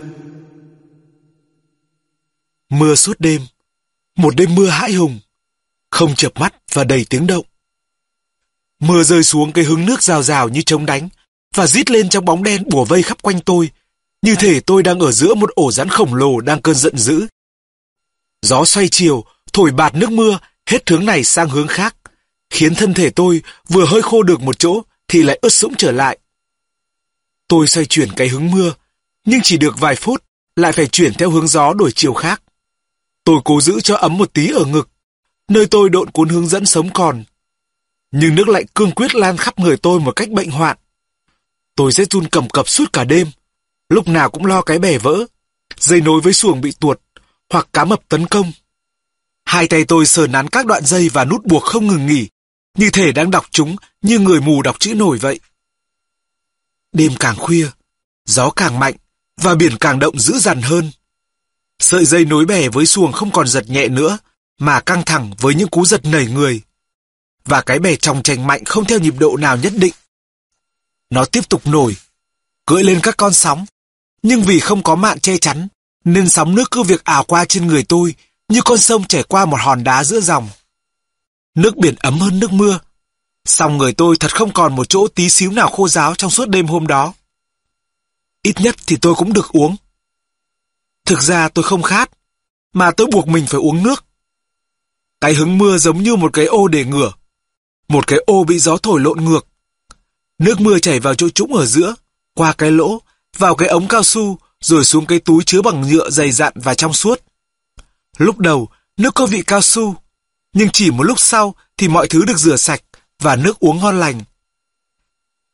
Speaker 1: Mưa suốt đêm. Một đêm mưa hãi hùng, không chợp mắt và đầy tiếng động. Mưa rơi xuống cái hứng nước rào rào như trống đánh và rít lên trong bóng đen bủa vây khắp quanh tôi, như thể tôi đang ở giữa một ổ rắn khổng lồ đang cơn giận dữ. Gió xoay chiều, thổi bạt nước mưa hết hướng này sang hướng khác, khiến thân thể tôi vừa hơi khô được một chỗ thì lại ướt sũng trở lại. Tôi xoay chuyển cái hứng mưa, nhưng chỉ được vài phút, lại phải chuyển theo hướng gió đổi chiều khác. Tôi cố giữ cho ấm một tí ở ngực, nơi tôi độn cuốn hướng dẫn sống còn. Nhưng nước lạnh cương quyết lan khắp người tôi một cách bệnh hoạn. Tôi sẽ run cầm cập suốt cả đêm, lúc nào cũng lo cái bè vỡ, dây nối với xuồng bị tuột, hoặc cá mập tấn công. Hai tay tôi sờ nắn các đoạn dây và nút buộc không ngừng nghỉ, như thể đang đọc chúng như người mù đọc chữ nổi vậy. Đêm càng khuya, gió càng mạnh và biển càng động dữ dằn hơn. Sợi dây nối bè với xuồng không còn giật nhẹ nữa, mà căng thẳng với những cú giật nảy người. Và cái bè chòng chành mạnh không theo nhịp độ nào nhất định. Nó tiếp tục nổi, cưỡi lên các con sóng, nhưng vì không có mạn che chắn, nên sóng nước cứ việc ào qua trên người tôi, như con sông chảy qua một hòn đá giữa dòng. Nước biển ấm hơn nước mưa, song người tôi thật không còn một chỗ tí xíu nào khô ráo trong suốt đêm hôm đó. Ít nhất thì tôi cũng được uống. Thực ra tôi không khát, mà tôi buộc mình phải uống nước. Cái hứng mưa giống như một cái ô để ngửa, một cái ô bị gió thổi lộn ngược. Nước mưa chảy vào chỗ trũng ở giữa, qua cái lỗ, vào cái ống cao su, rồi xuống cái túi chứa bằng nhựa dày dặn và trong suốt. Lúc đầu, nước có vị cao su, nhưng chỉ một lúc sau thì mọi thứ được rửa sạch và nước uống ngon lành.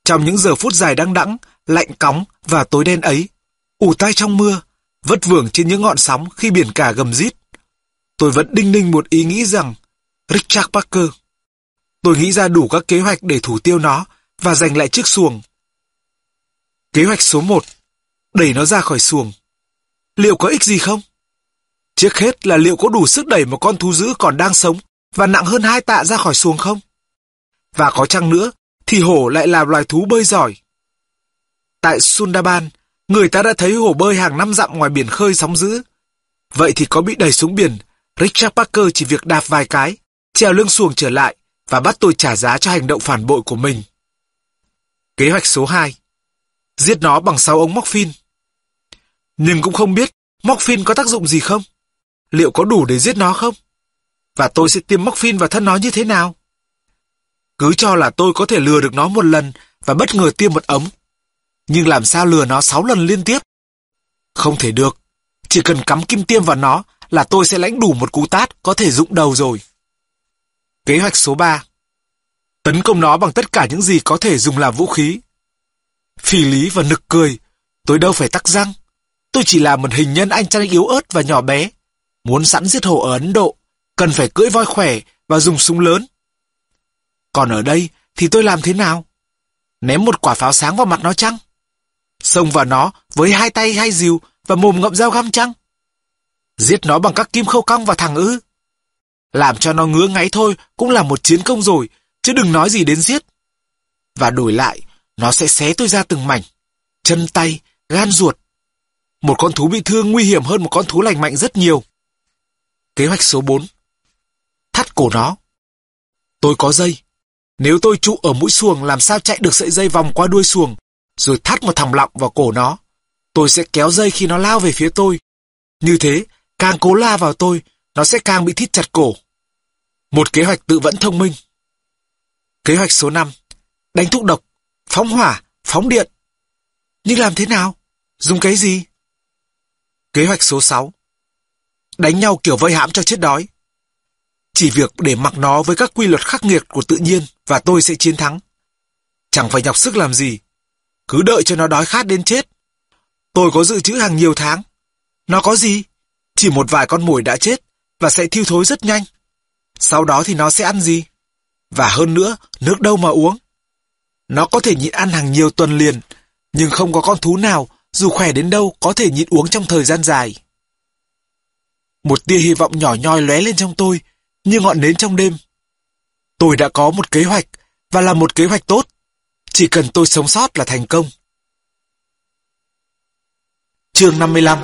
Speaker 1: Trong những giờ phút dài đăng đẵng, lạnh cóng và tối đen ấy, ù tai trong mưa, vất vưởng trên những ngọn sóng khi biển cả gầm rít, tôi vẫn đinh ninh một ý nghĩ rằng Richard Parker. Tôi nghĩ ra đủ các kế hoạch để thủ tiêu nó và giành lại chiếc xuồng. Kế hoạch số 1, đẩy nó ra khỏi xuồng. Liệu có ích gì không? Trước hết là liệu có đủ sức đẩy một con thú dữ còn đang sống và nặng hơn 2 tạ ra khỏi xuồng không? Và có chăng nữa thì hổ lại là loài thú bơi giỏi. Tại Sundarban, người ta đã thấy hổ bơi hàng 5 dặm ngoài biển khơi sóng dữ. Vậy thì có bị đẩy xuống biển, Richard Parker chỉ việc đạp vài cái, trèo lưng xuồng trở lại và bắt tôi trả giá cho hành động phản bội của mình. Kế hoạch số 2, giết nó bằng 6 ống morphine. Nhưng cũng không biết morphine có tác dụng gì không? Liệu có đủ để giết nó không? Và tôi sẽ tiêm morphine vào thân nó như thế nào? Cứ cho là tôi có thể lừa được nó một lần và bất ngờ tiêm một ống. Nhưng làm sao lừa nó 6 lần liên tiếp? Không thể được. Chỉ cần cắm kim tiêm vào nó là tôi sẽ lãnh đủ một cú tát có thể rụng đầu rồi. Kế hoạch số 3, tấn công nó bằng tất cả những gì có thể dùng làm vũ khí. Phì lý và nực cười, tôi đâu phải tắc răng. Tôi chỉ là một hình nhân anh chăn yếu ớt và nhỏ bé. Muốn sẵn giết hổ ở Ấn Độ, cần phải cưỡi voi khỏe và dùng súng lớn. Còn ở đây thì tôi làm thế nào? Ném một quả pháo sáng vào mặt nó chăng? Xông vào nó với 2 tay 2 dìu và mồm ngậm dao găm chăng? Giết nó bằng các kim khâu cong và thẳng ư? Làm cho nó ngứa ngáy thôi cũng là một chiến công rồi, chứ đừng nói gì đến giết. Và đổi lại, nó sẽ xé tôi ra từng mảnh, chân tay, gan ruột. Một con thú bị thương nguy hiểm hơn một con thú lành mạnh rất nhiều. Kế hoạch số 4, thắt cổ nó. Tôi có dây. Nếu tôi trụ ở mũi xuồng làm sao chạy được sợi dây vòng qua đuôi xuồng, rồi thắt một thòng lọng vào cổ nó. Tôi sẽ kéo dây khi nó lao về phía tôi. Như thế, càng cố la vào tôi, nó sẽ càng bị thít chặt cổ. Một kế hoạch tự vẫn thông minh. Kế hoạch số 5, đánh thuốc độc, phóng hỏa, phóng điện. Nhưng làm thế nào? Dùng cái gì? Kế hoạch số 6, đánh nhau kiểu vây hãm cho chết đói. Chỉ việc để mặc nó với các quy luật khắc nghiệt của tự nhiên và tôi sẽ chiến thắng. Chẳng phải nhọc sức làm gì. Cứ đợi cho nó đói khát đến chết. Tôi có dự trữ hàng nhiều tháng. Nó có gì? Chỉ một vài con mồi đã chết và sẽ thiêu thối rất nhanh. Sau đó thì nó sẽ ăn gì? Và hơn nữa, nước đâu mà uống? Nó có thể nhịn ăn hàng nhiều tuần liền, nhưng không có con thú nào, dù khỏe đến đâu, có thể nhịn uống trong thời gian dài. Một tia hy vọng nhỏ nhoi lóe lên trong tôi, như ngọn nến trong đêm. Tôi đã có một kế hoạch, và là một kế hoạch tốt. Chỉ cần tôi sống sót là thành công. Chương 55.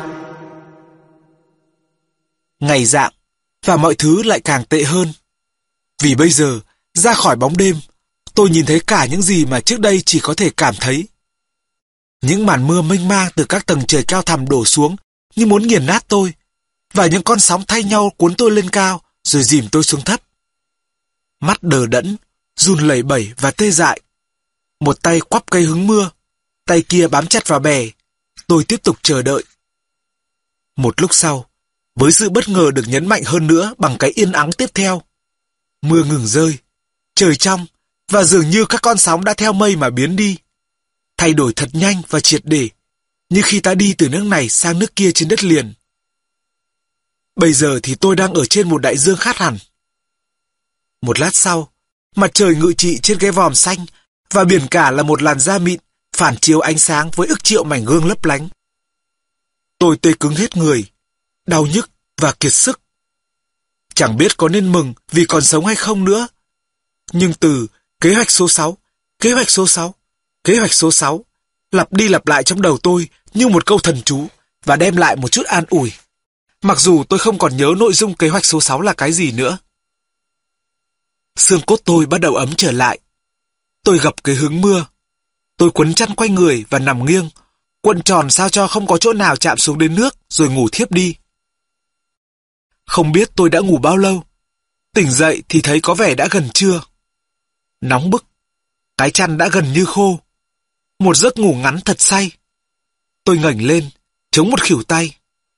Speaker 1: Ngày rạng, và mọi thứ lại càng tệ hơn. Vì bây giờ, ra khỏi bóng đêm, tôi nhìn thấy cả những gì mà trước đây chỉ có thể cảm thấy. Những màn mưa mênh mang từ các tầng trời cao thẳm đổ xuống như muốn nghiền nát tôi, và những con sóng thay nhau cuốn tôi lên cao rồi dìm tôi xuống thấp. Mắt đờ đẫn, run lẩy bẩy và tê dại. Một tay quắp cây hứng mưa, tay kia bám chặt vào bè. Tôi tiếp tục chờ đợi. Một lúc sau, với sự bất ngờ được nhấn mạnh hơn nữa bằng cái yên ắng tiếp theo, mưa ngừng rơi, trời trong, và dường như các con sóng đã theo mây mà biến đi, thay đổi thật nhanh và triệt để, như khi ta đi từ nước này sang nước kia trên đất liền. Bây giờ thì tôi đang ở trên một đại dương khác hẳn. Một lát sau, mặt trời ngự trị trên cái vòm xanh, và biển cả là một làn da mịn, phản chiếu ánh sáng với ức triệu mảnh gương lấp lánh. Tôi tê cứng hết người, đau nhức và kiệt sức. Chẳng biết có nên mừng vì còn sống hay không nữa. Nhưng từ kế hoạch số 6, kế hoạch số 6, kế hoạch số 6, lặp đi lặp lại trong đầu tôi như một câu thần chú và đem lại một chút an ủi. Mặc dù tôi không còn nhớ nội dung kế hoạch số 6 là cái gì nữa. Xương cốt tôi bắt đầu ấm trở lại. Tôi gập cái hứng mưa. Tôi quấn chăn quanh người và nằm nghiêng, cuộn tròn sao cho không có chỗ nào chạm xuống đến nước rồi ngủ thiếp đi. Không biết tôi đã ngủ bao lâu. Tỉnh dậy thì thấy có vẻ đã gần trưa. Nóng bức. Cái chăn đã gần như khô. Một giấc ngủ ngắn thật say. Tôi ngẩng lên, chống một khuỷu tay.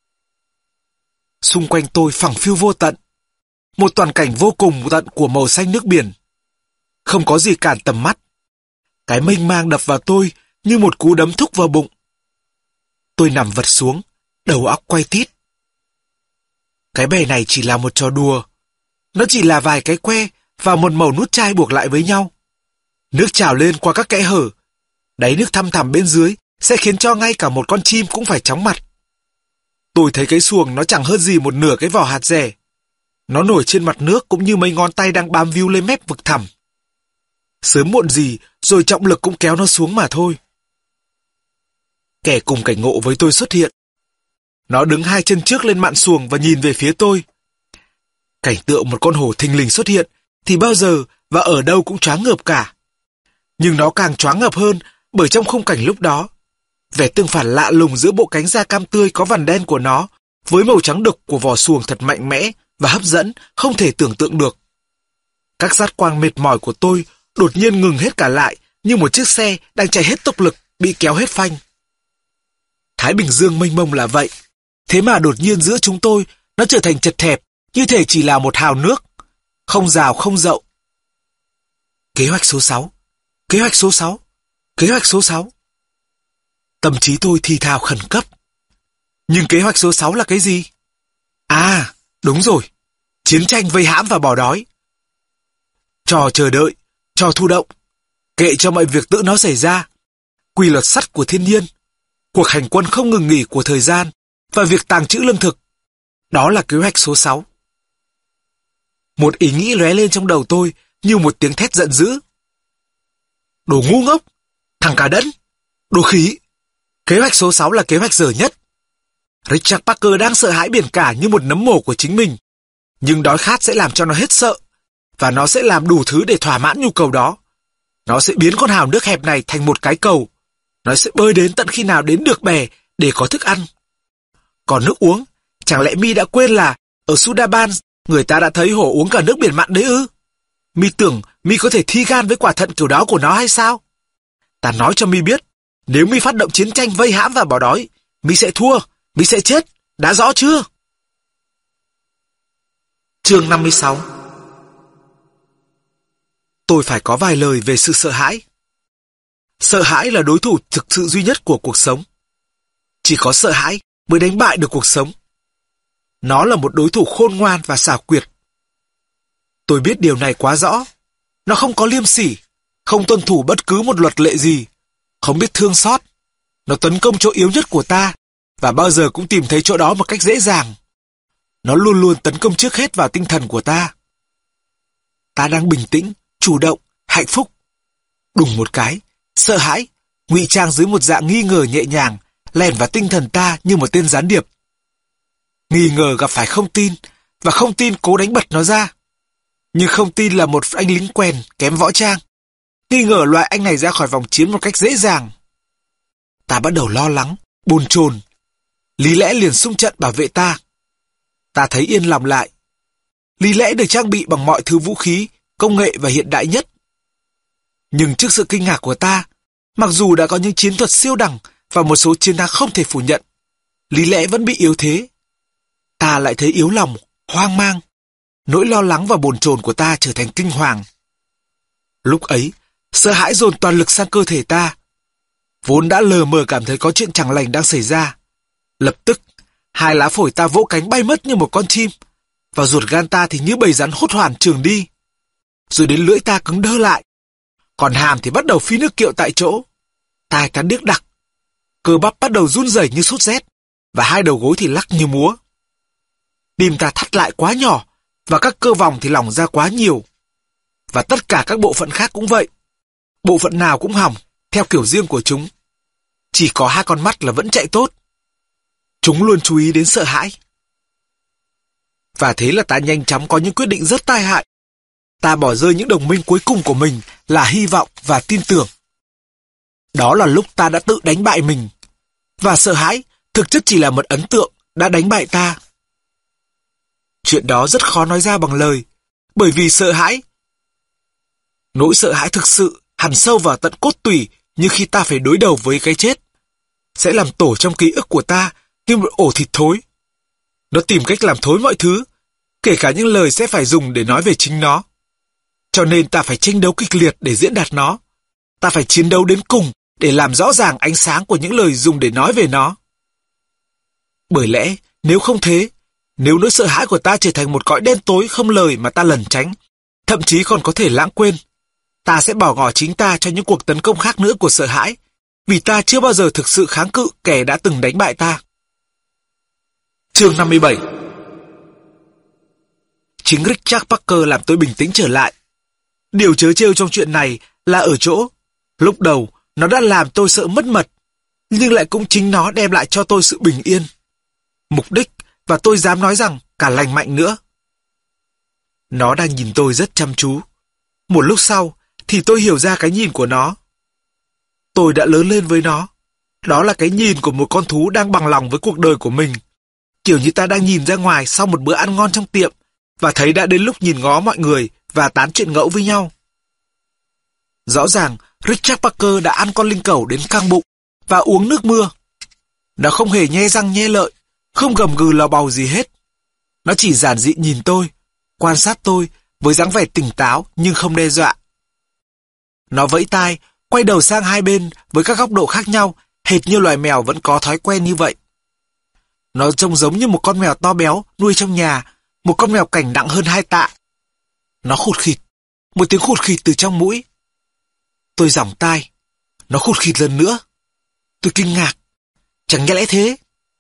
Speaker 1: Xung quanh tôi phẳng phiu vô tận. Một toàn cảnh vô cùng tận của màu xanh nước biển. Không có gì cản tầm mắt. Cái mênh mang đập vào tôi như một cú đấm thúc vào bụng. Tôi nằm vật xuống, đầu óc quay tít. Cái bè này chỉ là một trò đùa. Nó chỉ là vài cái que và một mẩu nút chai buộc lại với nhau. Nước trào lên qua các kẽ hở. Đáy nước thăm thẳm bên dưới sẽ khiến cho ngay cả một con chim cũng phải chóng mặt. Tôi thấy cái xuồng nó chẳng hơn gì một nửa cái vỏ hạt dẻ. Nó nổi trên mặt nước cũng như mấy ngón tay đang bám víu lên mép vực thẳm. Sớm muộn gì rồi trọng lực cũng kéo nó xuống mà thôi. Kẻ cùng cảnh ngộ với tôi xuất hiện. Nó đứng hai chân trước lên mạn xuồng và nhìn về phía tôi. Cảnh tượng một con hổ thình lình xuất hiện thì bao giờ và ở đâu cũng choáng ngợp cả. Nhưng nó càng choáng ngợp hơn bởi trong khung cảnh lúc đó, vẻ tương phản lạ lùng giữa bộ cánh da cam tươi có vằn đen của nó với màu trắng đục của vỏ xuồng thật mạnh mẽ và hấp dẫn, không thể tưởng tượng được. Các giác quan mệt mỏi của tôi đột nhiên ngừng hết cả lại như một chiếc xe đang chạy hết tốc lực bị kéo hết phanh. Thái Bình Dương mênh mông là vậy. Thế mà đột nhiên giữa chúng tôi nó trở thành chật hẹp, như thể chỉ là một hào nước, không rào không rộng. Kế hoạch số 6, kế hoạch số 6, kế hoạch số 6. Tâm trí tôi thì thào khẩn cấp. Nhưng kế hoạch số 6 là cái gì? À, đúng rồi. Chiến tranh vây hãm và bỏ đói. Trò chờ đợi, trò thụ động. Kệ cho mọi việc tự nó xảy ra. Quy luật sắt của thiên nhiên. Cuộc hành quân không ngừng nghỉ của thời gian và việc tàng trữ lương thực. Đó là kế hoạch số 6. Một ý nghĩ lóe lên trong đầu tôi như một tiếng thét giận dữ. Đồ ngu ngốc, thằng cả đẫn, đồ khỉ. Kế hoạch số 6 là kế hoạch dở nhất. Richard Parker đang sợ hãi biển cả như một nấm mồ của chính mình. Nhưng đói khát sẽ làm cho nó hết sợ. Và nó sẽ làm đủ thứ để thỏa mãn nhu cầu đó. Nó sẽ biến con hào nước hẹp này thành một cái cầu. Nó sẽ bơi đến tận khi nào đến được bè để có thức ăn. Còn nước uống, chẳng lẽ mi đã quên là ở Sundarbans người ta đã thấy hổ uống cả nước biển mặn đấy ư? Mi tưởng mi có thể thi gan với quả thận kiểu đó của nó hay sao? Ta nói cho mi biết, nếu mi phát động chiến tranh vây hãm và bỏ đói, mi sẽ thua, mi sẽ chết, đã rõ chưa? Chương 56. Tôi phải có vài lời về sự sợ hãi. Sợ hãi là đối thủ thực sự duy nhất của cuộc sống. Chỉ có sợ hãi mới đánh bại được cuộc sống. Nó là một đối thủ khôn ngoan và xảo quyệt. Tôi biết điều này quá rõ. Nó không có liêm sỉ, không tuân thủ bất cứ một luật lệ gì, không biết thương xót. Nó tấn công chỗ yếu nhất của ta và bao giờ cũng tìm thấy chỗ đó một cách dễ dàng. Nó luôn luôn tấn công trước hết vào tinh thần của ta. Ta đang bình tĩnh, chủ động, hạnh phúc. Đùng một cái, sợ hãi, ngụy trang dưới một dạng nghi ngờ nhẹ nhàng, lèn vào tinh thần ta như một tên gián điệp. Nghi ngờ gặp phải không tin, và không tin cố đánh bật nó ra. Nhưng không tin là một anh lính quèn, kém võ trang. Nghi ngờ loại anh này ra khỏi vòng chiến một cách dễ dàng. Ta bắt đầu lo lắng, bồn chồn. Lý lẽ liền xung trận bảo vệ ta. Ta thấy yên lòng lại. Lý lẽ được trang bị bằng mọi thứ vũ khí, công nghệ và hiện đại nhất. Nhưng trước sự kinh ngạc của ta, mặc dù đã có những chiến thuật siêu đẳng và một số chiến thắng không thể phủ nhận, lý lẽ vẫn bị yếu thế. Ta lại thấy yếu lòng, hoang mang. Nỗi lo lắng và bồn chồn của ta trở thành kinh hoàng. Lúc ấy, sợ hãi dồn toàn lực sang cơ thể ta. Vốn đã lờ mờ cảm thấy có chuyện chẳng lành đang xảy ra. Lập tức, hai lá phổi ta vỗ cánh bay mất như một con chim, và ruột gan ta thì như bầy rắn hốt hoảng trường đi. Rồi đến lưỡi ta cứng đơ lại, còn hàm thì bắt đầu phi nước kiệu tại chỗ. Tai ta điếc đặc, cơ bắp bắt đầu run rẩy như sốt rét, và hai đầu gối thì lắc như múa. Tim ta thắt lại quá nhỏ, và các cơ vòng thì lỏng ra quá nhiều. Và tất cả các bộ phận khác cũng vậy. Bộ phận nào cũng hỏng, theo kiểu riêng của chúng. Chỉ có hai con mắt là vẫn chạy tốt. Chúng luôn chú ý đến sợ hãi. Và thế là ta nhanh chóng có những quyết định rất tai hại. Ta bỏ rơi những đồng minh cuối cùng của mình là hy vọng và tin tưởng. Đó là lúc ta đã tự đánh bại mình. Và sợ hãi thực chất chỉ là một ấn tượng đã đánh bại ta. Chuyện đó rất khó nói ra bằng lời, bởi vì sợ hãi. Nỗi sợ hãi thực sự hằn sâu vào tận cốt tủy như khi ta phải đối đầu với cái chết. Sẽ làm tổ trong ký ức của ta như một ổ thịt thối. Nó tìm cách làm thối mọi thứ, kể cả những lời sẽ phải dùng để nói về chính nó. Cho nên ta phải tranh đấu kịch liệt để diễn đạt nó. Ta phải chiến đấu đến cùng để làm rõ ràng ánh sáng của những lời dùng để nói về nó. Bởi lẽ, nếu không thế, nếu nỗi sợ hãi của ta trở thành một cõi đen tối không lời mà ta lẩn tránh, thậm chí còn có thể lãng quên, ta sẽ bỏ ngỏ chính ta cho những cuộc tấn công khác nữa của sợ hãi, vì ta chưa bao giờ thực sự kháng cự kẻ đã từng đánh bại ta. Chương 57. Chính Richard Parker làm tôi bình tĩnh trở lại. Điều trớ trêu trong chuyện này là ở chỗ, lúc đầu nó đã làm tôi sợ mất mật, nhưng lại cũng chính nó đem lại cho tôi sự bình yên, mục đích và tôi dám nói rằng cả lành mạnh nữa. Nó đang nhìn tôi rất chăm chú. Một lúc sau thì tôi hiểu ra cái nhìn của nó. Tôi đã lớn lên với nó. Đó là cái nhìn của một con thú đang bằng lòng với cuộc đời của mình. Kiểu như ta đang nhìn ra ngoài sau một bữa ăn ngon trong tiệm và thấy đã đến lúc nhìn ngó mọi người và tán chuyện ngẫu với nhau. Rõ ràng, Richard Parker đã ăn con linh cẩu đến căng bụng và uống nước mưa. Nó không hề nhe răng nhe lợi, không gầm gừ lò bầu gì hết. Nó chỉ giản dị nhìn tôi, quan sát tôi với dáng vẻ tỉnh táo nhưng không đe dọa. Nó vẫy tai, quay đầu sang hai bên với các góc độ khác nhau, hệt như loài mèo vẫn có thói quen như vậy. Nó trông giống như một con mèo to béo nuôi trong nhà, một con mèo cảnh nặng hơn 2 tạ. Nó khụt khịt, một tiếng khụt khịt từ trong mũi. Tôi giỏng tai, nó khụt khịt lần nữa. Tôi kinh ngạc, chẳng nhẽ lẽ thế?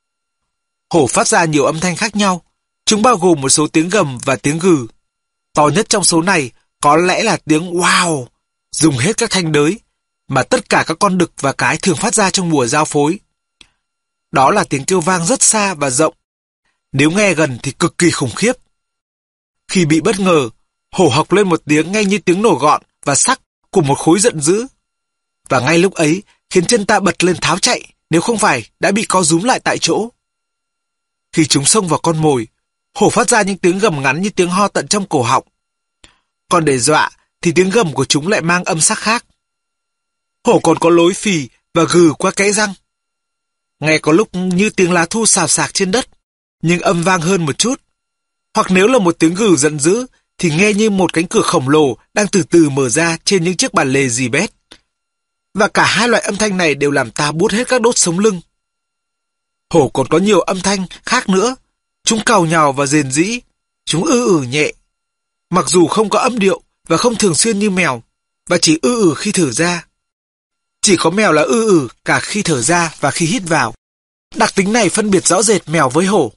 Speaker 1: Hổ phát ra nhiều âm thanh khác nhau, chúng bao gồm một số tiếng gầm và tiếng gừ. To nhất trong số này có lẽ là tiếng wow, dùng hết các thanh đới, mà tất cả các con đực và cái thường phát ra trong mùa giao phối. Đó là tiếng kêu vang rất xa và rộng. Nếu nghe gần thì cực kỳ khủng khiếp. Khi bị bất ngờ, hổ hộc lên một tiếng nghe như tiếng nổ gọn và sắc của một khối giận dữ. Và ngay lúc ấy khiến chân ta bật lên tháo chạy, nếu không phải đã bị co rúm lại tại chỗ. Khi chúng xông vào con mồi, hổ phát ra những tiếng gầm ngắn như tiếng ho tận trong cổ họng. Còn để dọa thì tiếng gầm của chúng lại mang âm sắc khác. Hổ còn có lối phì và gừ qua kẽ răng. Nghe có lúc như tiếng lá thu xào xạc trên đất, nhưng âm vang hơn một chút. Hoặc nếu là một tiếng gừ giận dữ, thì nghe như một cánh cửa khổng lồ đang từ từ mở ra trên những chiếc bàn lề rì bét. Và cả hai loại âm thanh này đều làm ta buốt hết các đốt sống lưng. Hổ còn có nhiều âm thanh khác nữa. Chúng càu nhàu và rền rĩ. Chúng nhẹ. Mặc dù không có âm điệu và không thường xuyên như mèo, và chỉ khi thở ra. Chỉ có mèo là cả khi thở ra và khi hít vào. Đặc tính này phân biệt rõ rệt mèo với hổ.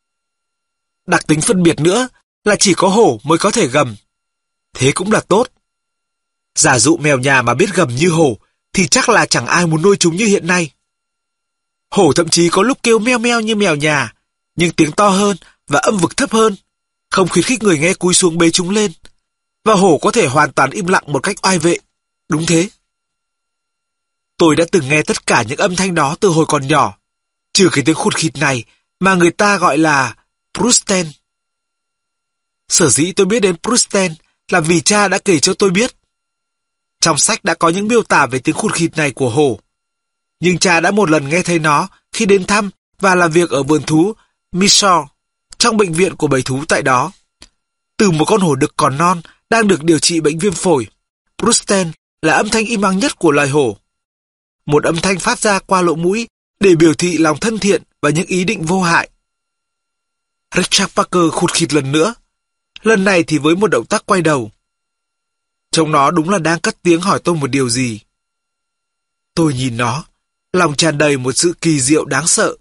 Speaker 1: Đặc tính phân biệt nữa là chỉ có hổ mới có thể gầm. Thế cũng là tốt. Giả dụ mèo nhà mà biết gầm như hổ thì chắc là chẳng ai muốn nuôi chúng như hiện nay. Hổ thậm chí có lúc kêu meo meo như mèo nhà, nhưng tiếng to hơn và âm vực thấp hơn, không khuyến khích người nghe cúi xuống bế chúng lên. Và hổ có thể hoàn toàn im lặng một cách oai vệ. Đúng thế. Tôi đã từng nghe tất cả những âm thanh đó từ hồi còn nhỏ, trừ cái tiếng khụt khịt này mà người ta gọi là Prusten. Sở dĩ tôi biết đến Prusten là vì cha đã kể cho tôi biết. Trong sách đã có những miêu tả về tiếng khụt khịt này của hổ. Nhưng cha đã một lần nghe thấy nó khi đến thăm và làm việc ở vườn thú Mysore, trong bệnh viện của bầy thú tại đó. Từ một con hổ đực còn non đang được điều trị bệnh viêm phổi, Prusten là âm thanh im ắng nhất của loài hổ. Một âm thanh phát ra qua lỗ mũi để biểu thị lòng thân thiện và những ý định vô hại. Richard Parker khụt khịt lần nữa, lần này thì với một động tác quay đầu. Trông nó đúng là đang cất tiếng hỏi tôi một điều gì. Tôi nhìn nó, lòng tràn đầy một sự kỳ diệu đáng sợ.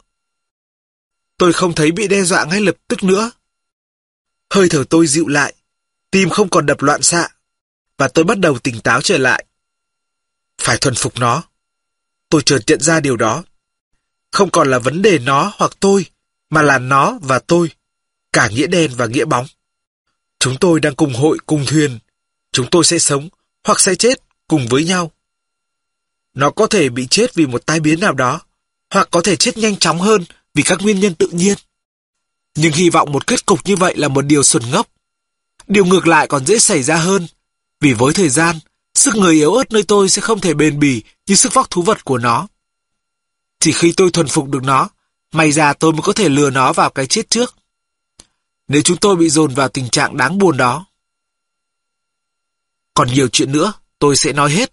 Speaker 1: Tôi không thấy bị đe dọa ngay lập tức nữa. Hơi thở tôi dịu lại, tim không còn đập loạn xạ, và tôi bắt đầu tỉnh táo trở lại. Phải thuần phục nó. Tôi chợt nhận ra điều đó. Không còn là vấn đề nó hoặc tôi, mà là nó và tôi, cả nghĩa đen và nghĩa bóng. Chúng tôi đang cùng hội cùng thuyền. Chúng tôi sẽ sống hoặc sẽ chết cùng với nhau. Nó có thể bị chết vì một tai biến nào đó, hoặc có thể chết nhanh chóng hơn vì các nguyên nhân tự nhiên. Nhưng hy vọng một kết cục như vậy là một điều xuẩn ngốc. Điều ngược lại còn dễ xảy ra hơn, vì với thời gian, sức người yếu ớt nơi tôi sẽ không thể bền bỉ như sức vóc thú vật của nó. Chỉ khi tôi thuần phục được nó, may ra tôi mới có thể lừa nó vào cái chết trước. Nếu chúng tôi bị dồn vào tình trạng đáng buồn đó. Còn nhiều chuyện nữa, tôi sẽ nói hết.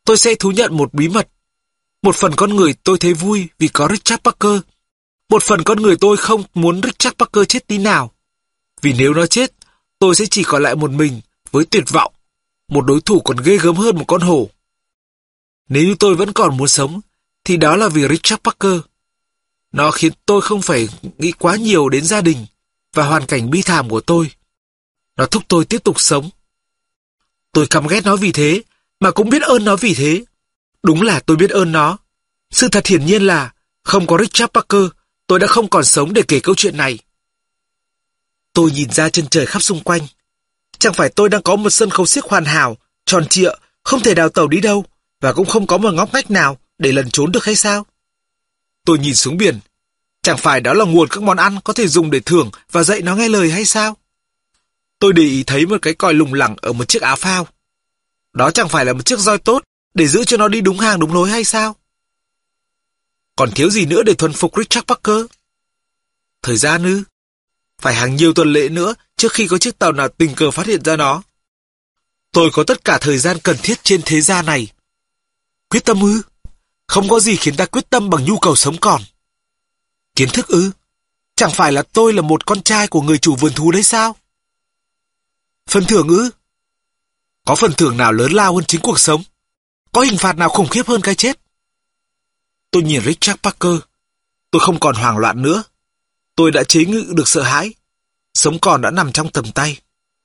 Speaker 1: tôi sẽ thú nhận một bí mật. Một phần con người tôi thấy vui vì có Richard Parker. Một phần con người tôi không muốn Richard Parker chết tí nào. Vì nếu nó chết, tôi sẽ chỉ còn lại một mình với tuyệt vọng. Một đối thủ còn ghê gớm hơn một con hổ. Nếu như tôi vẫn còn muốn sống, thì đó là vì Richard Parker. Nó khiến tôi không phải nghĩ quá nhiều đến gia đình và hoàn cảnh bi thảm của tôi. Nó thúc tôi tiếp tục sống. Tôi căm ghét nó vì thế, mà cũng biết ơn nó vì thế. Đúng là tôi biết ơn nó. Sự thật hiển nhiên là không có Richard Parker, tôi đã không còn sống để kể câu chuyện này. Tôi nhìn ra chân trời khắp xung quanh. Chẳng phải tôi đang có một sân khấu xiếc hoàn hảo, tròn trịa, không thể đào tẩu đi đâu, và cũng không có một ngóc ngách nào để lẩn trốn được hay sao? Tôi nhìn xuống biển. Chẳng phải đó là nguồn các món ăn có thể dùng để thưởng và dạy nó nghe lời hay sao? Tôi để ý thấy một cái còi lủng lẳng ở một chiếc áo phao. Đó chẳng phải là một chiếc roi tốt để giữ cho nó đi đúng hàng đúng lối hay sao? Còn thiếu gì nữa để thuần phục Richard Parker? Thời gian ư? Phải hàng nhiều tuần lễ nữa trước khi có chiếc tàu nào tình cờ phát hiện ra nó. Tôi có tất cả thời gian cần thiết trên thế gian này. Quyết tâm ư? Không có gì khiến ta quyết tâm bằng nhu cầu sống còn. Kiến thức ư? Chẳng phải là tôi là một con trai của người chủ vườn thú đấy sao? Phần thưởng ư? Có phần thưởng nào lớn lao hơn chính cuộc sống? Có hình phạt nào khủng khiếp hơn cái chết? Tôi nhìn Richard Parker. Tôi không còn hoảng loạn nữa. Tôi đã chế ngự được sợ hãi. Sống còn đã nằm trong tầm tay.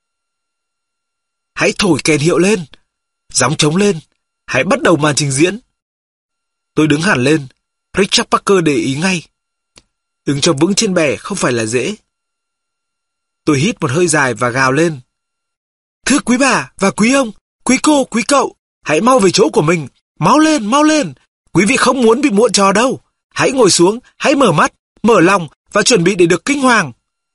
Speaker 1: Hãy thổi kèn hiệu lên. Gióng trống lên. Hãy bắt đầu màn trình diễn. Tôi đứng hẳn lên. Richard Parker để ý ngay. Đứng cho vững trên bè không phải là dễ. Tôi hít một hơi dài và gào lên. Thưa quý bà và quý ông, quý cô, quý cậu, hãy mau về chỗ của mình. Mau lên, mau lên. Quý vị không muốn bị muộn trò đâu. Hãy ngồi xuống, hãy mở mắt, mở lòng và chuẩn bị để được kinh hoàng.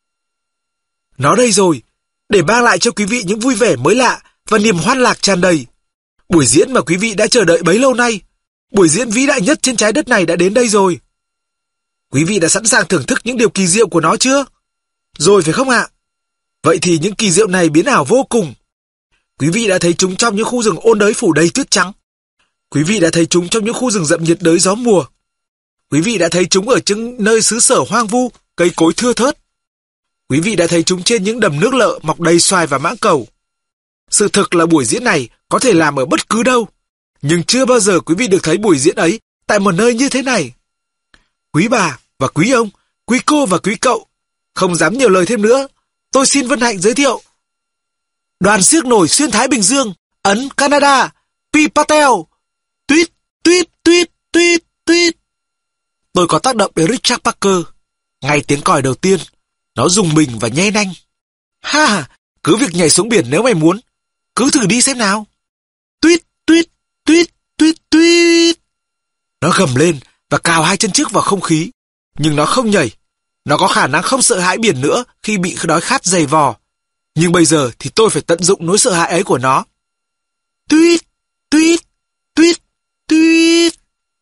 Speaker 1: Nó đây rồi, để mang lại cho quý vị những vui vẻ mới lạ và niềm hoan lạc tràn đầy. Buổi diễn mà quý vị đã chờ đợi bấy lâu nay, buổi diễn vĩ đại nhất trên trái đất này đã đến đây rồi. Quý vị đã sẵn sàng thưởng thức những điều kỳ diệu của nó chưa? Rồi phải không ạ? Vậy thì những kỳ diệu này biến ảo vô cùng. Quý vị đã thấy chúng trong những khu rừng ôn đới phủ đầy tuyết trắng. Quý vị đã thấy chúng trong những khu rừng rậm nhiệt đới gió mùa. Quý vị đã thấy chúng ở những nơi xứ sở hoang vu, cây cối thưa thớt. Quý vị đã thấy chúng trên những đầm nước lợ mọc đầy xoài và mãng cầu. Sự thực là buổi diễn này có thể làm ở bất cứ đâu, nhưng chưa bao giờ quý vị được thấy buổi diễn ấy tại một nơi như thế này. Quý bà và quý ông, quý cô và quý cậu, không dám nhiều lời thêm nữa, tôi xin vân hạnh giới thiệu. Đoàn xiếc nổi xuyên Thái Bình Dương, Ấn, Canada, Pi Patel, tuyết, tuyết, tuyết, tuyết, tuyết. Tôi có tác động đến Richard Parker. Ngay tiếng còi đầu tiên, nó rùng mình và nhe nanh. Ha, cứ việc nhảy xuống biển nếu mày muốn. Cứ thử đi xem nào. Tuyết, tuyết, tuyết, tuyết, tuyết. Nó gầm lên và cào hai chân trước vào không khí. Nhưng nó không nhảy. Nó có khả năng không sợ hãi biển nữa khi bị đói khát dày vò. Nhưng bây giờ thì tôi phải tận dụng nỗi sợ hãi ấy của nó. Tuyết, tuyết, tuyết, tuyết.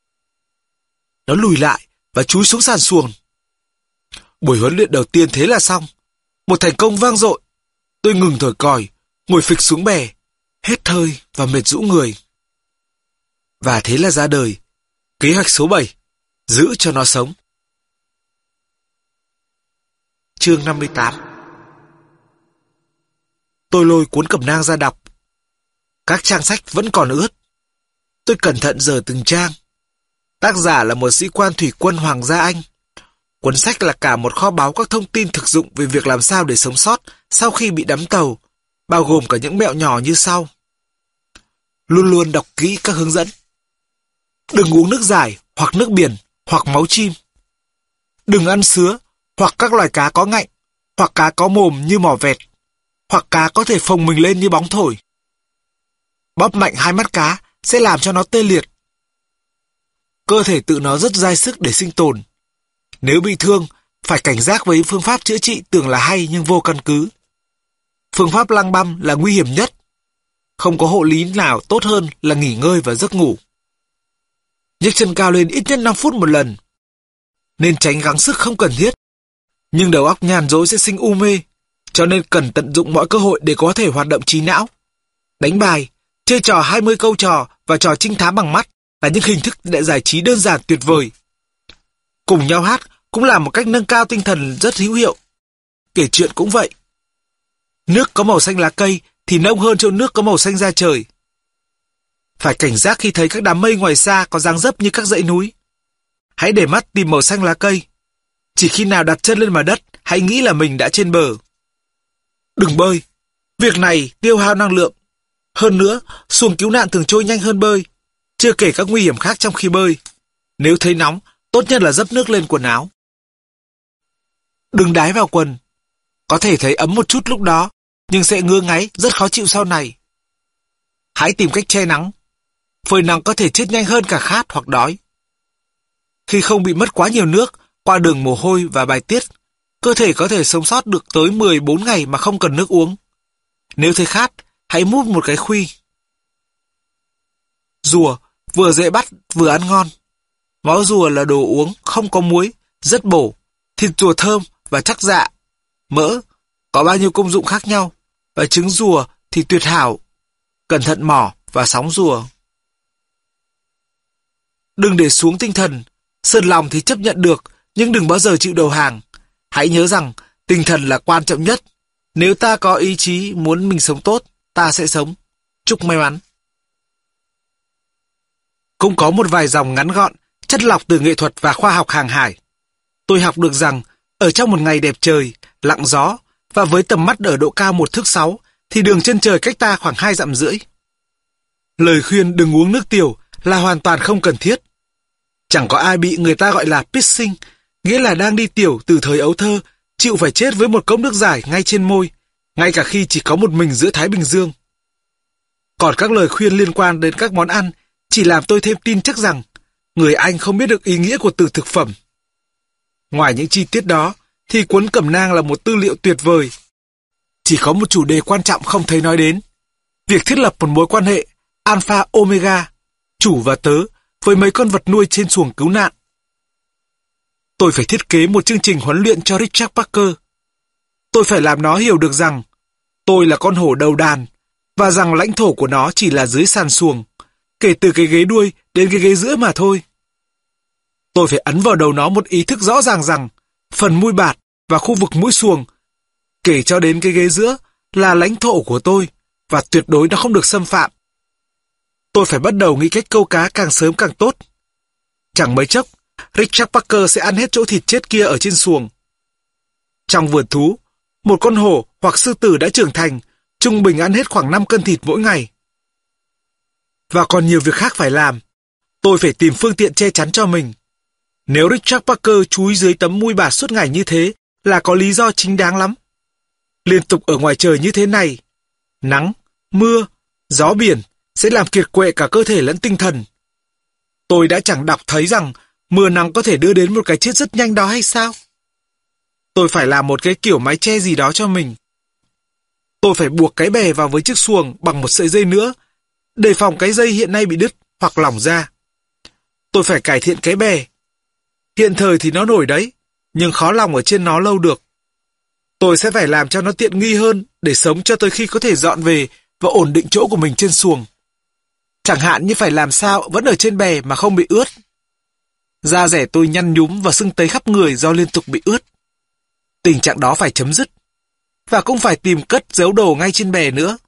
Speaker 1: Nó lùi lại và chúi xuống sàn xuồng. Buổi huấn luyện đầu tiên thế là xong. Một thành công vang dội. Tôi ngừng thổi còi, ngồi phịch xuống bè, hết hơi và mệt rũ người. Và thế là ra đời kế hoạch số 7, giữ cho nó sống. Chương 58. Tôi lôi cuốn cẩm nang ra đọc. Các trang sách vẫn còn ướt. Tôi cẩn thận dở từng trang. Tác giả là một sĩ quan thủy quân Hoàng gia Anh. Cuốn sách là cả một kho báu các thông tin thực dụng về việc làm sao để sống sót sau khi bị đắm tàu, bao gồm cả những mẹo nhỏ như sau. Luôn luôn đọc kỹ các hướng dẫn. Đừng uống nước giải hoặc nước biển hoặc máu chim. Đừng ăn sứa hoặc các loài cá có ngạnh, hoặc cá có mồm như mỏ vẹt, hoặc cá có thể phồng mình lên như bóng thổi. Bóp mạnh hai mắt cá sẽ làm cho nó tê liệt. Cơ thể tự nó rất dai sức để sinh tồn. Nếu bị thương, phải cảnh giác với phương pháp chữa trị tưởng là hay nhưng vô căn cứ. Phương pháp lăng băm là nguy hiểm nhất. Không có hộ lý nào tốt hơn là nghỉ ngơi và giấc ngủ. Nhấc chân cao lên ít nhất 5 phút một lần. Nên tránh gắng sức không cần thiết. Nhưng đầu óc nhàn rỗi sẽ sinh u mê, cho nên cần tận dụng mọi cơ hội để có thể hoạt động trí não. Đánh bài, chơi trò 20 câu trò và trò trinh thám bằng mắt là những hình thức để giải trí đơn giản tuyệt vời. Cùng nhau hát cũng là một cách nâng cao tinh thần rất hữu hiệu. Kể chuyện cũng vậy. Nước có màu xanh lá cây thì nông hơn chỗ nước có màu xanh da trời. Phải cảnh giác khi thấy các đám mây ngoài xa có dáng dấp như các dãy núi. Hãy để mắt tìm màu xanh lá cây. Chỉ khi nào đặt chân lên mặt đất, hãy nghĩ là mình đã trên bờ. Đừng bơi. Việc này tiêu hao năng lượng. Hơn nữa, xuồng cứu nạn thường trôi nhanh hơn bơi. Chưa kể các nguy hiểm khác trong khi bơi. Nếu thấy nóng, tốt nhất là dấp nước lên quần áo. Đừng đái vào quần. Có thể thấy ấm một chút lúc đó, nhưng sẽ ngứa ngáy, rất khó chịu sau này. Hãy tìm cách che nắng. Phơi nắng có thể chết nhanh hơn cả khát hoặc đói. Khi không bị mất quá nhiều nước, qua đường mồ hôi và bài tiết, cơ thể có thể sống sót được tới 14 ngày mà không cần nước uống. Nếu thấy khát, hãy múc một cái khuy. Rùa vừa dễ bắt vừa ăn ngon. Máu rùa là đồ uống không có muối, rất bổ, thịt rùa thơm và chắc dạ. Mỡ có bao nhiêu công dụng khác nhau, và trứng rùa thì tuyệt hảo. Cẩn thận mỏ và sóng rùa. Đừng để xuống tinh thần. Sờn lòng thì chấp nhận được, nhưng đừng bao giờ chịu đầu hàng. Hãy nhớ rằng tinh thần là quan trọng nhất. Nếu ta có ý chí muốn mình sống tốt, ta sẽ sống. Chúc may mắn. Cũng có một vài dòng ngắn gọn, chất lọc từ nghệ thuật và khoa học hàng hải. Tôi học được rằng, ở trong một ngày đẹp trời, lặng gió, và với tầm mắt ở độ cao 1 thước 6, thì đường chân trời cách ta khoảng 2,5 dặm. Lời khuyên đừng uống nước tiểu là hoàn toàn không cần thiết. Chẳng có ai bị người ta gọi là pissing, nghĩa là đang đi tiểu từ thời ấu thơ, chịu phải chết với một cốc nước giải ngay trên môi, ngay cả khi chỉ có một mình giữa Thái Bình Dương. Còn các lời khuyên liên quan đến các món ăn chỉ làm tôi thêm tin chắc rằng người Anh không biết được ý nghĩa của từ thực phẩm. Ngoài những chi tiết đó, thì cuốn cẩm nang là một tư liệu tuyệt vời. Chỉ có một chủ đề quan trọng không thấy nói đến. Việc thiết lập một mối quan hệ Alpha Omega, chủ và tớ, với mấy con vật nuôi trên xuồng cứu nạn. Tôi phải thiết kế một chương trình huấn luyện cho Richard Parker. Tôi phải làm nó hiểu được rằng tôi là con hổ đầu đàn và rằng lãnh thổ của nó chỉ là dưới sàn xuồng, kể từ cái ghế đuôi đến cái ghế giữa mà thôi. Tôi phải ấn vào đầu nó một ý thức rõ ràng rằng phần mui bạt và khu vực mũi xuồng, kể cho đến cái ghế giữa, là lãnh thổ của tôi và tuyệt đối nó không được xâm phạm. Tôi phải bắt đầu nghĩ cách câu cá càng sớm càng tốt. Chẳng mấy chốc, Richard Parker sẽ ăn hết chỗ thịt chết kia ở trên xuồng. Trong vườn thú, một con hổ hoặc sư tử đã trưởng thành, trung bình ăn hết khoảng 5 cân thịt mỗi ngày. Và còn nhiều việc khác phải làm. Tôi phải tìm phương tiện che chắn cho mình. Nếu Richard Parker chúi dưới tấm mui bạt suốt ngày như thế là có lý do chính đáng lắm. Liên tục ở ngoài trời như thế này, nắng, mưa, gió biển sẽ làm kiệt quệ cả cơ thể lẫn tinh thần. Tôi đã chẳng đọc thấy rằng mưa nắng có thể đưa đến một cái chết rất nhanh đó hay sao? Tôi phải làm một cái kiểu mái che gì đó cho mình. Tôi phải buộc cái bè vào với chiếc xuồng bằng một sợi dây nữa, đề phòng cái dây hiện nay bị đứt hoặc lỏng ra. Tôi phải cải thiện cái bè. Hiện thời thì nó nổi đấy, nhưng khó lòng ở trên nó lâu được. Tôi sẽ phải làm cho nó tiện nghi hơn để sống cho tới khi có thể dọn về và ổn định chỗ của mình trên xuồng. Chẳng hạn như phải làm sao vẫn ở trên bè mà không bị ướt. Da rẻ tôi nhăn nhúm và sưng tấy khắp người do liên tục bị ướt. Tình trạng đó phải chấm dứt. Và cũng phải tìm cất giấu đồ ngay trên bè nữa.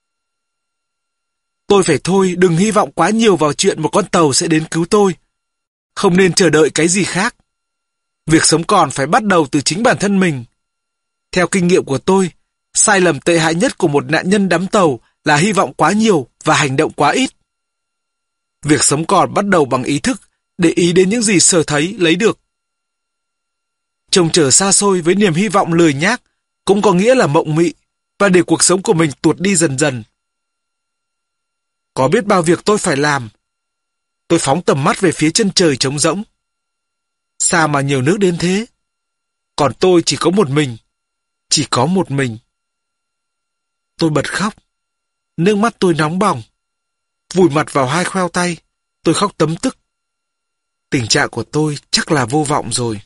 Speaker 1: Tôi phải thôi đừng hy vọng quá nhiều vào chuyện một con tàu sẽ đến cứu tôi. Không nên chờ đợi cái gì khác. Việc sống còn phải bắt đầu từ chính bản thân mình. Theo kinh nghiệm của tôi, sai lầm tệ hại nhất của một nạn nhân đắm tàu là hy vọng quá nhiều và hành động quá ít. Việc sống còn bắt đầu bằng ý thức, để ý đến những gì sở thấy, lấy được. Trông chờ xa xôi với niềm hy vọng lười nhác cũng có nghĩa là mộng mị và để cuộc sống của mình tuột đi dần dần. Có biết bao việc tôi phải làm. Tôi phóng tầm mắt về phía chân trời trống rỗng. Sao mà nhiều nước đến thế? Còn tôi chỉ có một mình. Chỉ có một mình. Tôi bật khóc. Nước mắt tôi nóng bỏng. Vùi mặt vào hai khoeo tay. Tôi khóc tấm tức. Tình trạng của tôi chắc là vô vọng rồi.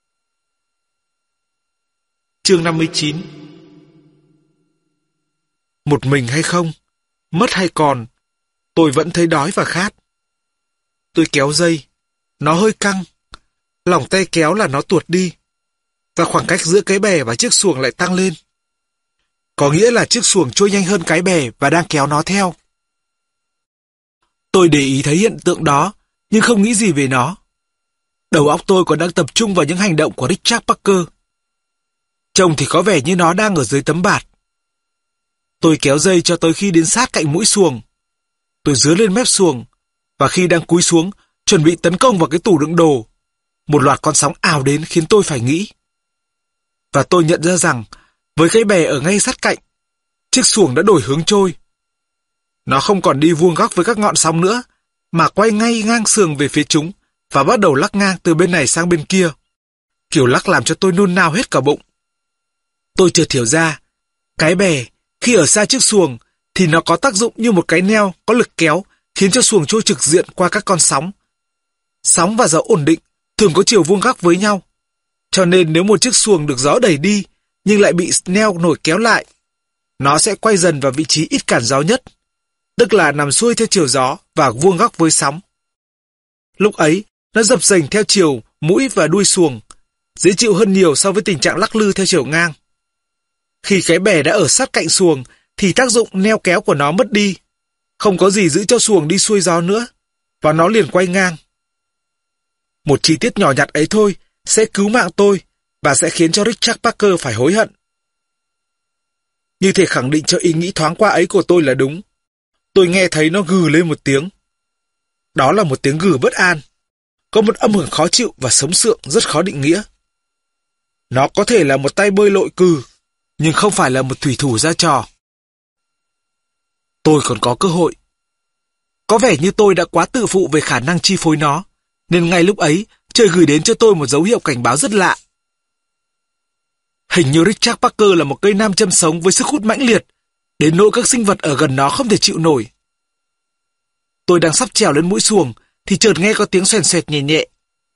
Speaker 1: Chương 59. Một mình hay không? Mất hay còn? Tôi vẫn thấy đói và khát. Tôi kéo dây. Nó hơi căng. Lòng tay kéo là nó tuột đi. Và khoảng cách giữa cái bè và chiếc xuồng lại tăng lên. Có nghĩa là chiếc xuồng trôi nhanh hơn cái bè và đang kéo nó theo. Tôi để ý thấy hiện tượng đó, nhưng không nghĩ gì về nó. Đầu óc tôi còn đang tập trung vào những hành động của Richard Parker. Trông thì có vẻ như nó đang ở dưới tấm bạt. Tôi kéo dây cho tới khi đến sát cạnh mũi xuồng. Tôi dứa lên mép xuồng, và khi đang cúi xuống, chuẩn bị tấn công vào cái tủ đựng đồ, một loạt con sóng ào đến khiến tôi phải nghĩ. Và tôi nhận ra rằng, với cái bè ở ngay sát cạnh, chiếc xuồng đã đổi hướng trôi. Nó không còn đi vuông góc với các ngọn sóng nữa, mà quay ngay ngang sườn về phía chúng và bắt đầu lắc ngang từ bên này sang bên kia. Kiểu lắc làm cho tôi nôn nao hết cả bụng. Tôi chợt hiểu ra, cái bè khi ở xa chiếc xuồng thì nó có tác dụng như một cái neo có lực kéo khiến cho xuồng trôi trực diện qua các con sóng. Sóng và gió ổn định thường có chiều vuông góc với nhau. Cho nên nếu một chiếc xuồng được gió đẩy đi nhưng lại bị neo nổi kéo lại, nó sẽ quay dần vào vị trí ít cản gió nhất, tức là nằm xuôi theo chiều gió và vuông góc với sóng. Lúc ấy, nó dập dềnh theo chiều mũi và đuôi xuồng, dễ chịu hơn nhiều so với tình trạng lắc lư theo chiều ngang. Khi cái bè đã ở sát cạnh xuồng thì tác dụng neo kéo của nó mất đi, không có gì giữ cho xuồng đi xuôi gió nữa, và nó liền quay ngang. Một chi tiết nhỏ nhặt ấy thôi sẽ cứu mạng tôi và sẽ khiến cho Richard Parker phải hối hận. Như thể khẳng định cho ý nghĩ thoáng qua ấy của tôi là đúng. Tôi nghe thấy nó gừ lên một tiếng. Đó là một tiếng gừ bất an. Có một âm hưởng khó chịu và sống sượng rất khó định nghĩa. Nó có thể là một tay bơi lội cừ, nhưng không phải là một thủy thủ ra trò. Tôi còn có cơ hội. Có vẻ như tôi đã quá tự phụ về khả năng chi phối nó, nên ngay lúc ấy, trời gửi đến cho tôi một dấu hiệu cảnh báo rất lạ. Hình như Richard Parker là một cây nam châm sống với sức hút mãnh liệt, đến nỗi các sinh vật ở gần nó không thể chịu nổi. Tôi đang sắp trèo lên mũi xuồng, thì chợt nghe có tiếng xoèn xoẹt nhẹ nhẹ.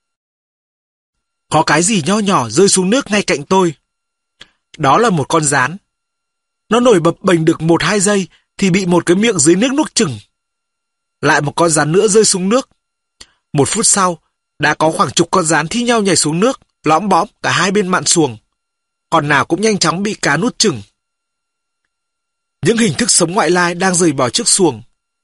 Speaker 1: Có cái gì nho nhỏ rơi xuống nước ngay cạnh tôi. Đó là một con gián. Nó nổi bập bềnh được 1-2 giây thì bị một cái miệng dưới nước nuốt chửng. Lại một con gián nữa rơi xuống nước. 1 phút sau, đã có khoảng chục con gián thi nhau nhảy xuống nước, lõm bõm cả hai bên mạn xuồng. Con nào cũng nhanh chóng bị cá nuốt chửng. Những hình thức sống ngoại lai đang rời bỏ chiếc xuồng.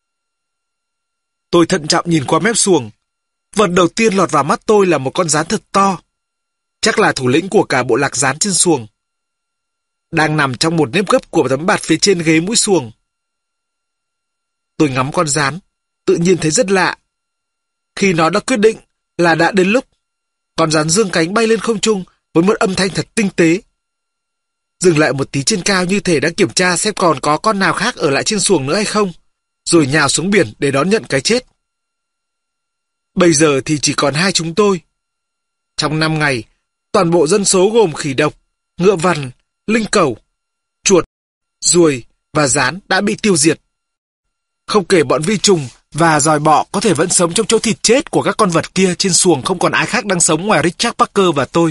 Speaker 1: Tôi thận trọng nhìn qua mép xuồng. Vật đầu tiên lọt vào mắt tôi là một con gián thật to. Chắc là thủ lĩnh của cả bộ lạc gián trên xuồng. Đang nằm trong một nếp gấp của tấm bạt phía trên ghế mũi xuồng. Tôi ngắm con gián, tự nhiên thấy rất lạ. Khi nó đã quyết định là đã đến lúc, con gián dương cánh bay lên không trung với một âm thanh thật tinh tế. Dừng lại một tí trên cao như thể đã kiểm tra xem còn có con nào khác ở lại trên xuồng nữa hay không, rồi nhào xuống biển để đón nhận cái chết. Bây giờ thì chỉ còn hai chúng tôi. Trong 5 ngày, toàn bộ dân số gồm khỉ độc, ngựa vằn, linh cẩu, chuột, ruồi và gián đã bị tiêu diệt. Không kể bọn vi trùng và giòi bọ có thể vẫn sống trong chỗ thịt chết của các con vật kia, trên xuồng không còn ai khác đang sống ngoài Richard Parker và tôi.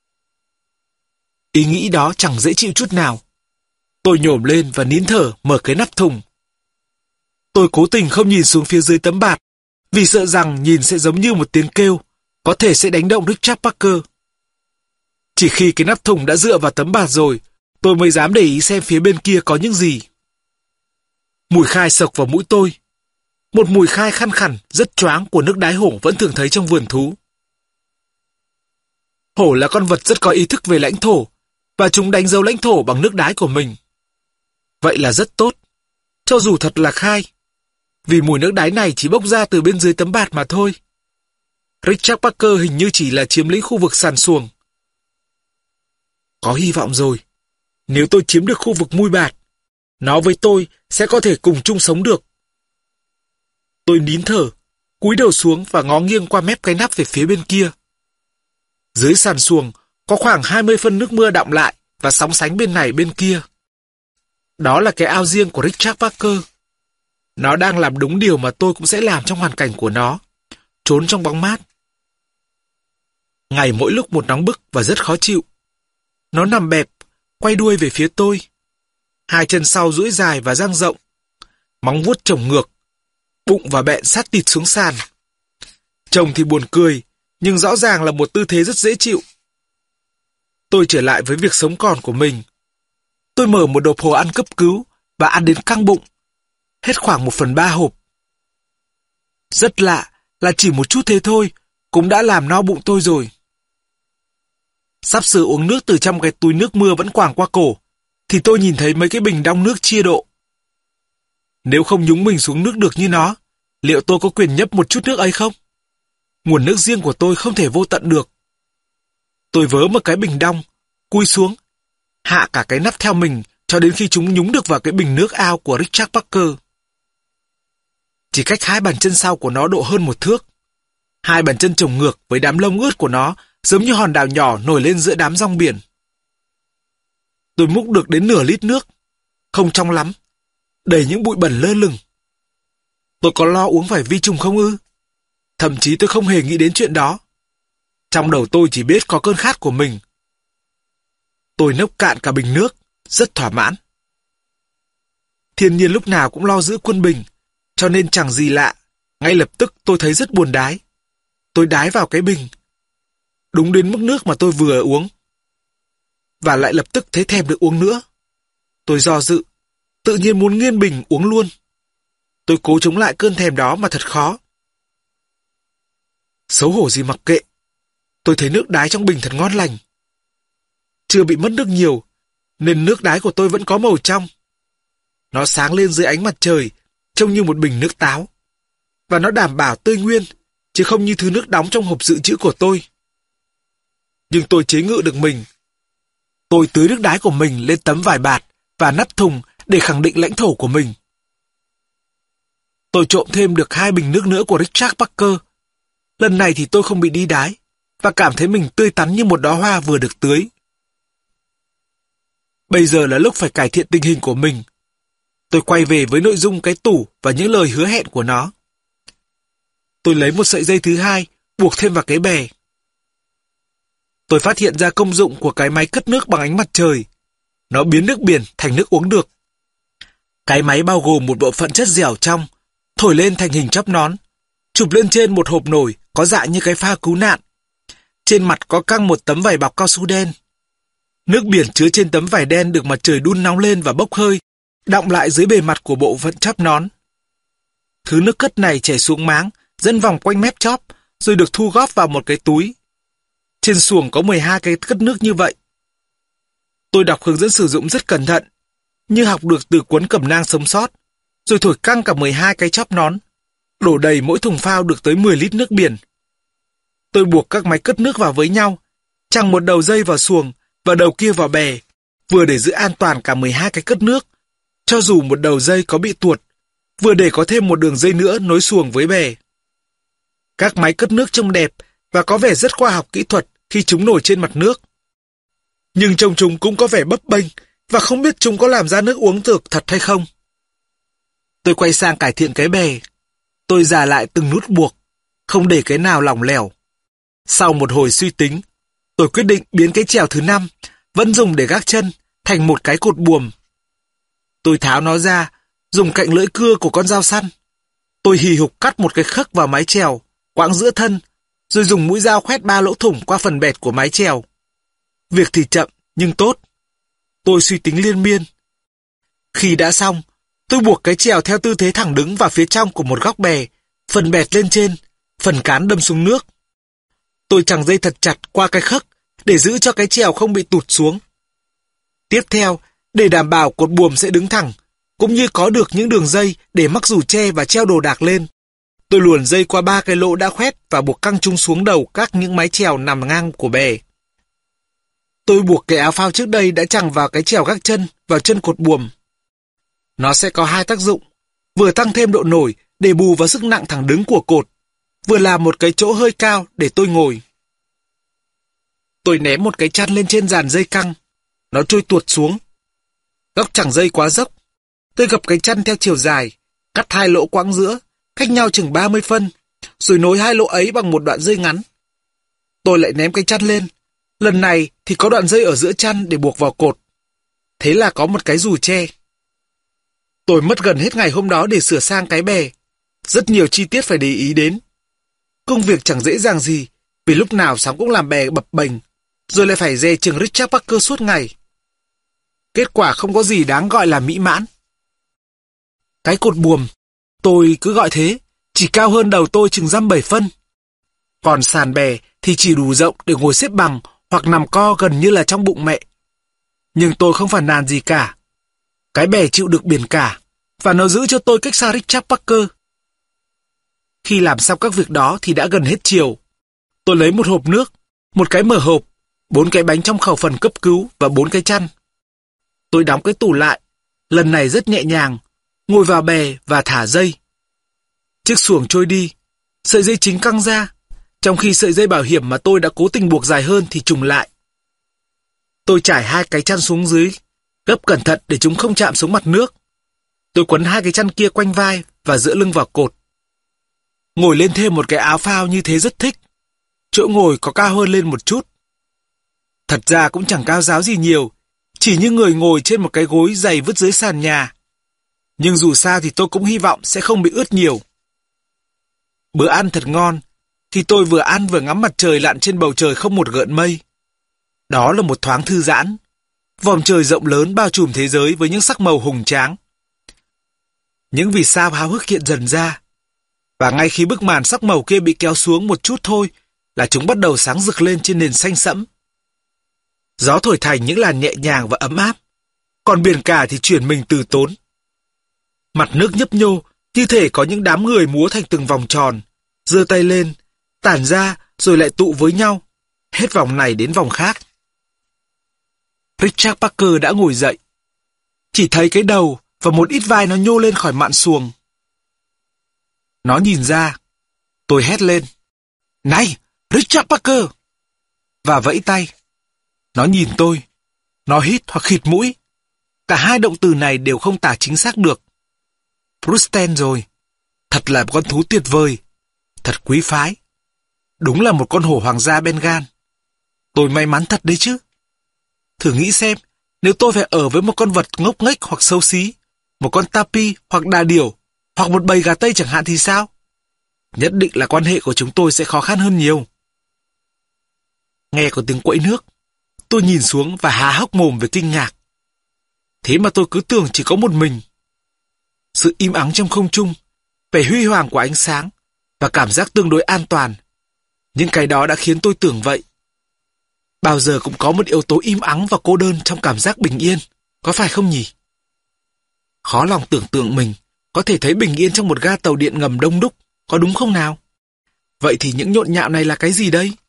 Speaker 1: Ý nghĩ đó chẳng dễ chịu chút nào. Tôi nhổm lên và nín thở mở cái nắp thùng. Tôi cố tình không nhìn xuống phía dưới tấm bạt, vì sợ rằng nhìn sẽ giống như một tiếng kêu, có thể sẽ đánh động Richard Parker. Chỉ khi cái nắp thùng đã dựa vào tấm bạt rồi, tôi mới dám để ý xem phía bên kia có những gì. Mùi khai sộc vào mũi tôi. Một mùi khai khăn khẳn, rất choáng của nước đái hổ vẫn thường thấy trong vườn thú. Hổ là con vật rất có ý thức về lãnh thổ, và chúng đánh dấu lãnh thổ bằng nước đái của mình. Vậy là rất tốt, cho dù thật là khai, vì mùi nước đái này chỉ bốc ra từ bên dưới tấm bạt mà thôi. Richard Parker hình như chỉ là chiếm lĩnh khu vực sàn xuồng. Có hy vọng rồi. Nếu tôi chiếm được khu vực mui bạt, nó với tôi sẽ có thể cùng chung sống được. Tôi nín thở, cúi đầu xuống và ngó nghiêng qua mép cái nắp về phía bên kia. Dưới sàn xuồng có khoảng 20 phân nước mưa đọng lại và sóng sánh bên này bên kia. Đó là cái ao riêng của Richard Parker. Nó đang làm đúng điều mà tôi cũng sẽ làm trong hoàn cảnh của nó, trốn trong bóng mát. Ngày mỗi lúc một nóng bức và rất khó chịu. Nó nằm bẹp, quay đuôi về phía tôi. Hai chân sau duỗi dài và dang rộng, móng vuốt chồng ngược. bụng và bẹn sát tịt xuống sàn. Trông thì buồn cười, nhưng rõ ràng là một tư thế rất dễ chịu. Tôi trở lại với việc sống còn của mình. Tôi mở một hộp hồ ăn cấp cứu và ăn đến căng bụng, hết khoảng 1/3 hộp. Rất lạ là chỉ một chút thế thôi cũng đã làm no bụng tôi rồi. Sắp sửa uống nước từ trong cái túi nước mưa vẫn quàng qua cổ, thì tôi nhìn thấy mấy cái bình đong nước chia độ. Nếu không nhúng mình xuống nước được như nó, liệu tôi có quyền nhấp một chút nước ấy không? Nguồn nước riêng của tôi không thể vô tận được. Tôi vớ một cái bình đong, cúi xuống, hạ cả cái nắp theo mình cho đến khi chúng nhúng được vào cái bình nước ao của Richard Parker. Chỉ cách 2 bàn chân sau của nó độ hơn 1 thước. 2 bàn chân chồng ngược với đám lông ướt của nó giống như hòn đảo nhỏ nổi lên giữa đám rong biển. Tôi múc được đến nửa lít nước, không trong lắm, đầy những bụi bẩn lơ lửng. Tôi có lo uống phải vi trùng không ư? Thậm chí tôi không hề nghĩ đến chuyện đó. Trong đầu tôi chỉ biết có cơn khát của mình. Tôi nốc cạn cả bình nước, rất thỏa mãn. Thiên nhiên lúc nào cũng lo giữ quân bình, cho nên chẳng gì lạ. Ngay lập tức tôi thấy rất buồn đái. Tôi đái vào cái bình, đúng đến mức nước mà tôi vừa uống. Và lại lập tức thấy thèm được uống nữa. Tôi do dự, tự nhiên muốn nghiêng bình uống luôn. Tôi cố chống lại cơn thèm đó mà thật khó. Xấu hổ gì mặc kệ. Tôi thấy nước đái trong bình thật ngon lành. Chưa bị mất nước nhiều, nên nước đái của tôi vẫn có màu trong. Nó sáng lên dưới ánh mặt trời, trông như một bình nước táo. Và nó đảm bảo tươi nguyên, chứ không như thứ nước đóng trong hộp dự trữ của tôi. Nhưng tôi chế ngự được mình. Tôi tưới nước đái của mình lên tấm vải bạt và nắp thùng để khẳng định lãnh thổ của mình. Tôi trộm thêm được 2 bình nước nữa của Richard Parker. Lần này thì tôi không bị đi đái và cảm thấy mình tươi tắn như một đóa hoa vừa được tưới. Bây giờ là lúc phải cải thiện tình hình của mình. Tôi quay về với nội dung cái tủ và những lời hứa hẹn của nó. Tôi lấy một sợi dây thứ 2, buộc thêm vào cái bè. Tôi phát hiện ra công dụng của cái máy cất nước bằng ánh mặt trời. Nó biến nước biển thành nước uống được. Cái máy bao gồm một bộ phận chất dẻo trong, thổi lên thành hình chóp nón, chụp lên trên một hộp nổi có dạng như cái phao cứu nạn. Trên mặt có căng một tấm vải bọc cao su đen. Nước biển chứa trên tấm vải đen được mặt trời đun nóng lên và bốc hơi, đọng lại dưới bề mặt của bộ phận chóp nón. Thứ nước cất này chảy xuống máng, dẫn vòng quanh mép chóp, rồi được thu góp vào một cái túi. Trên xuồng có 12 cái cất nước như vậy. Tôi đọc hướng dẫn sử dụng rất cẩn thận, như học được từ cuốn cẩm nang sống sót, rồi thổi căng cả 12 cái chóp nón, đổ đầy mỗi thùng phao được tới 10 lít nước biển. Tôi buộc các máy cất nước vào với nhau, chằng một đầu dây vào xuồng và đầu kia vào bè, vừa để giữ an toàn cả 12 cái cất nước, cho dù một đầu dây có bị tuột, vừa để có thêm một đường dây nữa nối xuồng với bè. Các máy cất nước trông đẹp và có vẻ rất khoa học kỹ thuật khi chúng nổi trên mặt nước. Nhưng trông chúng cũng có vẻ bấp bênh và không biết chúng có làm ra nước uống được thật hay không. Tôi quay sang cải thiện cái bè. Tôi già lại từng nút buộc, không để cái nào lỏng lẻo. Sau một hồi suy tính, tôi quyết định biến cái chèo thứ 5, vẫn dùng để gác chân, thành một cái cột buồm. Tôi tháo nó ra, dùng cạnh lưỡi cưa của con dao săn. Tôi hì hục cắt một cái khấc vào mái chèo, quãng giữa thân, rồi dùng mũi dao khoét 3 lỗ thủng qua phần bẹt của mái chèo. Việc thì chậm, nhưng tốt. Tôi suy tính liên miên. Khi đã xong, tôi buộc cái chèo theo tư thế thẳng đứng vào phía trong của một góc bè, phần bẹt lên trên, phần cán đâm xuống nước. Tôi chằng dây thật chặt qua cái khấc để giữ cho cái chèo không bị tụt xuống. Tiếp theo, để đảm bảo cột buồm sẽ đứng thẳng, cũng như có được những đường dây để mắc dù tre và treo đồ đạc lên, tôi luồn dây qua 3 cái lỗ đã khoét và buộc căng chúng xuống đầu các những mái chèo nằm ngang của bè. Tôi buộc cái áo phao trước đây đã chằng vào cái chèo gác chân, vào chân cột buồm. Nó sẽ có 2 tác dụng, vừa tăng thêm độ nổi để bù vào sức nặng thẳng đứng của cột, vừa làm một cái chỗ hơi cao để tôi ngồi. Tôi ném một cái chăn lên trên dàn dây căng, nó trôi tuột xuống. Góc chằng dây quá dốc, tôi gập cái chăn theo chiều dài, cắt 2 lỗ quãng giữa, cách nhau chừng 30 phân, rồi nối 2 lỗ ấy bằng một đoạn dây ngắn. Tôi lại ném cái chăn lên, lần này thì có đoạn dây ở giữa chăn để buộc vào cột. Thế là có một cái dù tre. Tôi mất gần hết ngày hôm đó để sửa sang cái bè, Rất nhiều chi tiết phải để ý đến. Công việc chẳng dễ dàng gì, vì lúc nào sóng cũng làm bè bập bềnh, rồi lại phải dè chừng Richard Parker suốt ngày. Kết quả không có gì đáng gọi là mỹ mãn. Cái cột buồm, tôi cứ gọi thế, chỉ cao hơn đầu tôi chừng dăm 7 phân. Còn sàn bè thì chỉ đủ rộng để ngồi xếp bằng hoặc nằm co gần như là trong bụng mẹ. Nhưng tôi không phàn nàn gì cả. Cái bè chịu được biển cả, và nó giữ cho tôi cách xa Richard Parker. Khi làm xong các việc đó thì đã gần hết chiều. Tôi lấy một hộp nước, một cái mở hộp, 4 cái bánh trong khẩu phần cấp cứu và 4 cái chăn. Tôi đóng cái tủ lại, lần này rất nhẹ nhàng, ngồi vào bè và thả dây. Chiếc xuồng trôi đi, sợi dây chính căng ra, trong khi sợi dây bảo hiểm mà tôi đã cố tình buộc dài hơn thì trùng lại. Tôi trải 2 cái chăn xuống dưới, gấp cẩn thận để chúng không chạm xuống mặt nước. Tôi quấn 2 cái chăn kia quanh vai và dựa lưng vào cột. Ngồi lên thêm một cái áo phao như thế rất thích. Chỗ ngồi có cao hơn lên một chút. Thật ra cũng chẳng cao ráo gì nhiều, chỉ như người ngồi trên một cái gối dày vứt dưới sàn nhà. Nhưng dù sao thì tôi cũng hy vọng sẽ không bị ướt nhiều. Bữa ăn thật ngon, khi tôi vừa ăn vừa ngắm mặt trời lặn trên bầu trời không một gợn mây. Đó là một thoáng thư giãn. Vòm trời rộng lớn bao trùm thế giới với những sắc màu hùng tráng. Những vì sao háo hức hiện dần ra. Và ngay khi bức màn sắc màu kia bị kéo xuống một chút thôi là chúng bắt đầu sáng rực lên trên nền xanh sẫm. Gió thổi thành những làn nhẹ nhàng và ấm áp, còn biển cả thì chuyển mình từ tốn. Mặt nước nhấp nhô như thể có những đám người múa thành từng vòng tròn, giơ tay lên, tản ra rồi lại tụ với nhau, hết vòng này đến vòng khác. Richard Parker đã ngồi dậy. Chỉ thấy cái đầu và một ít vai nó nhô lên khỏi mạn xuồng. Nó nhìn ra. Tôi hét lên. Này, Richard Parker! Và vẫy tay. Nó nhìn tôi. Nó hít hoặc khịt mũi. Cả hai động từ này đều không tả chính xác được. Prusten rồi. Thật là một con thú tuyệt vời. Thật quý phái. Đúng là một con hổ hoàng gia Bengal. Tôi may mắn thật đấy chứ. Thử nghĩ xem, nếu tôi phải ở với một con vật ngốc nghếch hoặc xấu xí, một con tapi hoặc đà điểu, hoặc một bầy gà Tây chẳng hạn thì sao? Nhất định là quan hệ của chúng tôi sẽ khó khăn hơn nhiều. Nghe có tiếng quẫy nước, tôi nhìn xuống và há hốc mồm về kinh ngạc. Thế mà tôi cứ tưởng chỉ có một mình. Sự im ắng trong không trung, vẻ huy hoàng của ánh sáng và cảm giác tương đối an toàn. Những cái đó đã khiến tôi tưởng vậy. Bao giờ cũng có một yếu tố im ắng và cô đơn trong cảm giác bình yên, có phải không nhỉ? Khó lòng tưởng tượng mình có thể thấy bình yên trong một ga tàu điện ngầm đông đúc, có đúng không nào? Vậy thì những nhộn nhạo này là cái gì đây?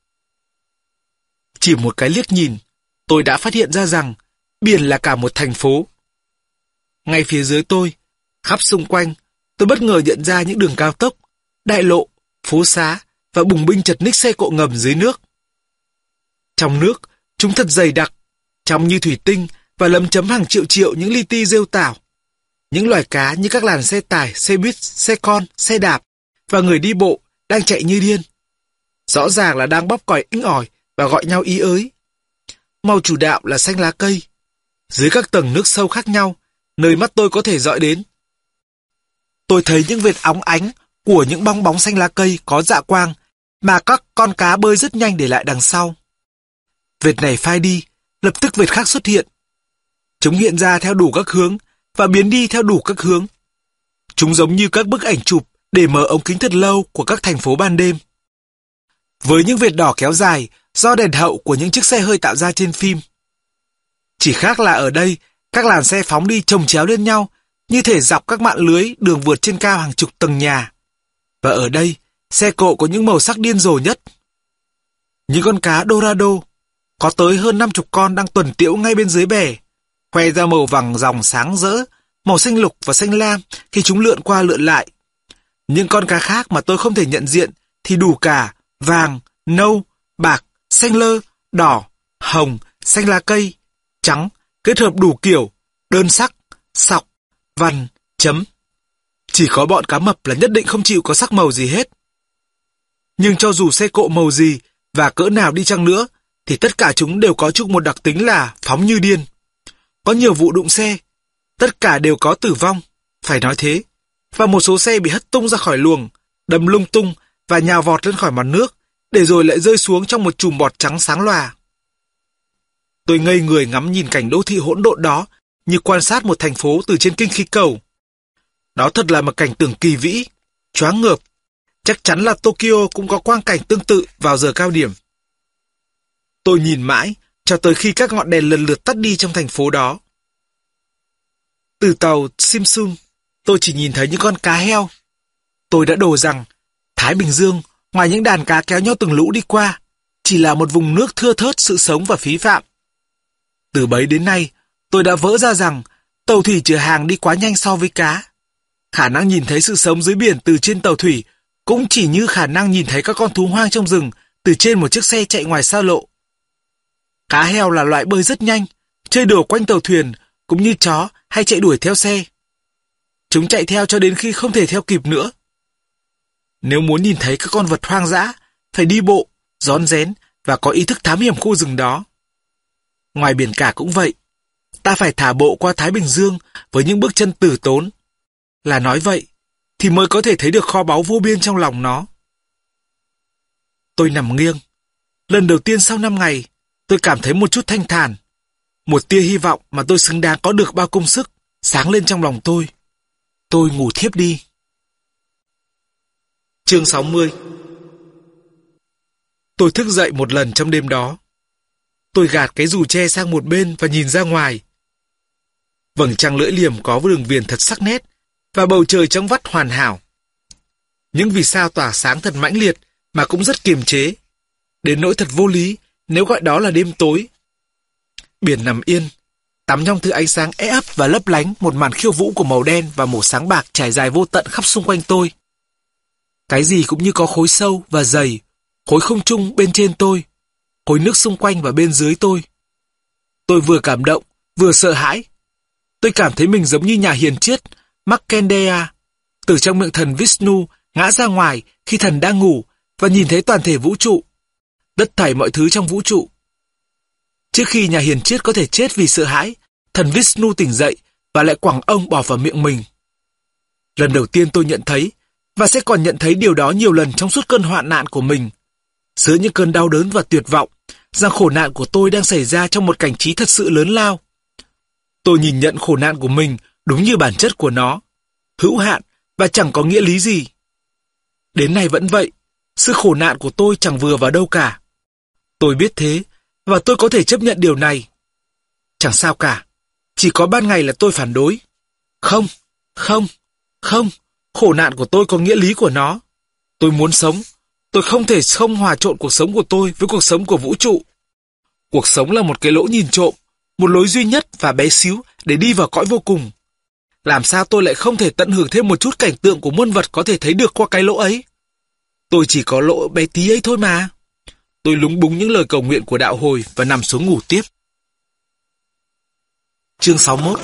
Speaker 1: Chỉ một cái liếc nhìn, tôi đã phát hiện ra rằng biển là cả một thành phố. Ngay phía dưới tôi, khắp xung quanh, tôi bất ngờ nhận ra những đường cao tốc, đại lộ, phố xá và bùng binh chật ních xe cộ ngầm dưới nước. Trong nước, chúng thật dày đặc, trong như thủy tinh và lấm chấm hàng triệu triệu những li ti rêu tảo. Những loài cá như các làn xe tải, xe buýt, xe con, xe đạp và người đi bộ đang chạy như điên. Rõ ràng là đang bóp còi inh ỏi và gọi nhau ý ới. Màu chủ đạo là xanh lá cây. Dưới các tầng nước sâu khác nhau, nơi mắt tôi có thể dõi đến. Tôi thấy những vệt óng ánh của những bong bóng xanh lá cây có dạ quang mà các con cá bơi rất nhanh để lại đằng sau. Vệt này phai đi, lập tức vệt khác xuất hiện. Chúng hiện ra theo đủ các hướng và biến đi theo đủ các hướng. Chúng giống như các bức ảnh chụp để mở ống kính thật lâu của các thành phố ban đêm. Với những vệt đỏ kéo dài do đèn hậu của những chiếc xe hơi tạo ra trên phim. Chỉ khác là ở đây, các làn xe phóng đi chồng chéo lên nhau, như thể dọc các mạng lưới đường vượt trên cao hàng chục tầng nhà. Và ở đây, xe cộ có những màu sắc điên rồ nhất. Những con cá Dorado, có tới hơn 50 con đang tuần tiễu ngay bên dưới bè, khoe ra màu vàng ròng sáng rỡ, màu xanh lục và xanh lam khi chúng lượn qua lượn lại. Những con cá khác mà tôi không thể nhận diện thì đủ cả vàng, nâu, bạc, xanh lơ, đỏ, hồng, xanh lá cây, trắng, kết hợp đủ kiểu, đơn sắc, sọc, vằn, chấm. Chỉ có bọn cá mập là nhất định không chịu có sắc màu gì hết. Nhưng cho dù xe cộ màu gì và cỡ nào đi chăng nữa, thì tất cả chúng đều có chung một đặc tính là phóng như điên. Có nhiều vụ đụng xe, tất cả đều có tử vong, phải nói thế. và một số xe bị hất tung ra khỏi luồng, đâm lung tung và nhào vọt lên khỏi mặt nước, để rồi lại rơi xuống trong một chùm bọt trắng sáng lòa. Tôi ngây người ngắm nhìn cảnh đô thị hỗn độn đó, như quan sát một thành phố từ trên kinh khí cầu. Đó thật là một cảnh tượng kỳ vĩ, choáng ngợp. Chắc chắn là Tokyo cũng có quang cảnh tương tự vào giờ cao điểm. Tôi nhìn mãi, cho tới khi các ngọn đèn lần lượt tắt đi trong thành phố đó. Từ tàu Simsum, tôi chỉ nhìn thấy những con cá heo. Tôi đã đổ rằng, Thái Bình Dương, ngoài những đàn cá kéo nhau từng lũ đi qua, chỉ là một vùng nước thưa thớt sự sống và phí phạm. Từ bấy đến nay, tôi đã vỡ ra rằng, tàu thủy chở hàng đi quá nhanh so với cá. Khả năng nhìn thấy sự sống dưới biển từ trên tàu thủy cũng chỉ như khả năng nhìn thấy các con thú hoang trong rừng từ trên một chiếc xe chạy ngoài xa lộ. Cá heo là loại bơi rất nhanh, chơi đùa quanh tàu thuyền, cũng như chó hay chạy đuổi theo xe. Chúng chạy theo cho đến khi không thể theo kịp nữa. Nếu muốn nhìn thấy các con vật hoang dã, phải đi bộ, rón rén và có ý thức thám hiểm khu rừng đó. Ngoài biển cả cũng vậy, ta phải thả bộ qua Thái Bình Dương với những bước chân tử tốn. Là nói vậy, thì mới có thể thấy được kho báu vô biên trong lòng nó. Tôi nằm nghiêng. Lần đầu tiên sau 5 ngày, tôi cảm thấy một chút thanh thản. Một tia hy vọng mà tôi xứng đáng có được bao công sức, sáng lên trong lòng tôi. Tôi ngủ thiếp đi. Chương 60. Tôi thức dậy một lần trong đêm đó. Tôi gạt cái dù che sang một bên và nhìn ra ngoài. Vầng trăng lưỡi liềm có đường viền thật sắc nét, và bầu trời trong vắt hoàn hảo. Những vì sao tỏa sáng thật mãnh liệt mà cũng rất kiềm chế, đến nỗi thật vô lý nếu gọi đó là đêm tối. Biển nằm yên, tắm trong thứ ánh sáng é ấp và lấp lánh một màn khiêu vũ của màu đen và màu sáng bạc trải dài vô tận khắp xung quanh tôi. Cái gì cũng như có khối sâu và dày, khối không trung bên trên tôi, khối nước xung quanh và bên dưới tôi. Tôi vừa cảm động, vừa sợ hãi. Tôi cảm thấy mình giống như nhà hiền triết Markandeya, từ trong miệng thần Vishnu ngã ra ngoài khi thần đang ngủ và nhìn thấy toàn thể vũ trụ, tất thảy mọi thứ trong vũ trụ. Trước khi nhà hiền triết có thể chết vì sợ hãi, thần Vishnu tỉnh dậy và lại quẳng ông bỏ vào miệng mình. Lần đầu tiên tôi nhận thấy, và sẽ còn nhận thấy điều đó nhiều lần trong suốt cơn hoạn nạn của mình, giữa những cơn đau đớn và tuyệt vọng, rằng khổ nạn của tôi đang xảy ra trong một cảnh trí thật sự lớn lao. Tôi nhìn nhận khổ nạn của mình đúng như bản chất của nó, hữu hạn và chẳng có nghĩa lý gì. Đến nay vẫn vậy, sự khổ nạn của tôi chẳng vừa vào đâu cả. Tôi biết thế, và tôi có thể chấp nhận điều này. Chẳng sao cả, chỉ có ban ngày là tôi phản đối. Không, khổ nạn của tôi có nghĩa lý của nó. Tôi muốn sống, tôi không thể không hòa trộn cuộc sống của tôi với cuộc sống của vũ trụ. Cuộc sống là một cái lỗ nhìn trộm, một lối duy nhất và bé xíu để đi vào cõi vô cùng. Làm sao tôi lại không thể tận hưởng thêm một chút cảnh tượng của muôn vật có thể thấy được qua cái lỗ ấy? Tôi chỉ có lỗ bé tí ấy thôi mà. Tôi lúng búng những lời cầu nguyện của đạo hồi và nằm xuống ngủ tiếp. Chương 61.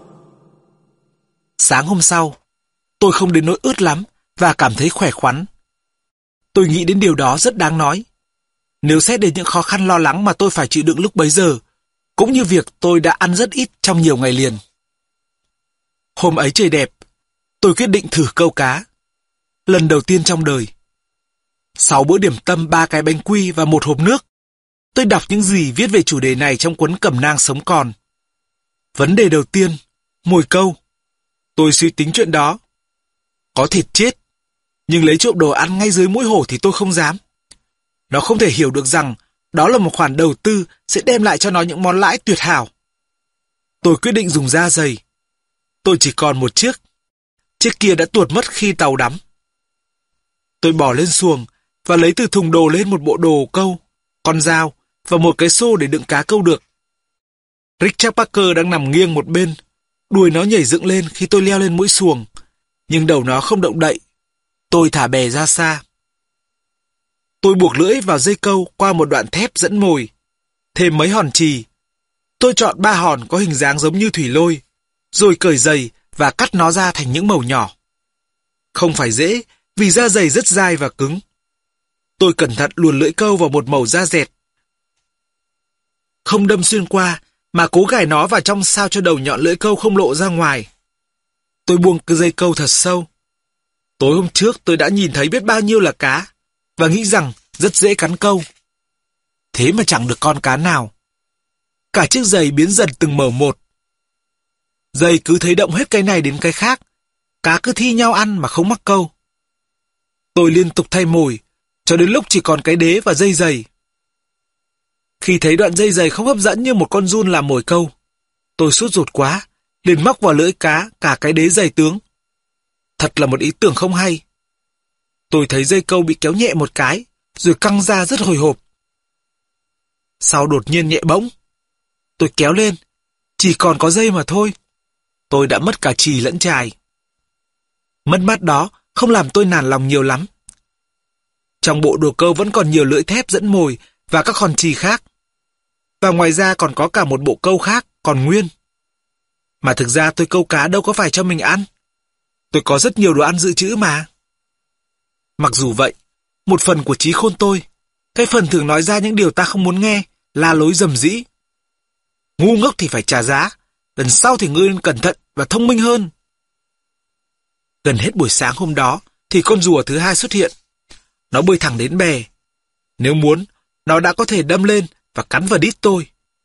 Speaker 1: Sáng hôm sau, tôi không đến nỗi ướt lắm và cảm thấy khỏe khoắn. Tôi nghĩ đến điều đó rất đáng nói. Nếu xét đến những khó khăn lo lắng mà tôi phải chịu đựng lúc bấy giờ, cũng như việc tôi đã ăn rất ít trong nhiều ngày liền. Hôm ấy trời đẹp, tôi quyết định thử câu cá. Lần đầu tiên trong đời. 6 bữa điểm tâm, 3 cái bánh quy và 1 hộp nước. Tôi đọc những gì viết về chủ đề này trong cuốn Cẩm nang sống còn. Vấn đề đầu tiên, mồi câu. Tôi suy tính chuyện đó. Có thịt chết, nhưng lấy trộm đồ ăn ngay dưới mũi hổ thì tôi không dám. Nó không thể hiểu được rằng đó là một khoản đầu tư sẽ đem lại cho nó những món lãi tuyệt hảo. Tôi quyết định dùng da giày. Tôi chỉ còn một chiếc. Chiếc kia đã tuột mất khi tàu đắm. Tôi bỏ lên xuồng và lấy từ thùng đồ lên một bộ đồ câu, con dao và một cái xô để đựng cá câu được. Richard Parker đang nằm nghiêng một bên. Đuôi nó nhảy dựng lên khi tôi leo lên mũi xuồng, nhưng đầu nó không động đậy. Tôi thả bè ra xa. Tôi buộc lưỡi vào dây câu qua một đoạn thép dẫn mồi, thêm mấy hòn chì. Tôi chọn 3 hòn có hình dáng giống như thủy lôi, rồi cởi giày và cắt nó ra thành những mẩu nhỏ. Không phải dễ, vì da giày rất dai và cứng. Tôi cẩn thận luồn lưỡi câu vào một mẩu da dẹt. Không đâm xuyên qua, mà cố gài nó vào trong sao cho đầu nhọn lưỡi câu không lộ ra ngoài. Tôi buông cái dây câu thật sâu. Tối hôm trước tôi đã nhìn thấy biết bao nhiêu là cá, và nghĩ rằng rất dễ cắn câu. Thế mà chẳng được con cá nào. Cả chiếc giày biến dần từng mở một. Giày cứ thấy động hết cái này đến cái khác. Cá cứ thi nhau ăn mà không mắc câu. Tôi liên tục thay mồi, cho đến lúc chỉ còn cái đế và dây giày. Khi thấy đoạn dây giày không hấp dẫn như một con giun làm mồi câu, tôi sốt ruột quá, liền móc vào lưỡi cá cả cái đế giày tướng. Thật là một ý tưởng không hay. Tôi thấy dây câu bị kéo nhẹ một cái, rồi căng ra rất hồi hộp. Sau đột nhiên nhẹ bỗng. Tôi kéo lên, chỉ còn có dây mà thôi. Tôi đã mất cả chì lẫn chài. Mất mát đó không làm tôi nản lòng nhiều lắm. Trong bộ đồ câu vẫn còn nhiều lưỡi thép dẫn mồi và các hòn chì khác. Và ngoài ra còn có cả một bộ câu khác còn nguyên. Mà thực ra tôi câu cá đâu có phải cho mình ăn. Tôi có rất nhiều đồ ăn dự trữ mà. Mặc dù vậy, một phần của trí khôn tôi, cái phần thường nói ra những điều ta không muốn nghe, la lối rầm rĩ. Ngu ngốc thì phải trả giá, lần sau thì ngươi nên cẩn thận và thông minh hơn. Gần hết buổi sáng hôm đó thì con rùa thứ hai xuất hiện. Nó bơi thẳng đến bè. Nếu muốn, nó đã có thể đâm lên và cắn vào đít tôi.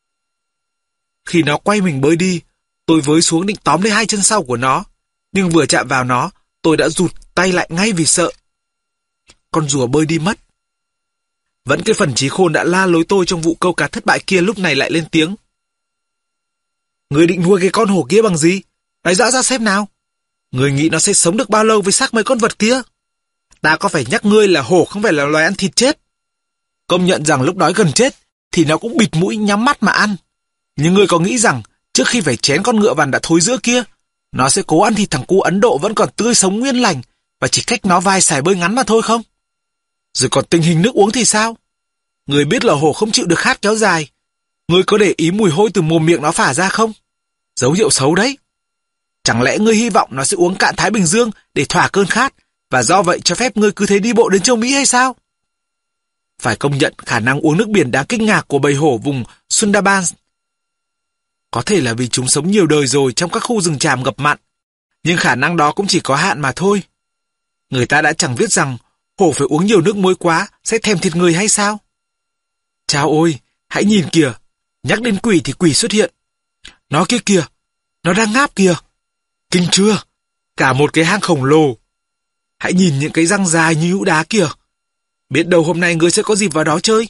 Speaker 1: Khi nó quay mình bơi đi, tôi với xuống định tóm lấy hai chân sau của nó, nhưng vừa chạm vào nó, tôi đã rụt tay lại ngay vì sợ. Con rùa bơi đi mất. Vẫn cái phần trí khôn đã la lối tôi trong vụ câu cá thất bại kia lúc này lại lên tiếng. Ngươi định nuôi cái con hổ kia bằng gì? Nói rõ ra xem nào. Ngươi nghĩ nó sẽ sống được bao lâu với xác mấy con vật kia? Ta có phải nhắc ngươi là hổ không phải là loài ăn thịt chết? Công nhận rằng lúc đói gần chết thì nó cũng bịt mũi nhắm mắt mà ăn. Nhưng ngươi có nghĩ rằng trước khi phải chén con ngựa vằn đã thối rữa kia, nó sẽ cố ăn thịt thằng cu Ấn Độ vẫn còn tươi sống nguyên lành và chỉ cách nó vài sải bơi ngắn mà thôi không? Rồi còn tình hình nước uống thì sao? Ngươi biết là hổ không chịu được khát kéo dài. Ngươi có để ý mùi hôi từ mồm miệng nó phả ra không? Dấu hiệu xấu đấy. Chẳng lẽ ngươi hy vọng nó sẽ uống cạn Thái Bình Dương để thỏa cơn khát và do vậy cho phép ngươi cứ thế đi bộ đến châu Mỹ hay sao? Phải công nhận khả năng uống nước biển đáng kinh ngạc của bầy hổ vùng Sundarbans. Có thể là vì chúng sống nhiều đời rồi trong các khu rừng tràm ngập mặn, nhưng khả năng đó cũng chỉ có hạn mà thôi. Người ta đã chẳng viết rằng hổ phải uống nhiều nước muối quá sẽ thèm thịt người hay sao? Chao ôi, hãy nhìn kìa, nhắc đến quỷ thì quỷ xuất hiện. Nó kia kìa, nó đang ngáp kìa. Kinh chưa? Cả một cái hang khổng lồ. Hãy nhìn những cái răng dài như hũ đá kìa. Biết đâu hôm nay ngươi sẽ có dịp vào đó chơi.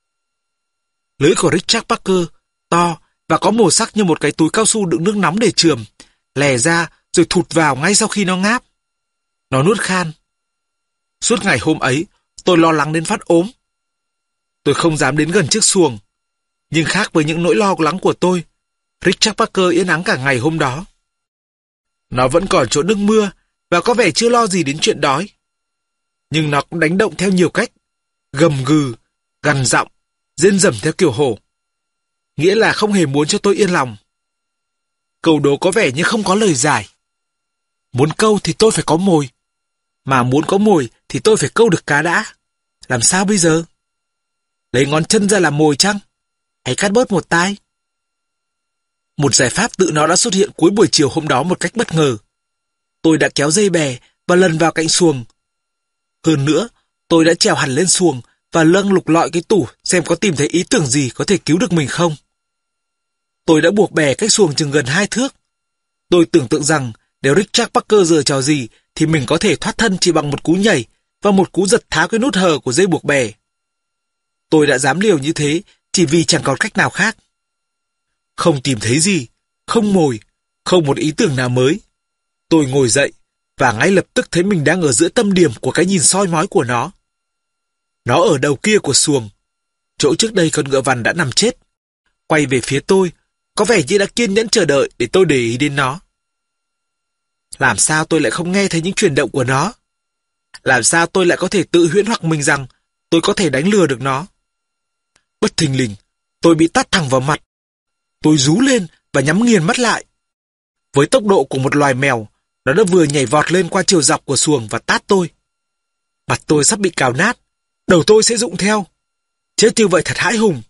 Speaker 1: Lưỡi của Richard Parker to và có màu sắc như một cái túi cao su đựng nước nóng để chườm, lè ra rồi thụt vào ngay sau khi nó ngáp. Nó nuốt khan. Suốt ngày hôm ấy, tôi lo lắng đến phát ốm. Tôi không dám đến gần chiếc xuồng. Nhưng khác với những nỗi lo lắng của tôi, Richard Parker yên ắng cả ngày hôm đó. Nó vẫn còn chỗ nước mưa và có vẻ chưa lo gì đến chuyện đói. Nhưng nó cũng đánh động theo nhiều cách, gầm gừ, gằn giọng, rên rẩm theo kiểu hổ. Nghĩa là không hề muốn cho tôi yên lòng. Câu đố có vẻ như không có lời giải. Muốn câu thì tôi phải có mồi. Mà muốn có mồi thì tôi phải câu được cá đã. Làm sao bây giờ? Lấy ngón chân ra làm mồi chăng? Hay cắt bớt một tai? Một giải pháp tự nó đã xuất hiện cuối buổi chiều hôm đó một cách bất ngờ. Tôi đã kéo dây bè và lần vào cạnh xuồng. Hơn nữa, tôi đã trèo hẳn lên xuồng và lâng lục lọi cái tủ xem có tìm thấy ý tưởng gì có thể cứu được mình không. Tôi đã buộc bè cách xuồng chừng gần 2 thước. Tôi tưởng tượng rằng nếu Richard Parker giở trò gì thì mình có thể thoát thân chỉ bằng một cú nhảy và một cú giật tháo cái nút hờ của dây buộc bè. Tôi đã dám liều như thế chỉ vì chẳng còn cách nào khác. Không tìm thấy gì, không mồi, không một ý tưởng nào mới. Tôi ngồi dậy và ngay lập tức thấy mình đang ở giữa tâm điểm của cái nhìn soi mói của nó. Nó ở đầu kia của xuồng, chỗ trước đây con ngựa vằn đã nằm chết. Quay về phía tôi, có vẻ như đã kiên nhẫn chờ đợi để tôi để ý đến nó. Làm sao tôi lại không nghe thấy những chuyển động của nó? Làm sao tôi lại có thể tự huyễn hoặc mình rằng tôi có thể đánh lừa được nó? Bất thình lình, tôi bị tát thẳng vào mặt. Tôi rú lên và nhắm nghiền mắt lại. Với tốc độ của một loài mèo, nó đã vừa nhảy vọt lên qua chiều dọc của xuồng và tát tôi. Mặt tôi sắp bị cào nát, đầu tôi sẽ rụng theo. Chết như vậy thật hãi hùng.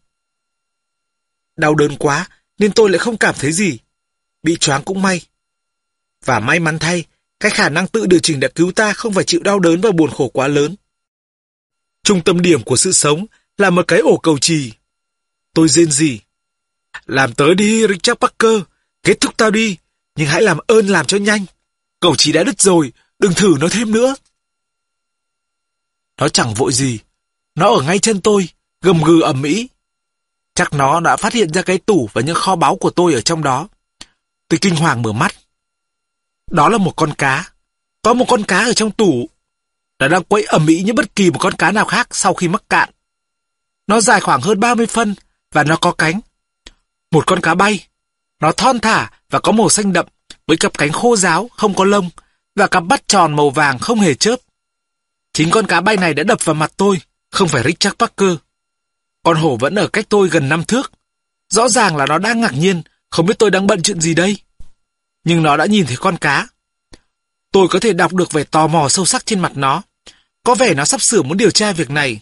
Speaker 1: Đau đớn quá nên tôi lại không cảm thấy gì. Bị choáng cũng may. Và may mắn thay, cái khả năng tự điều chỉnh đã cứu ta không phải chịu đau đớn và buồn khổ quá lớn. Trung tâm điểm của sự sống là một cái ổ cầu chì. Tôi rên rỉ. Làm tới đi, Richard Parker, kết thúc tao đi, nhưng hãy làm ơn làm cho nhanh. Cầu chì đã đứt rồi, đừng thử nó thêm nữa. Nó chẳng vội gì, nó ở ngay chân tôi, gầm gừ ầm ĩ. Chắc nó đã phát hiện ra cái tủ và những kho báu của tôi ở trong đó. Tôi kinh hoàng mở mắt. Đó là một con cá. Có một con cá ở trong tủ. Nó đang quẫy ầm ĩ như bất kỳ một con cá nào khác sau khi mắc cạn. Nó dài khoảng hơn 30 phân và nó có cánh. Một con cá bay. Nó thon thả và có màu xanh đậm với cặp cánh khô ráo, không có lông và cặp mắt tròn màu vàng không hề chớp. Chính con cá bay này đã đập vào mặt tôi, không phải Richard Parker. Con hổ vẫn ở cách tôi gần 5 thước. Rõ ràng là nó đang ngạc nhiên, không biết tôi đang bận chuyện gì đây. Nhưng nó đã nhìn thấy con cá. Tôi có thể đọc được vẻ tò mò sâu sắc trên mặt nó. Có vẻ nó sắp sửa muốn điều tra việc này.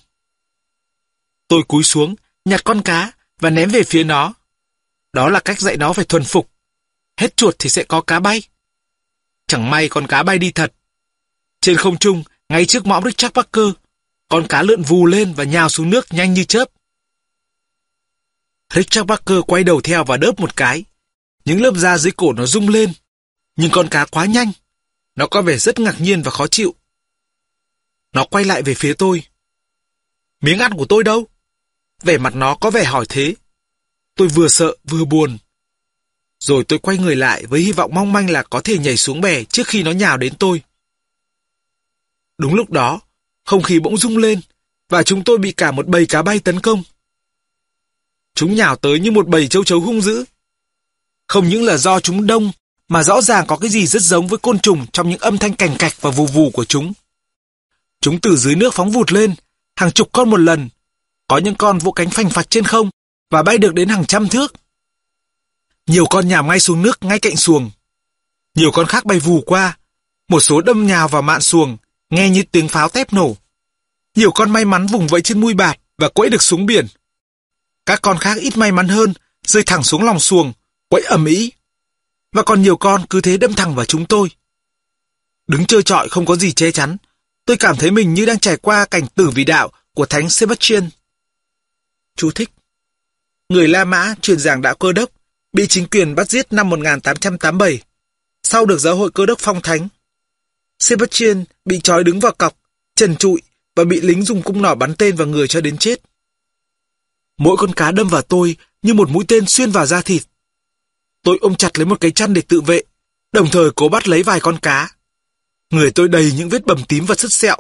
Speaker 1: Tôi cúi xuống, nhặt con cá và ném về phía nó. Đó là cách dạy nó phải thuần phục. Hết chuột thì sẽ có cá bay. Chẳng may con cá bay đi thật. Trên không trung, ngay trước mõm Richard Parker, con cá lượn vù lên và nhào xuống nước nhanh như chớp. Richard Parker quay đầu theo và đớp một cái. Những lớp da dưới cổ nó rung lên. Nhưng con cá quá nhanh. Nó có vẻ rất ngạc nhiên và khó chịu. Nó quay lại về phía tôi. Miếng ăn của tôi đâu? Vẻ mặt nó có vẻ hỏi thế. Tôi vừa sợ vừa buồn. Rồi tôi quay người lại với hy vọng mong manh là có thể nhảy xuống bè trước khi nó nhào đến tôi. Đúng lúc đó, không khí bỗng rung lên và chúng tôi bị cả một bầy cá bay tấn công. Chúng nhào tới như một bầy châu chấu hung dữ. Không những là do chúng đông, mà rõ ràng có cái gì rất giống với côn trùng trong những âm thanh cành cạch và vù vù của chúng. Chúng từ dưới nước phóng vụt lên, hàng chục con một lần. Có những con vỗ cánh phành phạch trên không và bay được đến hàng trăm thước. Nhiều con nhào ngay xuống nước ngay cạnh xuồng. Nhiều con khác bay vù qua. Một số đâm nhào vào mạn xuồng, nghe như tiếng pháo tép nổ. Nhiều con may mắn vùng vẫy trên mui bạt và quẫy được xuống biển. Các con khác ít may mắn hơn, rơi thẳng xuống lòng xuồng, quẫy ầm ĩ. Và còn nhiều con cứ thế đâm thẳng vào chúng tôi. Đứng trơ trọi không có gì che chắn, tôi cảm thấy mình như đang trải qua cảnh tử vì đạo của Thánh Sebastian. Chú thích: người La Mã truyền giảng đạo Cơ đốc, bị chính quyền bắt giết năm 1887, sau được giáo hội Cơ đốc phong thánh. Sebastian bị trói đứng vào cọc, trần trụi và bị lính dùng cung nỏ bắn tên vào người cho đến chết. Mỗi con cá đâm vào tôi như một mũi tên xuyên vào da thịt. Tôi ôm chặt lấy một cái chăn để tự vệ, đồng thời cố bắt lấy vài con cá. Người tôi đầy những vết bầm tím và sứt sẹo.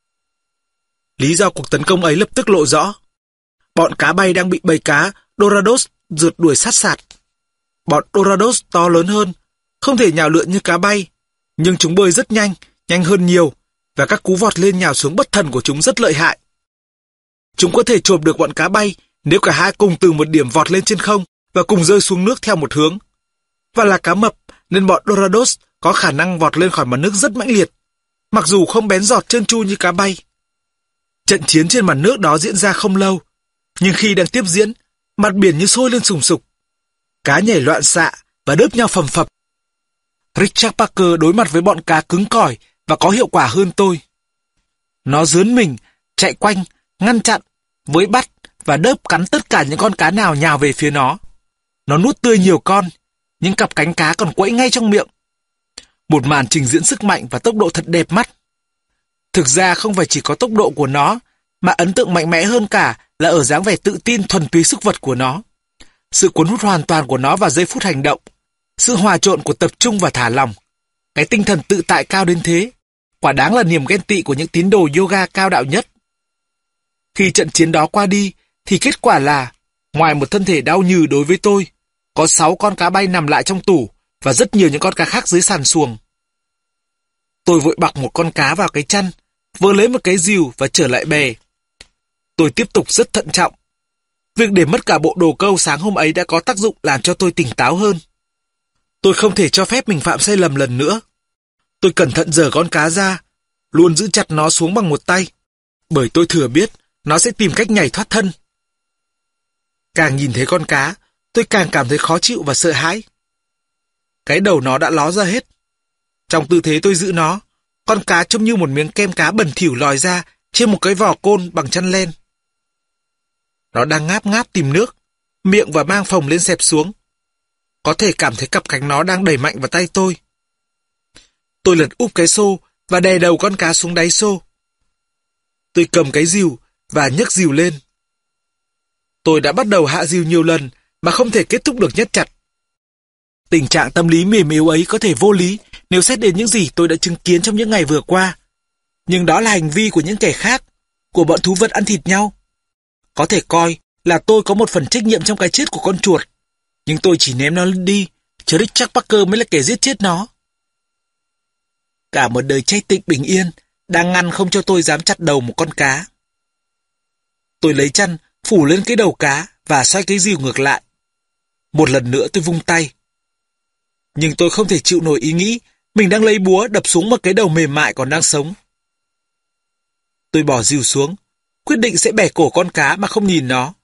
Speaker 1: Lý do cuộc tấn công ấy lập tức lộ rõ. Bọn cá bay đang bị bầy cá Dorados rượt đuổi sát sạt. Bọn Dorados to lớn hơn, không thể nhào lượn như cá bay, nhưng chúng bơi rất nhanh, nhanh hơn nhiều, và các cú vọt lên nhào xuống bất thần của chúng rất lợi hại. Chúng có thể chộp được bọn cá bay nếu cả hai cùng từ một điểm vọt lên trên không và cùng rơi xuống nước theo một hướng. Và là cá mập nên bọn Dorados có khả năng vọt lên khỏi mặt nước rất mãnh liệt, mặc dù không bén giọt trơn tru như cá bay. Trận chiến trên mặt nước đó diễn ra không lâu, nhưng khi đang tiếp diễn, mặt biển như sôi lên sùng sục. Cá nhảy loạn xạ và đớp nhau phầm phập. Richard Parker đối mặt với bọn cá cứng cỏi và có hiệu quả hơn tôi. Nó rướn mình, chạy quanh, ngăn chặn, với bắt và đớp cắn tất cả những con cá nào nhào về phía nó. Nó nuốt tươi nhiều con, những cặp cánh cá còn quẫy ngay trong miệng. Một màn trình diễn sức mạnh và tốc độ thật đẹp mắt. Thực ra không phải chỉ có tốc độ của nó, mà ấn tượng mạnh mẽ hơn cả là ở dáng vẻ tự tin thuần túy sức vật của nó. Sự cuốn hút hoàn toàn của nó vào giây phút hành động. Sự hòa trộn của tập trung và thả lỏng. Cái tinh thần tự tại cao đến thế, quả đáng là niềm ghen tị của những tín đồ yoga cao đạo nhất. Khi trận chiến đó qua đi, thì kết quả là, ngoài một thân thể đau nhừ đối với tôi, có 6 con cá bay nằm lại trong tủ và rất nhiều những con cá khác dưới sàn xuồng. Tôi vội bọc một con cá vào cái chăn, vơ lấy một cái rìu và trở lại bè. Tôi tiếp tục rất thận trọng. Việc để mất cả bộ đồ câu sáng hôm ấy đã có tác dụng làm cho tôi tỉnh táo hơn. Tôi không thể cho phép mình phạm sai lầm lần nữa. Tôi cẩn thận giở con cá ra, luôn giữ chặt nó xuống bằng một tay, bởi tôi thừa biết nó sẽ tìm cách nhảy thoát thân. Càng nhìn thấy con cá, tôi càng cảm thấy khó chịu và sợ hãi. Cái đầu nó đã ló ra hết. Trong tư thế tôi giữ nó, con cá trông như một miếng kem cá bẩn thỉu lòi ra trên một cái vỏ côn bằng chăn len. Nó đang ngáp ngáp tìm nước, miệng và mang phồng lên xẹp xuống. Có thể cảm thấy cặp cánh nó đang đẩy mạnh vào tay tôi. Tôi lật úp cái xô và đè đầu con cá xuống đáy xô. Tôi cầm cái rìu và nhấc rìu lên. Tôi đã bắt đầu hạ rìu nhiều lần mà không thể kết thúc được nhấc chặt. Tình trạng tâm lý mềm yếu ấy có thể vô lý nếu xét đến những gì tôi đã chứng kiến trong những ngày vừa qua. Nhưng đó là hành vi của những kẻ khác, của bọn thú vật ăn thịt nhau. Có thể coi là tôi có một phần trách nhiệm trong cái chết của con chuột. Nhưng tôi chỉ ném nó đi, chứ Richard Parker mới là kẻ giết chết nó. Cả một đời chay tịnh bình yên đang ngăn không cho tôi dám chặt đầu một con cá. Tôi lấy chăn phủ lên cái đầu cá và xoay cái rìu ngược lại. Một lần nữa tôi vung tay. Nhưng tôi không thể chịu nổi ý nghĩ mình đang lấy búa đập xuống một cái đầu mềm mại còn đang sống. Tôi bỏ rìu xuống, quyết định sẽ bẻ cổ con cá mà không nhìn nó.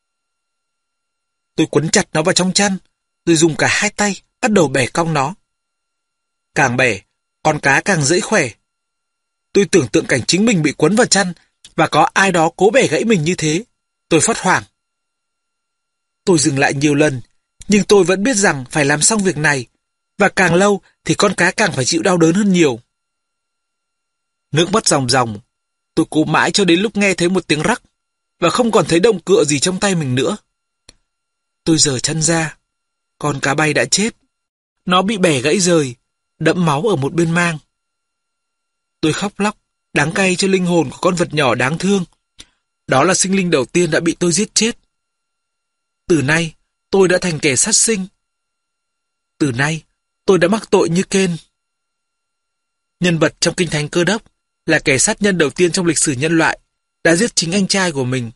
Speaker 1: Tôi quấn chặt nó vào trong chăn, rồi dùng cả hai tay bắt đầu bẻ cong nó. Càng bẻ, con cá càng dễ khỏe. Tôi tưởng tượng cảnh chính mình bị quấn vào chăn và có ai đó cố bẻ gãy mình như thế. Tôi phát hoảng. Tôi dừng lại nhiều lần, nhưng tôi vẫn biết rằng phải làm xong việc này, và càng lâu thì con cá càng phải chịu đau đớn hơn nhiều. Nước mắt ròng ròng, tôi cố mãi cho đến lúc nghe thấy một tiếng rắc, và không còn thấy động cựa gì trong tay mình nữa. Tôi giở chân ra, con cá bay đã chết. Nó bị bẻ gãy rời, đẫm máu ở một bên mang. Tôi khóc lóc, đáng cay cho linh hồn của con vật nhỏ đáng thương. Đó là sinh linh đầu tiên đã bị tôi giết chết. Từ nay, tôi đã thành kẻ sát sinh. Từ nay, tôi đã mắc tội như Cain. Nhân vật trong Kinh Thánh Cơ Đốc là kẻ sát nhân đầu tiên trong lịch sử nhân loại, đã giết chính anh trai của mình.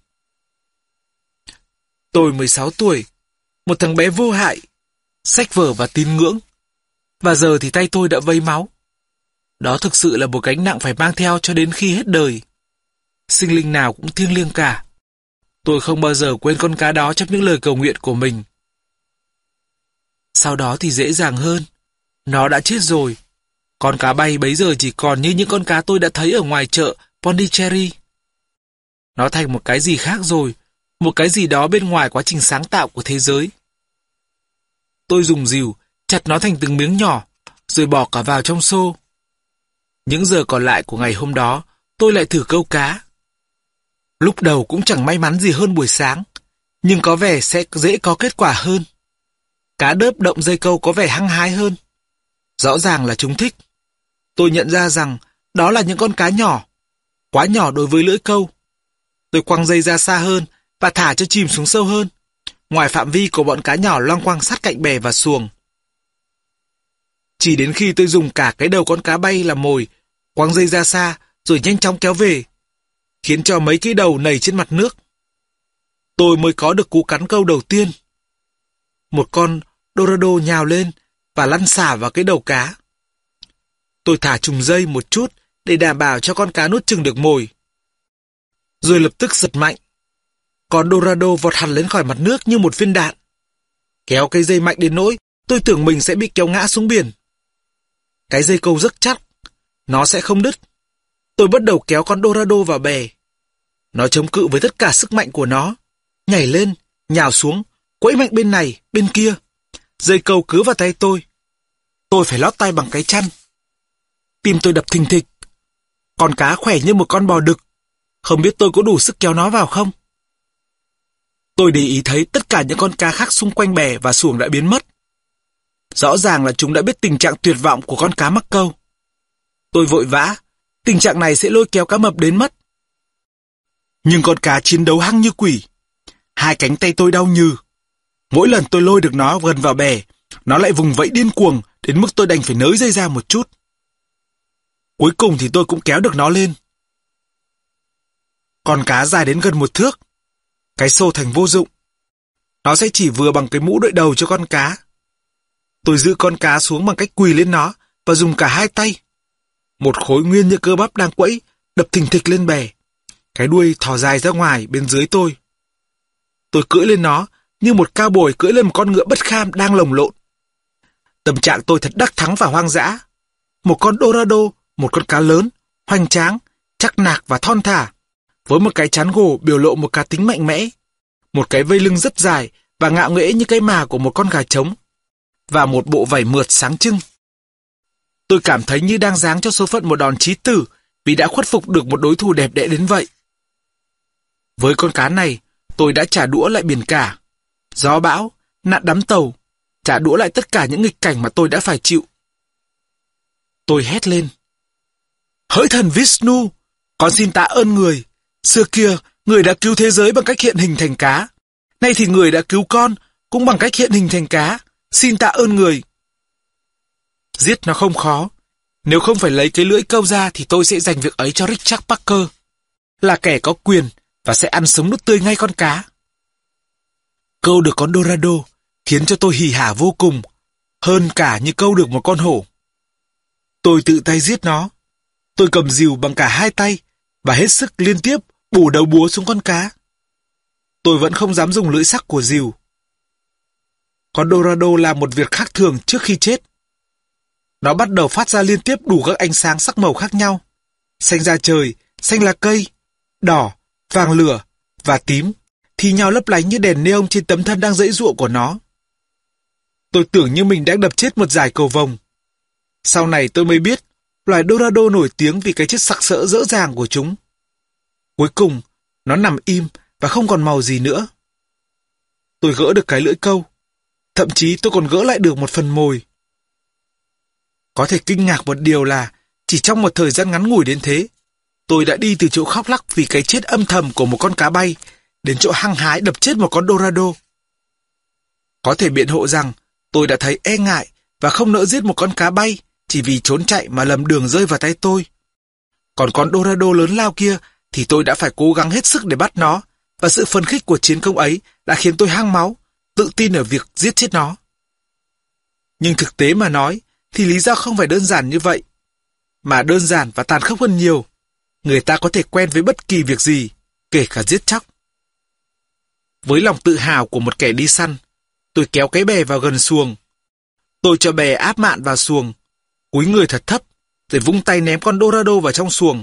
Speaker 1: Tôi 16 tuổi, một thằng bé vô hại, sách vở và tín ngưỡng. Và giờ thì tay tôi đã vấy máu. Đó thực sự là một gánh nặng phải mang theo cho đến khi hết đời. Sinh linh nào cũng thiêng liêng cả. Tôi không bao giờ quên con cá đó trong những lời cầu nguyện của mình. Sau đó thì dễ dàng hơn. Nó đã chết rồi. Con cá bay bấy giờ chỉ còn như những con cá tôi đã thấy ở ngoài chợ Pondicherry. Nó thành một cái gì khác rồi. Một cái gì đó bên ngoài quá trình sáng tạo của thế giới. Tôi dùng rìu chặt nó thành từng miếng nhỏ, rồi bỏ cả vào trong xô. Những giờ còn lại của ngày hôm đó, tôi lại thử câu cá. Lúc đầu cũng chẳng may mắn gì hơn buổi sáng, nhưng có vẻ sẽ dễ có kết quả hơn. Cá đớp động dây câu có vẻ hăng hái hơn. Rõ ràng là chúng thích. Tôi nhận ra rằng đó là những con cá nhỏ, quá nhỏ đối với lưỡi câu. Tôi quăng dây ra xa hơn và thả cho chìm xuống sâu hơn, ngoài phạm vi của bọn cá nhỏ loang quang sát cạnh bè và xuồng. Chỉ đến khi tôi dùng cả cái đầu con cá bay làm mồi, quăng dây ra xa rồi nhanh chóng kéo về, khiến cho mấy cái đầu nảy trên mặt nước, tôi mới có được cú cắn câu đầu tiên. Một con dorado nhào lên và lăn xả vào cái đầu cá. Tôi thả trùng dây một chút để đảm bảo cho con cá nuốt chừng được mồi. Rồi lập tức giật mạnh. Con dorado vọt hẳn lên khỏi mặt nước như một viên đạn. Kéo cây dây mạnh đến nỗi tôi tưởng mình sẽ bị kéo ngã xuống biển. Cái dây câu rất chắc, nó sẽ không đứt. Tôi bắt đầu kéo con dorado vào bè. Nó chống cự với tất cả sức mạnh của nó, nhảy lên, nhào xuống, quẫy mạnh bên này, bên kia. Dây câu cứ vào tay tôi. Tôi phải lót tay bằng cái chăn. Tim tôi đập thình thịch. Con cá khỏe như một con bò đực. Không biết tôi có đủ sức kéo nó vào không? Tôi để ý thấy tất cả những con cá khác xung quanh bè và xuồng đã biến mất. Rõ ràng là chúng đã biết tình trạng tuyệt vọng của con cá mắc câu. Tôi vội vã, tình trạng này sẽ lôi kéo cá mập đến mất. Nhưng con cá chiến đấu hăng như quỷ. Hai cánh tay tôi đau nhừ. Mỗi lần tôi lôi được nó gần vào bè, nó lại vùng vẫy điên cuồng đến mức tôi đành phải nới dây ra một chút. Cuối cùng thì tôi cũng kéo được nó lên. Con cá dài đến gần 1 thước. Cái xô thành vô dụng. Nó sẽ chỉ vừa bằng cái mũ đội đầu cho con cá. Tôi giữ con cá xuống bằng cách quỳ lên nó và dùng cả hai tay. Một khối nguyên như cơ bắp đang quẫy, đập thình thịch lên bè. Cái đuôi thò dài ra ngoài bên dưới tôi. Tôi cưỡi lên nó như một cao bồi cưỡi lên một con ngựa bất kham đang lồng lộn. Tâm trạng tôi thật đắc thắng và hoang dã. một con Dorado, một con cá lớn, hoành tráng, chắc nạc và thon thả, với một cái trán gỗ biểu lộ một cá tính mạnh mẽ, một cái vây lưng rất dài và ngạo nghễ như cái mà của một con gà trống, và một bộ vảy mượt sáng trưng. Tôi cảm thấy như đang giáng cho số phận một đòn chí tử vì đã khuất phục được một đối thủ đẹp đẽ đến vậy. Với con cá này, tôi đã trả đũa lại biển cả, gió bão, nạn đắm tàu, trả đũa lại tất cả những nghịch cảnh mà tôi đã phải chịu. Tôi hét lên: Hỡi thần Vishnu, con xin tạ ơn người. Xưa kia, người đã cứu thế giới bằng cách hiện hình thành cá. Nay thì người đã cứu con cũng bằng cách hiện hình thành cá. Xin tạ ơn người. Giết nó không khó. Nếu không phải lấy cái lưỡi câu ra thì tôi sẽ dành việc ấy cho Richard Parker, là kẻ có quyền và sẽ ăn sống nuốt tươi ngay con cá. Câu được con Dorado khiến cho tôi hỉ hả vô cùng, hơn cả như câu được một con hổ. Tôi tự tay giết nó. Tôi cầm rìu bằng cả hai tay và hết sức liên tiếp bổ đầu búa xuống con cá. Tôi vẫn không dám dùng lưỡi sắc của rìu. Con Dorado làm một việc khác thường trước khi chết. Nó bắt đầu phát ra liên tiếp đủ các ánh sáng sắc màu khác nhau. Xanh da trời, xanh lá cây, đỏ, vàng lửa và tím, thi nhau lấp lánh như đèn neon trên tấm thân đang giãy giụa của nó. Tôi tưởng như mình đã đập chết một dải cầu vồng. Sau này tôi mới biết, loài Dorado nổi tiếng vì cái chất sặc sỡ dễ dàng của chúng. Cuối cùng, nó nằm im và không còn màu gì nữa. Tôi gỡ được cái lưỡi câu. Thậm chí tôi còn gỡ lại được một phần mồi. Có thể kinh ngạc một điều là chỉ trong một thời gian ngắn ngủi đến thế, tôi đã đi từ chỗ khóc lóc vì cái chết âm thầm của một con cá bay đến chỗ hăng hái đập chết một con Dorado. Có thể biện hộ rằng tôi đã thấy e ngại và không nỡ giết một con cá bay chỉ vì trốn chạy mà lầm đường rơi vào tay tôi. Còn con Dorado lớn lao kia thì tôi đã phải cố gắng hết sức để bắt nó, và sự phấn khích của chiến công ấy đã khiến tôi hăng máu, tự tin ở việc giết chết nó. Nhưng thực tế mà nói thì lý do không phải đơn giản như vậy, mà đơn giản và tàn khốc hơn nhiều. Người ta có thể quen với bất kỳ việc gì, kể cả giết chóc. Với lòng tự hào của một kẻ đi săn, tôi kéo cái bè vào gần xuồng. Tôi cho bè áp mạn vào xuồng, cúi người thật thấp, rồi vung tay ném con Dorado vào trong xuồng.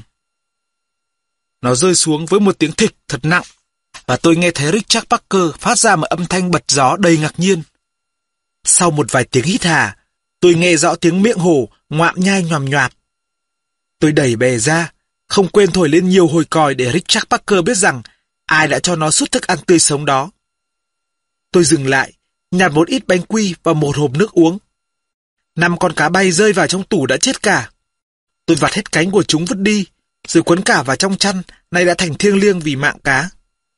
Speaker 1: Nó rơi xuống với một tiếng thịch thật nặng, và tôi nghe thấy Richard Parker phát ra một âm thanh bật gió đầy ngạc nhiên. Sau một vài tiếng hít hà, tôi nghe rõ tiếng miệng hổ ngoạm nhai nhòm nhòm. Tôi đẩy bè ra, không quên thổi lên nhiều hồi còi để Richard Parker biết rằng ai đã cho nó suốt thức ăn tươi sống đó. Tôi dừng lại, nhặt một ít bánh quy và một hộp nước uống. 5 con cá bay rơi vào trong tủ đã chết cả. Tôi vặt hết cánh của chúng vứt đi, rồi quấn cả vào trong chăn, nay đã thành thiêng liêng vì mạng cá.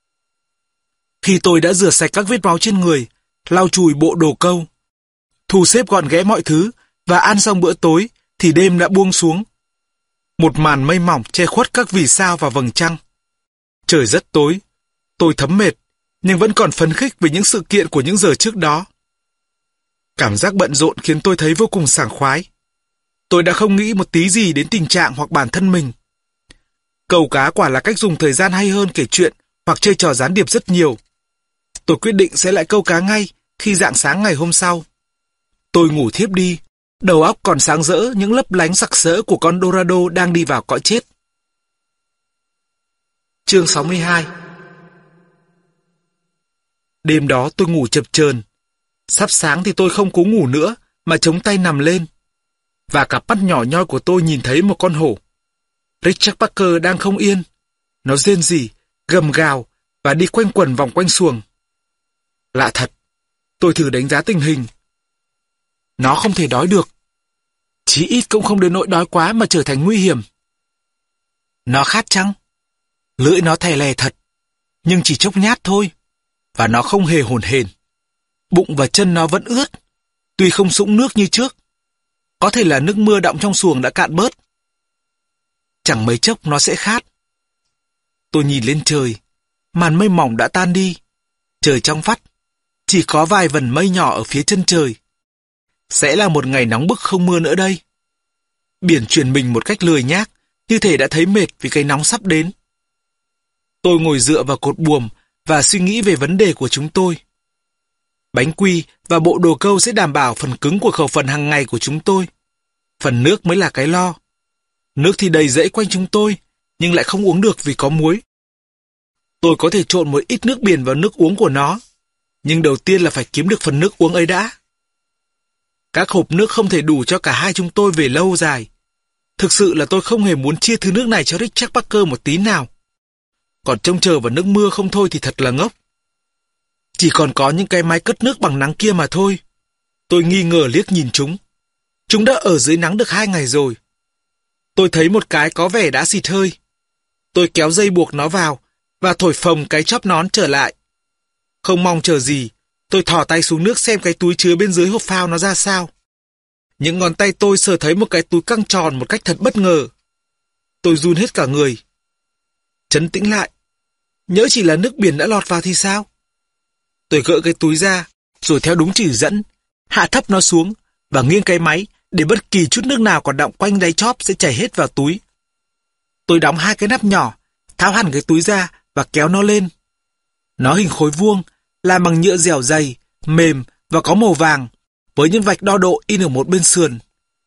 Speaker 1: Khi tôi đã rửa sạch các vết máu trên người, lau chùi bộ đồ câu, thu xếp gọn ghẽ mọi thứ và ăn xong bữa tối, thì đêm đã buông xuống. Một màn mây mỏng che khuất các vì sao và vầng trăng. Trời rất tối, tôi thấm mệt, nhưng vẫn còn phấn khích về những sự kiện của những giờ trước đó. Cảm giác bận rộn khiến tôi thấy vô cùng sảng khoái. Tôi đã không nghĩ một tí gì đến tình trạng hoặc bản thân mình. Câu cá quả là cách dùng thời gian hay hơn kể chuyện hoặc chơi trò gián điệp rất nhiều. Tôi quyết định sẽ lại câu cá ngay khi rạng sáng ngày hôm sau. Tôi ngủ thiếp đi, đầu óc còn sáng rỡ những lấp lánh sặc sỡ của con Dorado đang đi vào cõi chết. Chương 62. Đêm đó tôi ngủ chập chờn. Sắp sáng thì tôi không cố ngủ nữa mà chống tay nằm lên. Và cặp mắt nhỏ nhoi của tôi nhìn thấy một con hổ. Richard Parker đang không yên. Nó rên rỉ, gầm gào và đi quanh quẩn vòng quanh xuồng. Lạ thật, tôi thử đánh giá tình hình. Nó không thể đói được. Chí ít cũng không đến nỗi đói quá mà trở thành nguy hiểm. Nó khát chăng? Lưỡi nó thè lè thật, nhưng chỉ chốc nhát thôi. Và nó không hề hổn hển. Bụng và chân nó vẫn ướt, tuy không sũng nước như trước. Có thể là nước mưa đọng trong xuồng đã cạn bớt. Chẳng mấy chốc nó sẽ khát. Tôi nhìn lên trời, màn mây mỏng đã tan đi. Trời trong vắt, chỉ có vài vần mây nhỏ ở phía chân trời. Sẽ là một ngày nóng bức không mưa nữa đây. Biển chuyển mình một cách lười nhác, như thể đã thấy mệt vì cái nóng sắp đến. Tôi ngồi dựa vào cột buồm và suy nghĩ về vấn đề của chúng tôi. Bánh quy và bộ đồ câu sẽ đảm bảo phần cứng của khẩu phần hàng ngày của chúng tôi. Phần nước mới là cái lo. Nước thì đầy rẫy quanh chúng tôi, nhưng lại không uống được vì có muối. Tôi có thể trộn một ít nước biển vào nước uống của nó, nhưng đầu tiên là phải kiếm được phần nước uống ấy đã. Các hộp nước không thể đủ cho cả hai chúng tôi về lâu dài. Thực sự là tôi không hề muốn chia thứ nước này cho Richard Parker một tí nào. Còn trông chờ vào nước mưa không thôi thì thật là ngốc. Chỉ còn có những cái máy cất nước bằng nắng kia mà thôi. Tôi nghi ngờ liếc nhìn chúng. Chúng đã ở dưới nắng được 2 ngày rồi. Tôi thấy một cái có vẻ đã xịt hơi. Tôi kéo dây buộc nó vào và thổi phồng cái chóp nón trở lại. Không mong chờ gì, tôi thò tay xuống nước xem cái túi chứa bên dưới hộp phao nó ra sao. Những ngón tay tôi sờ thấy một cái túi căng tròn một cách thật bất ngờ. Tôi run hết cả người. Trấn tĩnh lại. Nhỡ chỉ là nước biển đã lọt vào thì sao? Tôi gỡ cái túi ra, rồi theo đúng chỉ dẫn, hạ thấp nó xuống và nghiêng cái máy để bất kỳ chút nước nào còn đọng quanh đáy chóp sẽ chảy hết vào túi. Tôi đóng 2 cái nắp nhỏ, tháo hẳn cái túi ra và kéo nó lên. Nó hình khối vuông, làm bằng nhựa dẻo dày, mềm và có màu vàng, với những vạch đo độ in ở một bên sườn.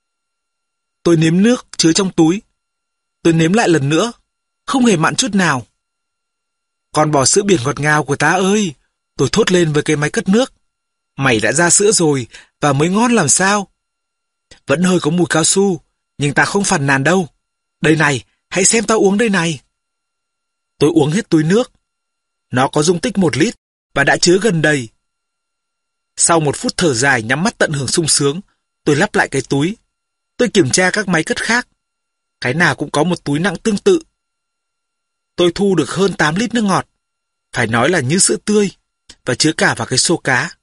Speaker 1: Tôi nếm nước chứa trong túi. Tôi nếm lại lần nữa, không hề mặn chút nào. Con bò sữa biển ngọt ngào của ta ơi! Tôi thốt lên với cái máy cất nước. Mày đã ra sữa rồi, và mới ngon làm sao? Vẫn hơi có mùi cao su, nhưng ta không phàn nàn đâu. Đây này, hãy xem tao uống đây này. Tôi uống hết túi nước. Nó có dung tích 1 lít, và đã chứa gần đầy. Sau 1 phút thở dài nhắm mắt tận hưởng sung sướng, tôi lắp lại cái túi. Tôi kiểm tra các máy cất khác. Cái nào cũng có một túi nặng tương tự. Tôi thu được hơn 8 lít nước ngọt. Phải nói là như sữa tươi, và chứa cả vào cái xô cá.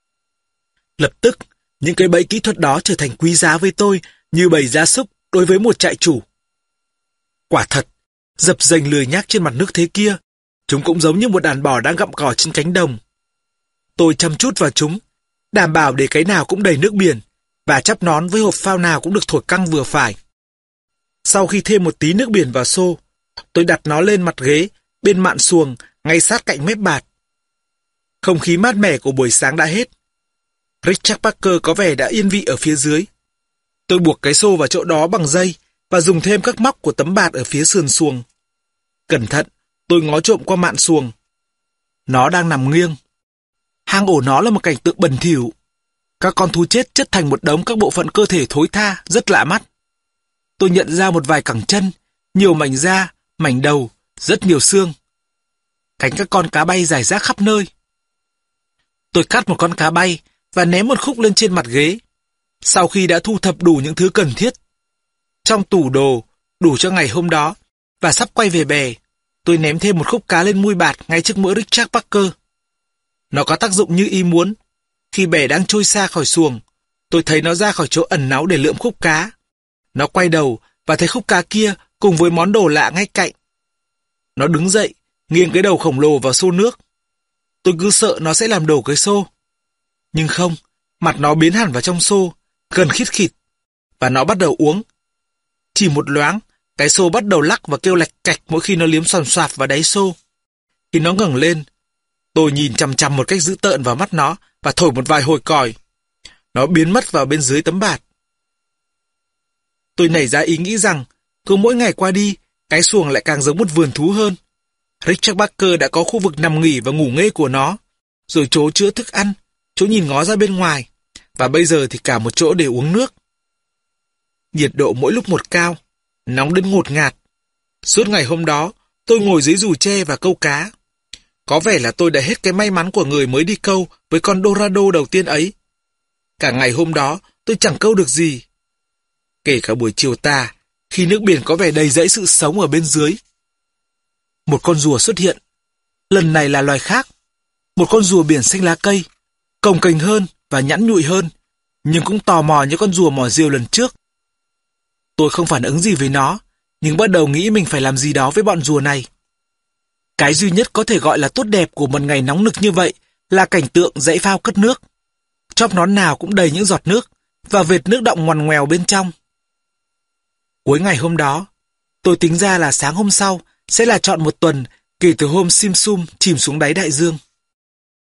Speaker 1: Lập tức, những cái bẫy kỹ thuật đó trở thành quý giá với tôi như bầy gia súc đối với một trại chủ. Quả thật, dập dềnh lười nhác trên mặt nước thế kia, chúng cũng giống như một đàn bò đang gặm cỏ trên cánh đồng. Tôi chăm chút vào chúng, đảm bảo để cái nào cũng đầy nước biển, và chắp nón với hộp phao nào cũng được thổi căng vừa phải. Sau khi thêm một tí nước biển vào xô, tôi đặt nó lên mặt ghế, bên mạn xuồng, ngay sát cạnh mép bạt. Không khí mát mẻ của buổi sáng đã hết. Richard Parker có vẻ đã yên vị ở phía dưới. Tôi buộc cái xô vào chỗ đó bằng dây và dùng thêm các móc của tấm bạt ở phía sườn xuồng. Cẩn thận, tôi ngó trộm qua mạn xuồng. Nó đang nằm nghiêng. Hang ổ nó là một cảnh tượng bẩn thỉu. Các con thú chết chất thành một đống các bộ phận cơ thể thối tha, rất lạ mắt. Tôi nhận ra một vài cẳng chân, nhiều mảnh da, mảnh đầu, rất nhiều xương. Cánh các con cá bay rải rác khắp nơi. Tôi cắt một con cá bay và ném một khúc lên trên mặt ghế. Sau khi đã thu thập đủ những thứ cần thiết trong tủ đồ, đủ cho ngày hôm đó, và sắp quay về bè, tôi ném thêm một khúc cá lên mui bạt ngay trước mũi Richard Parker. Nó có tác dụng như ý muốn. Khi bè đang trôi xa khỏi xuồng, tôi thấy nó ra khỏi chỗ ẩn náu để lượm khúc cá. Nó quay đầu và thấy khúc cá kia cùng với món đồ lạ ngay cạnh. Nó đứng dậy, nghiêng cái đầu khổng lồ vào xô nước. Tôi cứ sợ nó sẽ làm đổ cái xô. Nhưng không, mặt nó biến hẳn vào trong xô, gần khít khịt, và nó bắt đầu uống. Chỉ một loáng, cái xô bắt đầu lắc và kêu lạch cạch mỗi khi nó liếm xoàm xoạp vào đáy xô. Khi nó ngẩng lên, tôi nhìn chằm chằm một cách dữ tợn vào mắt nó và thổi một vài hồi còi. Nó biến mất vào bên dưới tấm bạt. Tôi nảy ra ý nghĩ rằng, cứ mỗi ngày qua đi, cái xuồng lại càng giống một vườn thú hơn. Richard Parker đã có khu vực nằm nghỉ và ngủ nghê của nó, rồi chỗ chứa thức ăn, chỗ nhìn ngó ra bên ngoài, và bây giờ thì cả một chỗ để uống nước. Nhiệt độ mỗi lúc một cao, nóng đến ngột ngạt. Suốt ngày hôm đó, tôi ngồi dưới dù tre và câu cá. Có vẻ là tôi đã hết cái may mắn của người mới đi câu với con Dorado đầu tiên ấy. Cả ngày hôm đó, tôi chẳng câu được gì. Kể cả buổi chiều tà, khi nước biển có vẻ đầy rẫy sự sống ở bên dưới. Một con rùa xuất hiện. Lần này là loài khác. Một con rùa biển xanh lá cây, cồng kềnh hơn và nhẵn nhụi hơn, nhưng cũng tò mò như con rùa mỏ rìu lần trước. Tôi không phản ứng gì với nó, nhưng bắt đầu nghĩ mình phải làm gì đó với bọn rùa này. Cái duy nhất có thể gọi là tốt đẹp của một ngày nóng nực như vậy là cảnh tượng dãy phao cất nước. Chóp nón nào cũng đầy những giọt nước, và vệt nước đọng ngoằn ngoèo bên trong. Cuối ngày hôm đó, tôi tính ra là sáng hôm sau sẽ là trọn một tuần kể từ hôm Sim Sum chìm xuống đáy đại dương.